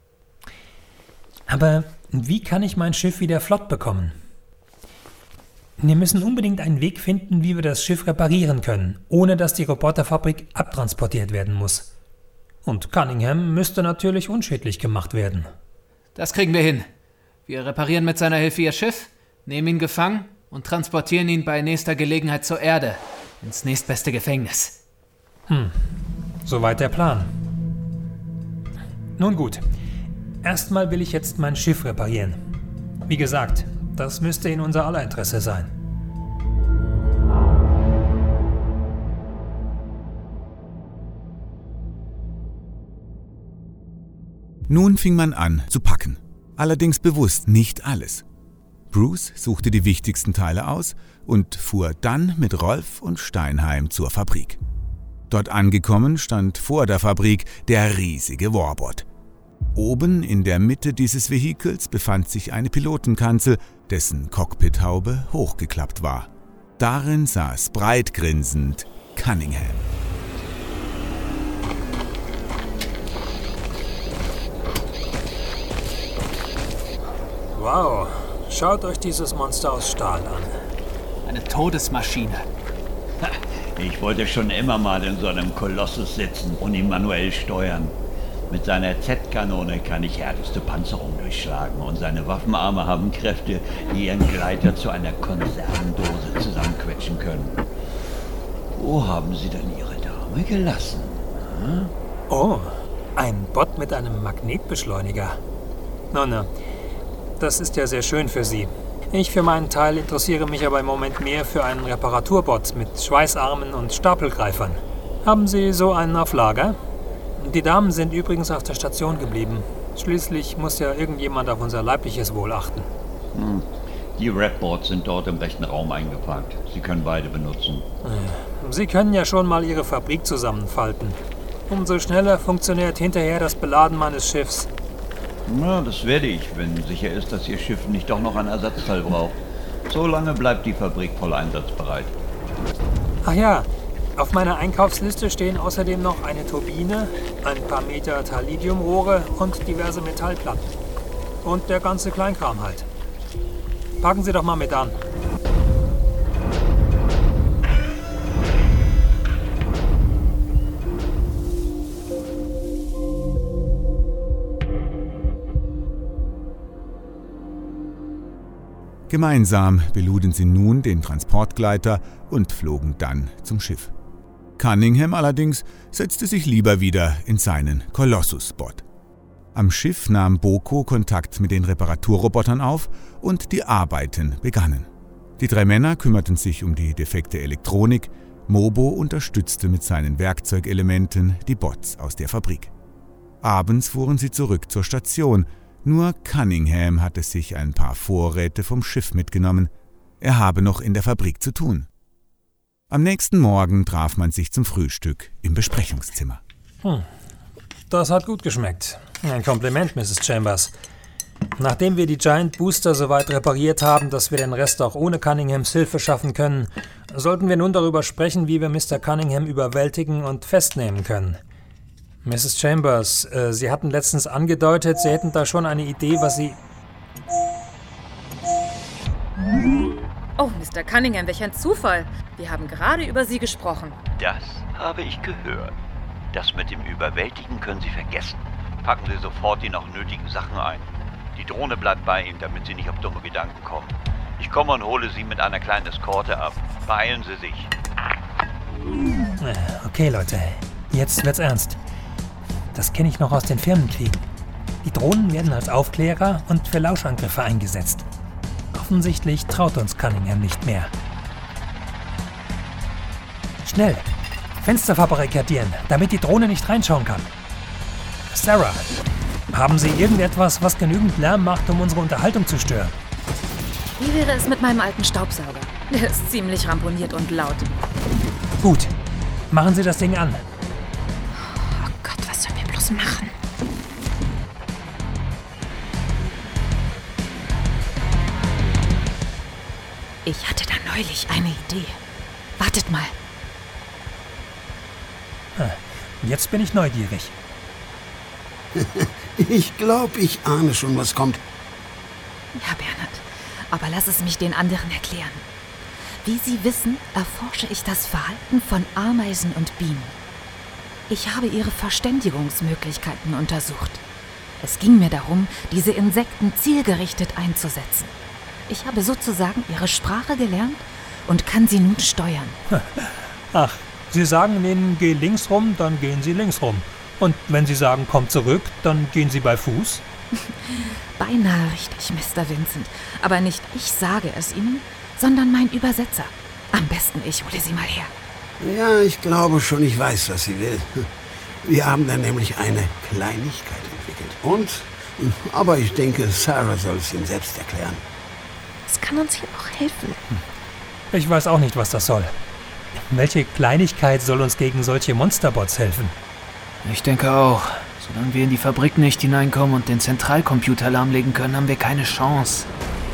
E: Aber wie kann ich mein Schiff wieder flott bekommen? Wir müssen unbedingt einen Weg finden, wie wir das Schiff reparieren können, ohne dass die Roboterfabrik abtransportiert werden muss. Und Cunningham müsste natürlich unschädlich gemacht werden.
C: Das kriegen wir hin. Wir reparieren mit seiner Hilfe ihr Schiff, nehmen ihn gefangen und transportieren ihn bei nächster Gelegenheit zur Erde, ins nächstbeste Gefängnis.
E: Hm, soweit der Plan. Nun gut, erstmal will ich jetzt mein Schiff reparieren. Wie gesagt, das müsste in unser aller Interesse sein.
B: Nun fing man an zu packen. Allerdings bewusst nicht alles. Bruce suchte die wichtigsten Teile aus und fuhr dann mit Rolf und Steinheim zur Fabrik. Dort angekommen stand vor der Fabrik der riesige Warbot. Oben in der Mitte dieses Vehikels befand sich eine Pilotenkanzel, dessen Cockpithaube hochgeklappt war. Darin saß breitgrinsend Cunningham.
E: Wow, schaut euch dieses Monster aus Stahl an.
C: Eine Todesmaschine.
I: Ich wollte schon immer mal in so einem Kolossus sitzen und ihn manuell steuern. Mit seiner Z-Kanone kann ich härteste Panzerung durchschlagen und seine Waffenarme haben Kräfte, die ihren Gleiter zu einer Konservendose zusammenquetschen können. Wo haben Sie denn Ihre Dame gelassen? Hm?
E: Oh, ein Bot mit einem Magnetbeschleuniger. Na, na, das ist ja sehr schön für Sie. Ich für meinen Teil interessiere mich aber im Moment mehr für einen Reparaturbot mit Schweißarmen und Stapelgreifern. Haben Sie so einen auf Lager? Die Damen sind übrigens auf der Station geblieben. Schließlich muss ja irgendjemand auf unser leibliches Wohl achten.
I: Hm. Die Rapbots sind dort im rechten Raum eingepackt. Sie können beide benutzen.
E: Sie können ja schon mal Ihre Fabrik zusammenfalten. Umso schneller funktioniert hinterher das Beladen meines Schiffs.
I: Na, das werde ich, wenn sicher ist, dass Ihr Schiff nicht doch noch ein Ersatzteil braucht. So lange bleibt die Fabrik voll einsatzbereit.
E: Ach ja, auf meiner Einkaufsliste stehen außerdem noch eine Turbine, ein paar Meter Talidiumrohre und diverse Metallplatten. Und der ganze Kleinkram halt. Packen Sie doch mal mit an.
B: Gemeinsam beluden sie nun den Transportgleiter und flogen dann zum Schiff. Cunningham allerdings setzte sich lieber wieder in seinen Colossus-Bot. Am Schiff nahm Boko Kontakt mit den Reparaturrobotern auf und die Arbeiten begannen. Die drei Männer kümmerten sich um die defekte Elektronik, Mobo unterstützte mit seinen Werkzeugelementen die Bots aus der Fabrik. Abends fuhren sie zurück zur Station. Nur Cunningham hatte sich ein paar Vorräte vom Schiff mitgenommen. Er habe noch in der Fabrik zu tun. Am nächsten Morgen traf man sich zum Frühstück im Besprechungszimmer.
E: Hm. Das hat gut geschmeckt. Ein Kompliment, Misses Chambers. Nachdem wir die Giant Booster soweit repariert haben, dass wir den Rest auch ohne Cunninghams Hilfe schaffen können, sollten wir nun darüber sprechen, wie wir Mister Cunningham überwältigen und festnehmen können. Misses Chambers, äh, Sie hatten letztens angedeutet, Sie hätten da schon eine Idee, was Sie...
L: Oh, Mister Cunningham, welch ein Zufall. Wir haben gerade über Sie gesprochen.
I: Das habe ich gehört. Das mit dem Überwältigen können Sie vergessen. Packen Sie sofort die noch nötigen Sachen ein. Die Drohne bleibt bei Ihnen, damit Sie nicht auf dumme Gedanken kommen. Ich komme und hole Sie mit einer kleinen Eskorte ab. Beeilen Sie sich.
E: Okay, Leute, jetzt wird's ernst. Das kenne ich noch aus den Firmenkriegen. Die Drohnen werden als Aufklärer und für Lauschangriffe eingesetzt. Offensichtlich traut uns Cunningham nicht mehr. Schnell! Fenster verbarrikadieren, damit die Drohne nicht reinschauen kann. Sarah, haben Sie irgendetwas, was genügend Lärm macht, um unsere Unterhaltung zu stören?
L: Wie wäre es mit meinem alten Staubsauger? Der ist ziemlich ramponiert und laut.
E: Gut, machen Sie das Ding an.
D: Oh Gott, was sollen wir bloß machen? Ich hatte da neulich eine Idee. Wartet mal.
E: Jetzt bin ich neugierig.
K: Ich glaube, ich ahne schon, was kommt.
L: Ja, Bernhard, aber lass es mich den anderen erklären. Wie Sie wissen, erforsche ich das Verhalten von Ameisen und Bienen. Ich habe ihre Verständigungsmöglichkeiten untersucht. Es ging mir darum, diese Insekten zielgerichtet einzusetzen. Ich habe sozusagen ihre Sprache gelernt und kann sie nun steuern.
E: Ach, Sie sagen ihnen, geh links rum, dann gehen sie links rum. Und wenn Sie sagen, komm zurück, dann gehen sie bei Fuß?
L: Beinahe richtig, Mister Vincent. Aber nicht ich sage es Ihnen, sondern mein Übersetzer. Am besten ich hole sie mal her.
K: Ja, ich glaube schon, ich weiß, was sie will. Wir haben da nämlich eine Kleinigkeit entwickelt. Und? Aber ich denke, Sarah soll es ihm selbst erklären.
D: Es kann uns hier auch helfen.
E: Ich weiß auch nicht, was das soll. Welche Kleinigkeit soll uns gegen solche Monsterbots helfen?
C: Ich denke auch. Solange wir in die Fabrik nicht hineinkommen und den Zentralcomputer lahmlegen können, haben wir keine Chance.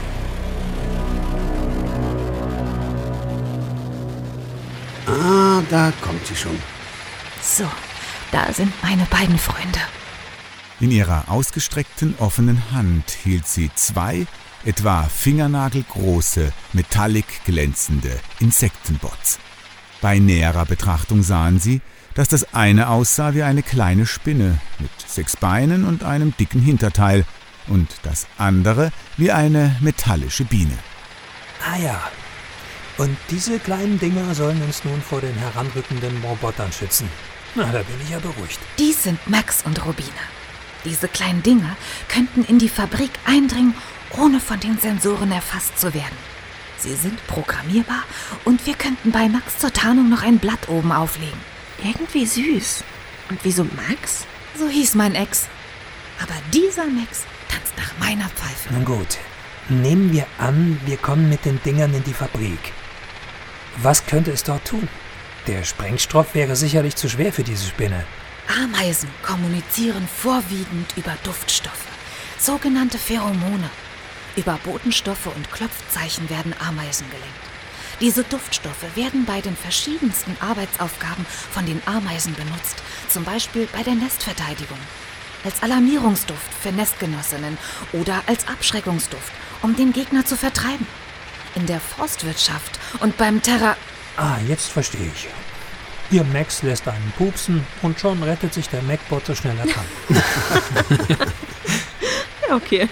K: Ah, da kommt sie schon.
L: So, da sind meine beiden Freunde.
B: In ihrer ausgestreckten, offenen Hand hielt sie zwei, etwa fingernagelgroße, metallic glänzende Insektenbots. Bei näherer Betrachtung sahen sie, dass das eine aussah wie eine kleine Spinne mit sechs Beinen und einem dicken Hinterteil und das andere wie eine metallische Biene.
E: Ah ja, und diese kleinen Dinger sollen uns nun vor den heranrückenden Robotern schützen. Na, da bin ich ja beruhigt.
L: Dies sind Max und Robina. Diese kleinen Dinger könnten in die Fabrik eindringen, ohne von den Sensoren erfasst zu werden. Sie sind programmierbar und wir könnten bei Max zur Tarnung noch ein Blatt oben auflegen.
D: Irgendwie süß. Und wieso Max?
L: So hieß mein Ex. Aber dieser Max tanzt nach meiner Pfeife.
E: Nun gut, nehmen wir an, wir kommen mit den Dingern in die Fabrik. Was könnte es dort tun? Der Sprengstoff wäre sicherlich zu schwer für diese Spinne.
L: Ameisen kommunizieren vorwiegend über Duftstoffe, sogenannte Pheromone. Über Botenstoffe und Klopfzeichen werden Ameisen gelenkt. Diese Duftstoffe werden bei den verschiedensten Arbeitsaufgaben von den Ameisen benutzt, zum Beispiel bei der Nestverteidigung, als Alarmierungsduft für Nestgenossinnen oder als Abschreckungsduft, um den Gegner zu vertreiben. In der Forstwirtschaft und beim Terra...
E: Ah, jetzt verstehe ich. Ihr Max lässt einen pupsen und schon rettet sich der Macbot so schnell er kann.
L: Okay.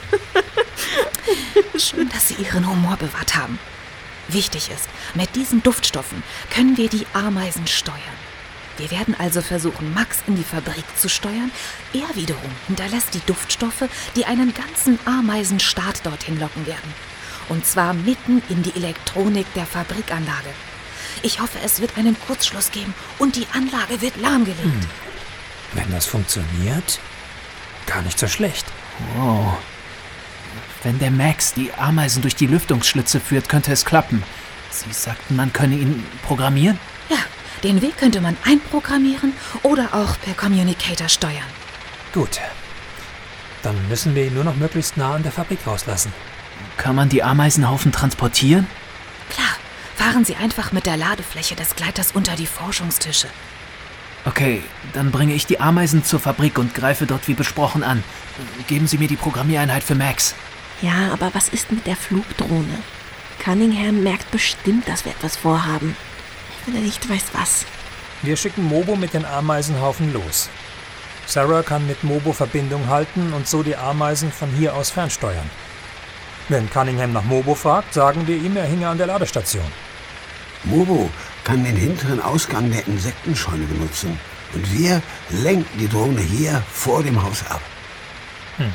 L: Schön, dass Sie Ihren Humor bewahrt haben. Wichtig ist, mit diesen Duftstoffen können wir die Ameisen steuern. Wir werden also versuchen, Max in die Fabrik zu steuern. Er wiederum hinterlässt die Duftstoffe, die einen ganzen Ameisenstaat dorthin locken werden. Und zwar mitten in die Elektronik der Fabrikanlage. Ich hoffe, es wird einen Kurzschluss geben und die Anlage wird lahmgelegt. Hm.
E: Wenn das funktioniert, gar nicht so schlecht.
C: Wow. Wenn der Max die Ameisen durch die Lüftungsschlitze führt, könnte es klappen. Sie sagten, man könne ihn programmieren?
L: Ja, den Weg könnte man einprogrammieren oder auch per Communicator steuern.
E: Gut. Dann müssen wir ihn nur noch möglichst nah an der Fabrik rauslassen.
C: Kann man die Ameisenhaufen transportieren?
L: Klar, fahren Sie einfach mit der Ladefläche des Gleiters unter die Forschungstische.
C: Okay, dann bringe ich die Ameisen zur Fabrik und greife dort wie besprochen an. Geben Sie mir die Programmiereinheit für Max.
D: Ja, aber was ist mit der Flugdrohne? Cunningham merkt bestimmt, dass wir etwas vorhaben. Wenn er nicht weiß, was.
E: Wir schicken Mobo mit den Ameisenhaufen los. Sarah kann mit Mobo Verbindung halten und so die Ameisen von hier aus fernsteuern. Wenn Cunningham nach Mobo fragt, sagen wir ihm, er hinge an der Ladestation.
K: Mobo kann den hinteren Ausgang der Insektenscheune benutzen. Und wir lenken die Drohne hier vor dem Haus ab.
E: Hm.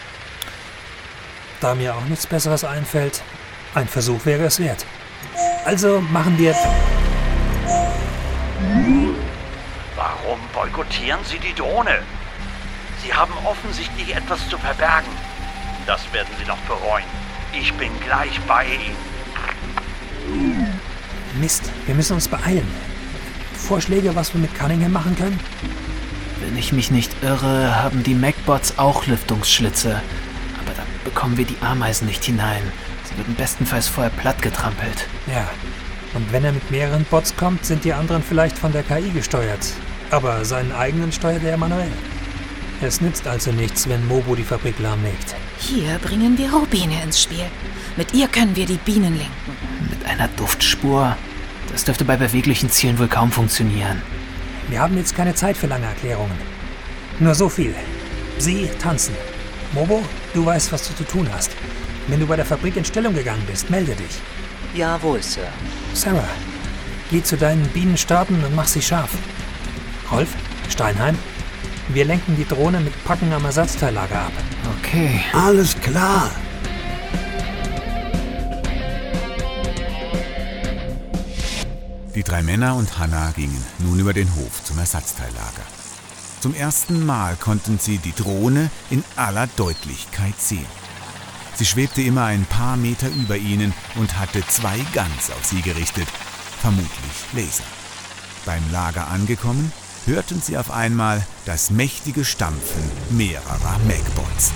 E: Da mir auch nichts Besseres einfällt, ein Versuch wäre es wert. Also machen wir...
N: Warum boykottieren Sie die Drohne? Sie haben offensichtlich etwas zu verbergen. Das werden Sie noch bereuen. Ich bin gleich bei Ihnen.
E: Mist, wir müssen uns beeilen. Vorschläge, was wir mit Cunningham machen können?
C: Wenn ich mich nicht irre, haben die Macbots auch Lüftungsschlitze. Aber da bekommen wir die Ameisen nicht hinein. Sie würden bestenfalls vorher plattgetrampelt.
E: Ja, und wenn er mit mehreren Bots kommt, sind die anderen vielleicht von der K I gesteuert. Aber seinen eigenen steuert er manuell. Es nützt also nichts, wenn Mobo die Fabrik lahmlegt.
L: Hier bringen wir Rubine ins Spiel. Mit ihr können wir die Bienen lenken.
C: Mit einer Duftspur? Das dürfte bei beweglichen Zielen wohl kaum funktionieren.
E: Wir haben jetzt keine Zeit für lange Erklärungen. Nur so viel. Sie tanzen. Mobo, du weißt, was du zu tun hast. Wenn du bei der Fabrik in Stellung gegangen bist, melde dich.
G: Jawohl, Sir.
E: Sarah, geh zu deinen Bienenstarten und mach sie scharf. Rolf, Steinheim, wir lenken die Drohne mit Packen am Ersatzteillager ab.
C: Okay.
K: Alles klar.
B: Die drei Männer und Hannah gingen nun über den Hof zum Ersatzteillager. Zum ersten Mal konnten sie die Drohne in aller Deutlichkeit sehen. Sie schwebte immer ein paar Meter über ihnen und hatte zwei Guns auf sie gerichtet, vermutlich Laser. Beim Lager angekommen, hörten sie auf einmal das mächtige Stampfen mehrerer Magbots.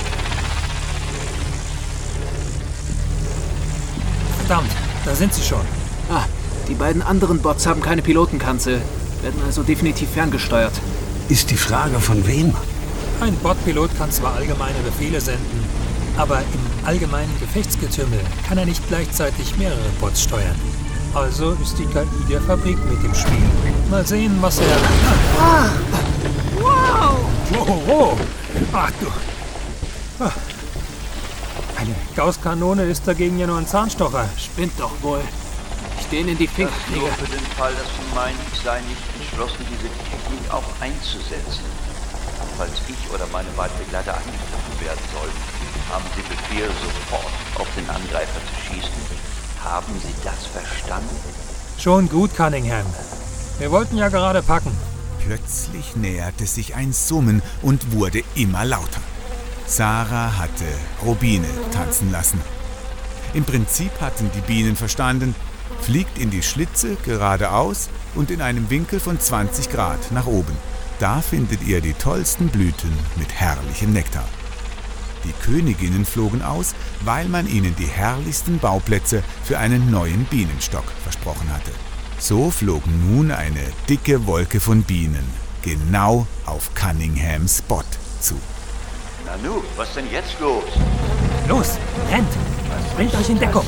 E: Verdammt, da sind sie schon.
C: Ah, die beiden anderen Bots haben keine Pilotenkanzel, werden also definitiv ferngesteuert.
K: Ist die Frage von wem?
E: Ein Botpilot kann zwar allgemeine Befehle senden, aber im allgemeinen Gefechtsgetümmel kann er nicht gleichzeitig mehrere Bots steuern. Also ist die K I der Fabrik mit im Spiel. Mal sehen, was er...
L: Ah. Wow!
E: Wow, wow! Ach du... Ah. Eine Gaußkanone ist dagegen ja nur ein Zahnstocher.
C: Spinnt doch wohl. Ich dehne in die Finger.
N: Das nur für den Fall, dass Sie meinen, ich sei nicht entschlossen, diese Technik auch einzusetzen. Falls ich oder meine beiden Begleiter angegriffen werden sollten, haben Sie Befehl, sofort auf den Angreifer zu schießen. Haben Sie das verstanden?
E: Schon gut, Cunningham. Wir wollten ja gerade packen.
B: Plötzlich näherte sich ein Summen und wurde immer lauter. Sarah hatte Rubine tanzen lassen. Im Prinzip hatten die Bienen verstanden, fliegt in die Schlitze geradeaus und in einem Winkel von zwanzig Grad nach oben. Da findet ihr die tollsten Blüten mit herrlichem Nektar. Die Königinnen flogen aus, weil man ihnen die herrlichsten Bauplätze für einen neuen Bienenstock versprochen hatte. So flog nun eine dicke Wolke von Bienen genau auf Cunninghams Spot zu.
N: Nanu, was denn jetzt los?
E: Los, rennt! Bringt euch in Deckung!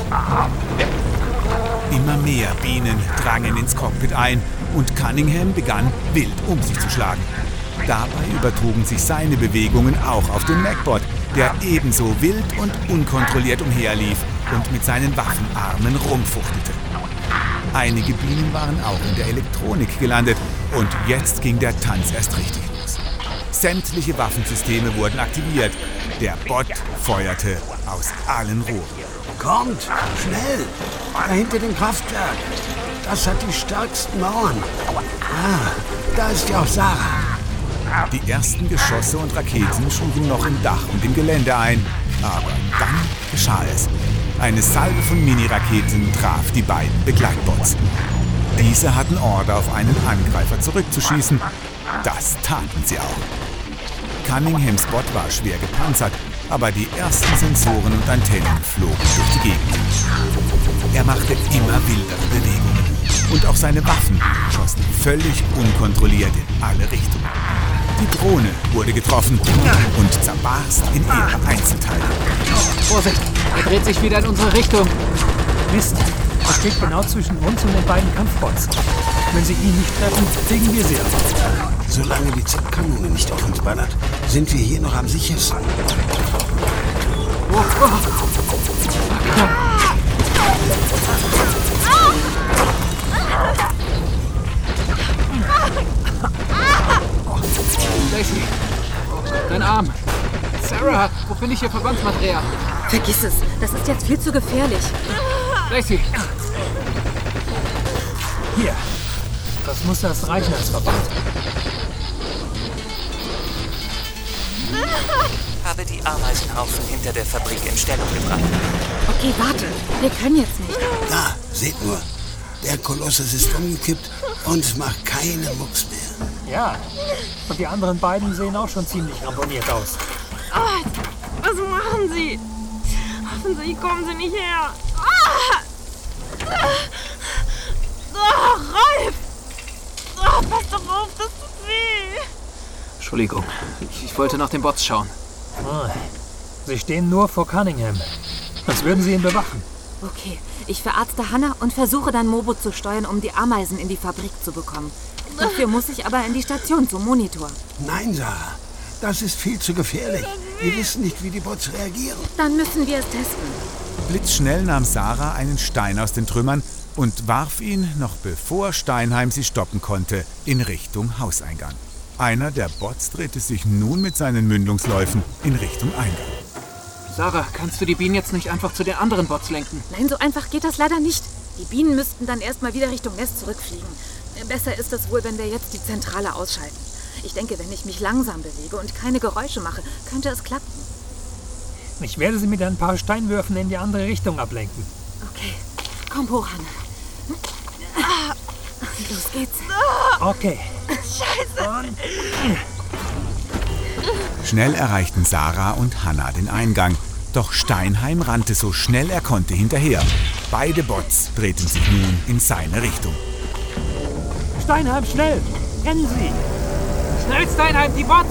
B: Immer mehr Bienen drangen ins Cockpit ein und Cunningham begann, wild um sich zu schlagen. Dabei übertrugen sich seine Bewegungen auch auf den Magbot, der ebenso wild und unkontrolliert umherlief und mit seinen Waffenarmen rumfuchtelte. Einige Bienen waren auch in der Elektronik gelandet und jetzt ging der Tanz erst richtig los. Sämtliche Waffensysteme wurden aktiviert. Der Bot feuerte aus allen Rohren.
K: Kommt, schnell! Da hinter dem Kraftwerk. Das hat die stärksten Mauern. Ah, da ist ja auch Sarah.
B: Die ersten Geschosse und Raketen schlugen noch im Dach und im Gelände ein. Aber dann geschah es. Eine Salve von Mini-Raketen traf die beiden Begleitbots. Diese hatten Order, auf einen Angreifer zurückzuschießen. Das taten sie auch. Cunninghams Bot war schwer gepanzert, aber die ersten Sensoren und Antennen flogen durch die Gegend. Er machte immer wildere Bewegungen. Und auch seine Waffen schossen völlig unkontrolliert in alle Richtungen. Die Drohne wurde getroffen und zerbarst in ihre Einzelteile.
C: Vorsicht, er dreht sich wieder in unsere Richtung.
E: Mist, er steht genau zwischen uns und den beiden Kampfbots. Wenn sie ihn nicht treffen, kriegen wir sie ab.
K: Solange die Z-Kanone nicht auf uns ballert, sind wir hier noch am sichersten.
C: Oh, oh. Lacey, dein Arm. Sarah, wo finde ich hier Verbandsmaterial?
L: Vergiss es, das ist jetzt viel zu gefährlich.
C: Lacey.
E: Hier, das muss das reichen als Verband.
G: Habe die Ameisenhaufen hinter der Fabrik in Stellung gebracht.
L: Okay, warte. Wir können jetzt nicht.
K: Da, seht nur. Der Kolossus ist umgekippt und macht keine Mucks mehr.
E: Ja, und die anderen beiden sehen auch schon ziemlich ramponiert aus.
O: Oh, was machen Sie? Hoffentlich kommen Sie nicht her. Ah! Oh, Rolf! Oh, pass doch auf, das weh.
C: Entschuldigung, ich wollte nach den Bots schauen.
E: Ah, sie stehen nur vor Cunningham. Als würden sie ihn bewachen.
L: Okay, ich verarzte Hannah und versuche dann Mobo zu steuern, um die Ameisen in die Fabrik zu bekommen. Dafür muss ich aber in die Station zum Monitor.
K: Nein, Sarah. Das ist viel zu gefährlich. Wir wissen nicht, wie die Bots reagieren.
L: Dann müssen wir es testen.
B: Blitzschnell nahm Sarah einen Stein aus den Trümmern und warf ihn, noch bevor Steinheim sie stoppen konnte, in Richtung Hauseingang. Einer der Bots drehte sich nun mit seinen Mündungsläufen in Richtung Eingang.
C: Sarah, kannst du die Bienen jetzt nicht einfach zu den anderen Bots lenken?
L: Nein, so einfach geht das leider nicht. Die Bienen müssten dann erstmal wieder Richtung Nest zurückfliegen. Besser ist es wohl, wenn wir jetzt die Zentrale ausschalten. Ich denke, wenn ich mich langsam bewege und keine Geräusche mache, könnte es klappen.
E: Ich werde sie mit ein paar Steinwürfen in die andere Richtung ablenken.
L: Okay, komm hoch, Hannah. Los geht's.
E: Okay.
O: Scheiße.
B: Schnell erreichten Sarah und Hannah den Eingang. Doch Steinheim rannte so schnell er konnte hinterher. Beide Bots drehten sich nun in seine Richtung.
E: Steinheim, schnell! Rennen Sie!
C: Schnell, Steinheim, die Bots!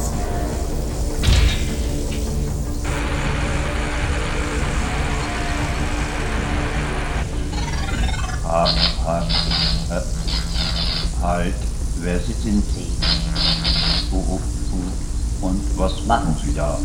I: Halt, halt, äh, halt, wer sind Sie? Oh, oh, oh. Und was machen Sie da?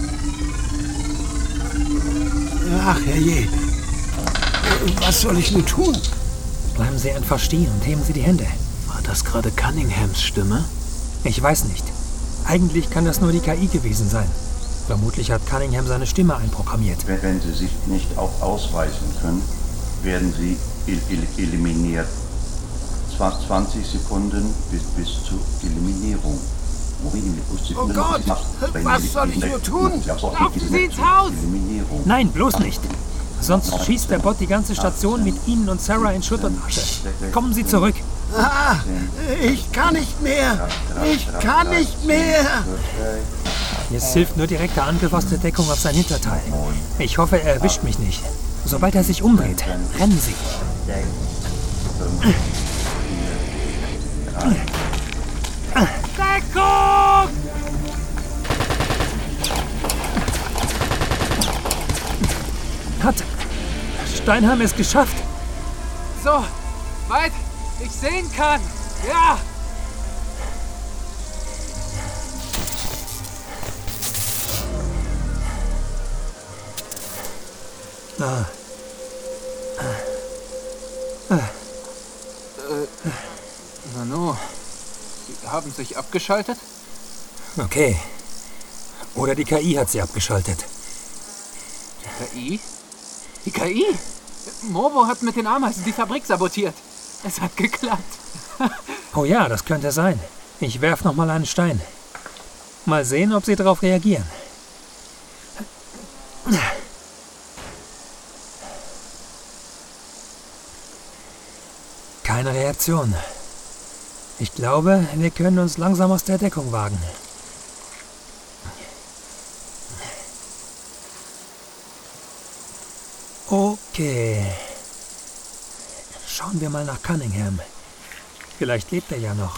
K: Ach, herrje. Was soll ich nun tun?
E: Bleiben Sie einfach stehen und heben Sie die Hände.
C: War das gerade Cunninghams Stimme?
E: Ich weiß nicht. Eigentlich kann das nur die K I gewesen sein. Vermutlich hat Cunningham seine Stimme einprogrammiert.
I: Wenn Sie sich nicht auch ausweisen können, werden Sie el el eliminiert. zwanzig Sekunden bis, bis zur Eliminierung.
K: Oh Gott, was soll ich nur tun?
C: Laufen Sie ins Haus!
E: Nein, bloß nicht. Sonst schießt der Bot die ganze Station mit Ihnen und Sarah in Schutt und Asche. Kommen Sie zurück.
K: Ah, ich kann nicht mehr. Ich kann nicht mehr.
E: Jetzt hilft nur direkter Angriff aus der Deckung auf sein Hinterteil. Ich hoffe, er erwischt mich nicht. Sobald er sich umdreht, rennen Sie.
C: Deckung!
E: Hat Steinheim es geschafft?
C: So, weit ich sehen kann. Ja!
E: Ah.
C: Ah. Äh, Nano, Sie haben sich abgeschaltet?
E: Okay. Oder die K I hat sie abgeschaltet.
C: Die K I? Die K I? Mobo hat mit den Ameisen die Fabrik sabotiert. Es hat geklappt.
E: Oh ja, das könnte sein. Ich werf noch mal einen Stein. Mal sehen, ob sie darauf reagieren. Keine Reaktion. Ich glaube, wir können uns langsam aus der Deckung wagen. Okay. Schauen wir mal nach Cunningham. Vielleicht lebt er ja noch.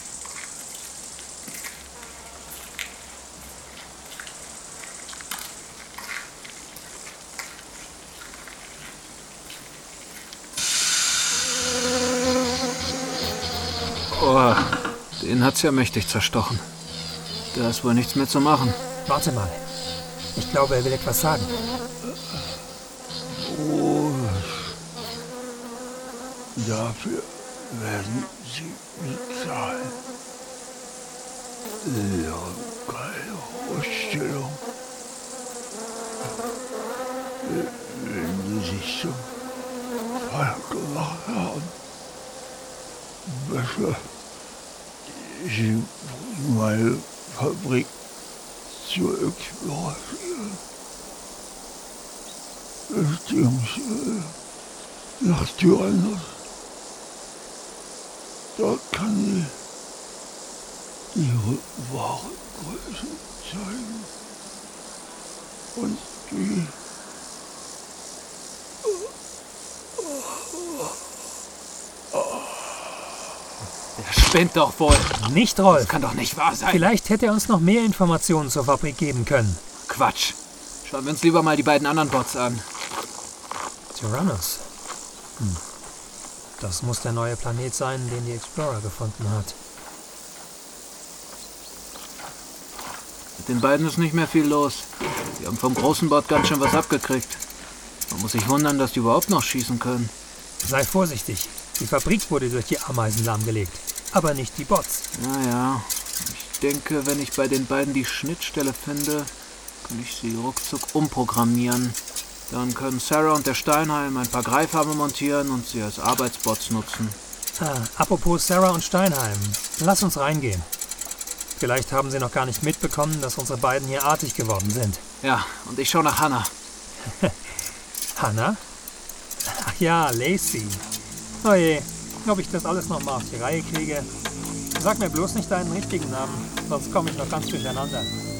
C: Oh, den hat's ja mächtig zerstochen. Da ist wohl nichts mehr zu machen.
E: Warte mal. Ich glaube, er will etwas sagen.
M: Oh, dafür werden Sie bezahlen. Ihre keine Vorstellung. Wenn Sie sich zum Fall gemacht haben, besser, Sie bringen meine Fabrik zu explorieren. Beziehungsweise nach Tyrannus. Dort kann sie ihre wahre Größe zeigen. Und die
C: Der spinnt doch wohl.
E: Nicht, Rolf.
C: Das kann doch nicht wahr sein.
E: Vielleicht hätte er uns noch mehr Informationen zur Fabrik geben können.
C: Quatsch. Schauen wir uns lieber mal die beiden anderen Bots an.
E: Tyrannus. Hm. Das muss der neue Planet sein, den die Explorer gefunden hat.
C: Mit den beiden ist nicht mehr viel los. Die haben vom großen Bot ganz schön was abgekriegt. Man muss sich wundern, dass die überhaupt noch schießen können.
E: Sei vorsichtig. Die Fabrik wurde durch die Ameisen lahmgelegt. Aber nicht die Bots.
C: Naja, ich denke, wenn ich bei den beiden die Schnittstelle finde, kann ich sie ruckzuck umprogrammieren. Dann können Sarah und der Steinheim ein paar Greifarme montieren und sie als Arbeitsbots nutzen.
E: Ah, apropos Sarah und Steinheim. Lass uns reingehen. Vielleicht haben sie noch gar nicht mitbekommen, dass unsere beiden hier artig geworden sind.
C: Ja, und ich schaue nach Hannah.
E: Hannah? Ach ja, Lacey. Oh je, ob ich das alles noch mal auf die Reihe kriege. Sag mir bloß nicht deinen richtigen Namen, sonst komme ich noch ganz durcheinander.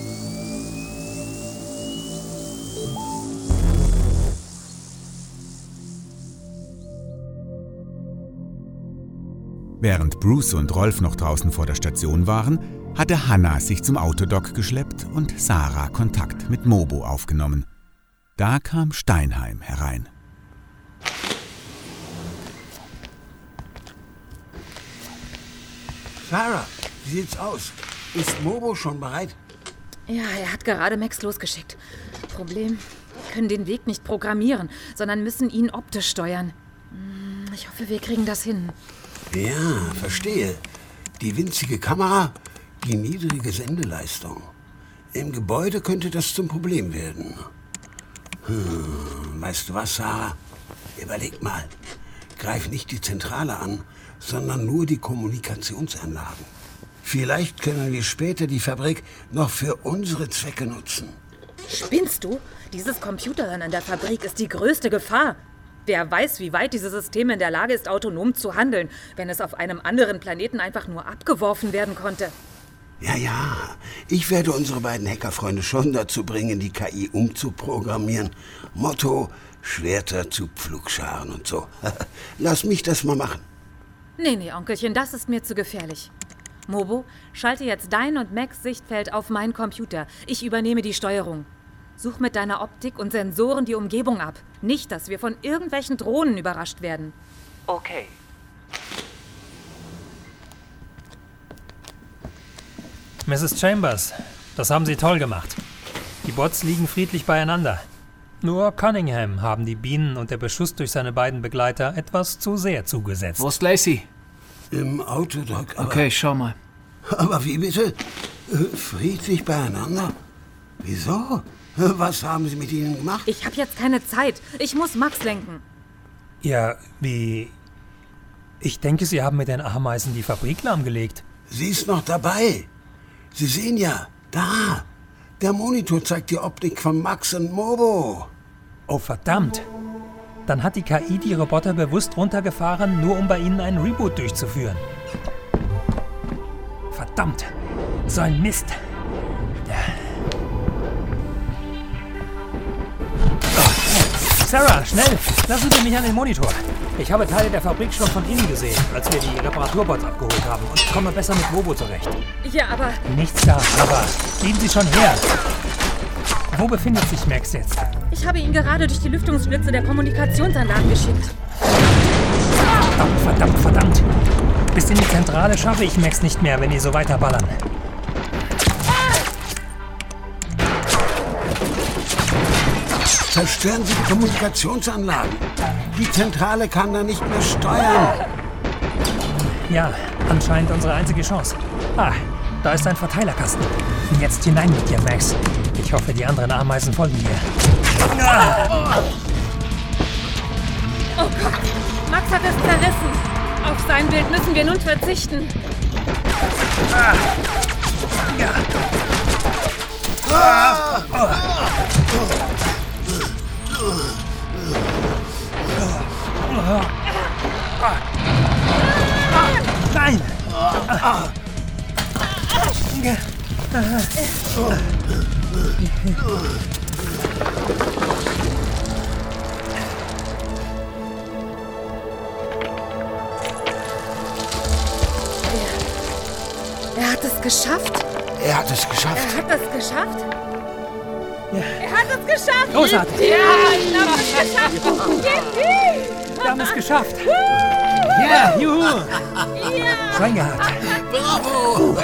B: Während Bruce und Rolf noch draußen vor der Station waren, hatte Hannah sich zum Autodock geschleppt und Sarah Kontakt mit Mobo aufgenommen. Da kam Steinheim herein.
K: Sarah, wie sieht's aus? Ist Mobo schon bereit?
L: Ja, er hat gerade Max losgeschickt. Problem, wir können den Weg nicht programmieren, sondern müssen ihn optisch steuern. Ich hoffe, wir kriegen das hin.
K: Ja, verstehe. Die winzige Kamera, die niedrige Sendeleistung. Im Gebäude könnte das zum Problem werden. Hm, weißt du was, Sarah? Überleg mal. Greif nicht die Zentrale an, sondern nur die Kommunikationsanlagen. Vielleicht können wir später die Fabrik noch für unsere Zwecke nutzen.
L: Spinnst du? Dieses Computerhirn in der Fabrik ist die größte Gefahr. Wer weiß, wie weit dieses System in der Lage ist, autonom zu handeln, wenn es auf einem anderen Planeten einfach nur abgeworfen werden konnte.
K: Ja, ja. Ich werde unsere beiden Hackerfreunde schon dazu bringen, die K I umzuprogrammieren. Motto, Schwerter zu Pflugscharen und so. Lass mich das mal machen.
L: Nee, nee, Onkelchen, das ist mir zu gefährlich. Mobo, schalte jetzt dein und Max Sichtfeld auf meinen Computer. Ich übernehme die Steuerung. Such mit deiner Optik und Sensoren die Umgebung ab. Nicht, dass wir von irgendwelchen Drohnen überrascht werden.
G: Okay.
E: Misses Chambers, das haben Sie toll gemacht. Die Bots liegen friedlich beieinander. Nur Cunningham haben die Bienen und der Beschuss durch seine beiden Begleiter etwas zu sehr zugesetzt.
C: Wo ist Lacey?
K: Im Autodock. Aber,
C: okay, schau mal.
K: Aber wie bitte? Friedlich beieinander? Wieso? Was haben Sie mit ihnen gemacht?
L: Ich habe jetzt keine Zeit. Ich muss Max lenken.
E: Ja, wie... Ich denke, Sie haben mit den Ameisen die Fabrik lahmgelegt.
K: Sie ist noch dabei. Sie sehen ja, da. Der Monitor zeigt die Optik von Max und Mobo.
E: Oh, verdammt. Dann hat die K I die Roboter bewusst runtergefahren, nur um bei ihnen einen Reboot durchzuführen. Verdammt. So ein Mist. Sarah, schnell! Lassen Sie mich an den Monitor. Ich habe Teile der Fabrik schon von innen gesehen, als wir die Reparaturbots abgeholt haben und komme besser mit Mobo zurecht.
L: Ja, aber...
E: Nichts da, aber geben Sie schon her. Wo befindet sich Max jetzt?
L: Ich habe ihn gerade durch die Lüftungsschlitze der Kommunikationsanlagen geschickt.
E: Verdammt, verdammt, verdammt. Bis in die Zentrale schaffe ich Max nicht mehr, wenn die so weiterballern.
K: Zerstören Sie die Kommunikationsanlagen. Die Zentrale kann da nicht mehr steuern.
E: Ja, anscheinend unsere einzige Chance. Ah, da ist ein Verteilerkasten. Jetzt hinein mit dir, Max. Ich hoffe, die anderen Ameisen folgen mir. Ah!
L: Oh Gott, Max hat es zerrissen. Auf sein Bild müssen wir nun verzichten.
E: Ah! Ja. Ah! Oh. Nein!
L: es geschafft?
K: Er hat es geschafft.
L: Er hat es geschafft?
E: Ja.
L: Er hat es geschafft!
E: Großartig!
L: Ja, wir haben es geschafft! Yippie!
E: Wir haben es geschafft! Ja, juhu!
L: Ja!
E: Schwein gehabt!
K: Bravo!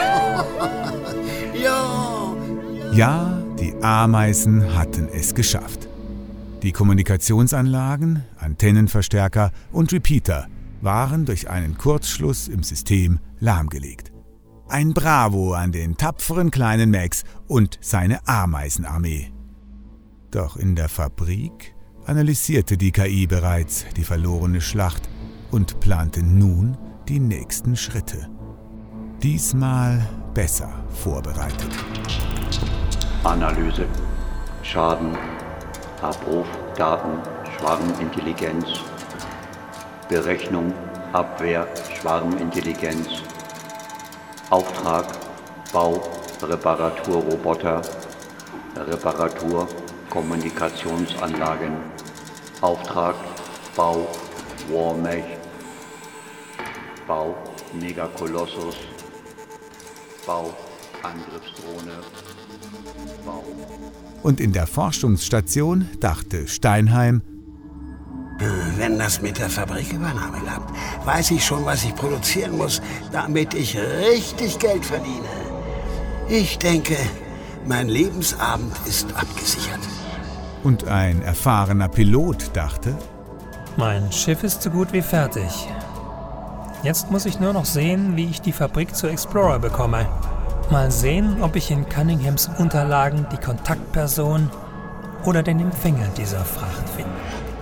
K: Ja!
B: Ja, die Ameisen hatten es geschafft. Die Kommunikationsanlagen, Antennenverstärker und Repeater waren durch einen Kurzschluss im System lahmgelegt. Ein Bravo an den tapferen kleinen Max und seine Ameisenarmee. Doch in der Fabrik analysierte die K I bereits die verlorene Schlacht und plante nun die nächsten Schritte. Diesmal besser vorbereitet.
I: Analyse, Schaden, Abruf, Daten, Schwarmintelligenz, Berechnung, Abwehr, Schwarmintelligenz, Auftrag, Bau, Reparaturroboter, Reparatur, Kommunikationsanlagen, Auftrag, Bau, Warmech, Bau, Megakolossus, Bau, Angriffsdrohne, Bau.
B: Und in der Forschungsstation dachte Steinheim:
K: Wenn das mit der Fabrikübernahme klappt, weiß ich schon, was ich produzieren muss, damit ich richtig Geld verdiene. Ich denke, mein Lebensabend ist abgesichert.
B: Und ein erfahrener Pilot dachte:
E: Mein Schiff ist so gut wie fertig. Jetzt muss ich nur noch sehen, wie ich die Fabrik zur Explorer bekomme. Mal sehen, ob ich in Cunninghams Unterlagen die Kontaktperson oder den Empfänger dieser Fracht finde.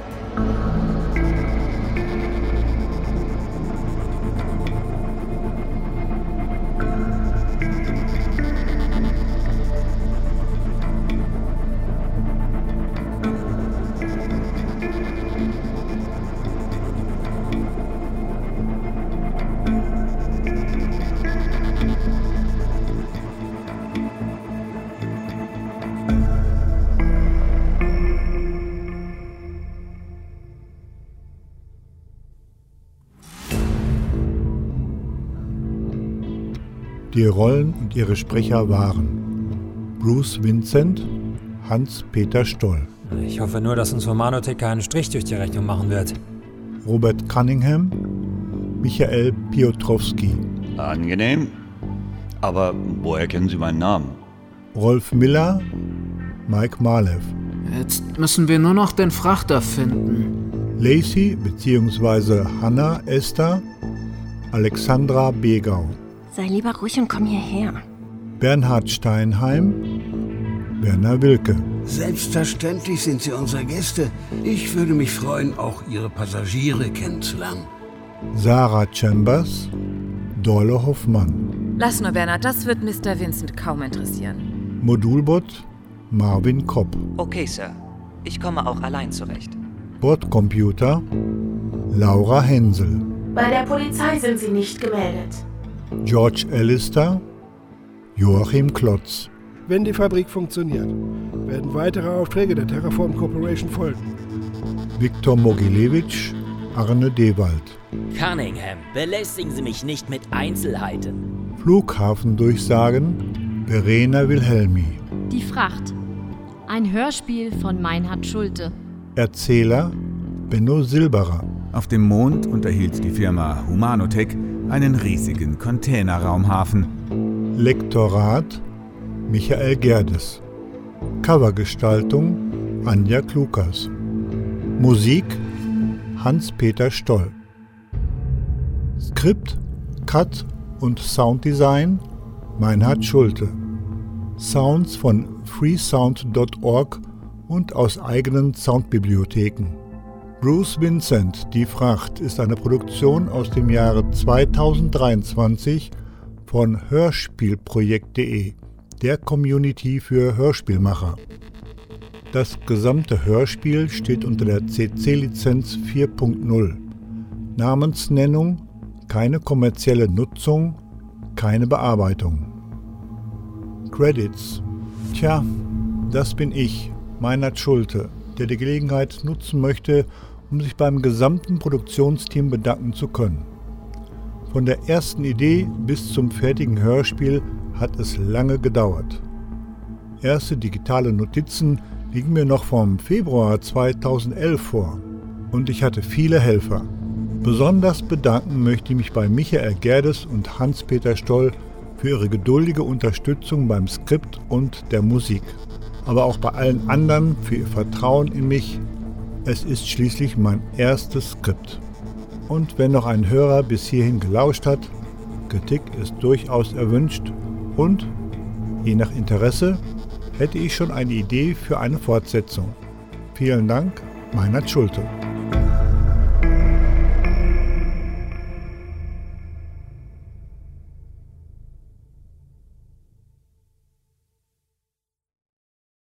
P: Die Rollen und ihre Sprecher waren Bruce Vincent, Hans-Peter Stoll.
E: Ich hoffe nur, dass uns Humanotech keinen Strich durch die Rechnung machen wird.
P: Robert Cunningham, Michael Piotrowski.
I: Angenehm. Aber woher kennen Sie meinen Namen?
P: Rolf Miller, Mike Malev.
C: Jetzt müssen wir nur noch den Frachter finden.
P: Lacey bzw. Hannah Esther, Alexandra Begau.
D: Sei lieber ruhig und komm hierher.
P: Bernhard Steinheim, Werner Wilke.
K: Selbstverständlich sind Sie unsere Gäste. Ich würde mich freuen, auch Ihre Passagiere kennenzulernen.
P: Sarah Chambers, Dorle Hoffmann.
L: Lass nur, Bernhard, das wird Mister Vincent kaum interessieren.
P: Modulbot, Marvin Kopp.
G: Okay, Sir. Ich komme auch allein zurecht.
P: Bordcomputer, Laura Hensel.
F: Bei der Polizei sind Sie nicht gemeldet.
P: George Allister, Joachim Klotz.
H: Wenn die Fabrik funktioniert, werden weitere Aufträge der Terraform Corporation folgen.
P: Viktor Mogilewitsch, Arne Dewald.
J: Cunningham, belästigen Sie mich nicht mit Einzelheiten.
P: Flughafendurchsagen, Verena Wilhelmi.
A: Die Fracht. Ein Hörspiel von Meinhard Schulte.
P: Erzähler, Benno Silberer.
B: Auf dem Mond unterhielt die Firma Humanotech einen riesigen Containerraumhafen.
P: Lektorat, Michael Gerdes. Covergestaltung, Anja Klukas. Musik, Hans-Peter Stoll. Skript, Cut und Sounddesign, Meinhard Schulte. Sounds von freesound punkt org und aus eigenen Soundbibliotheken. Bruce Vincent, Die Fracht ist eine Produktion aus dem Jahre zweitausenddreiundzwanzig von hörspielprojekt punkt de, der Community für Hörspielmacher. Das gesamte Hörspiel steht unter der C C-Lizenz vier Punkt null. Namensnennung, keine kommerzielle Nutzung, keine Bearbeitung. Credits. Tja, das bin ich, Meinhard Schulte, der die Gelegenheit nutzen möchte, um sich beim gesamten Produktionsteam bedanken zu können. Von der ersten Idee bis zum fertigen Hörspiel hat es lange gedauert. Erste digitale Notizen liegen mir noch vom Februar zweitausendelf vor und ich hatte viele Helfer. Besonders bedanken möchte ich mich bei Michael Gerdes und Hans-Peter Stoll für ihre geduldige Unterstützung beim Skript und der Musik. Aber auch bei allen anderen für ihr Vertrauen in mich. Es ist schließlich mein erstes Skript. Und wenn noch ein Hörer bis hierhin gelauscht hat, Kritik ist durchaus erwünscht und, je nach Interesse, hätte ich schon eine Idee für eine Fortsetzung. Vielen Dank, Meinhard Schulte.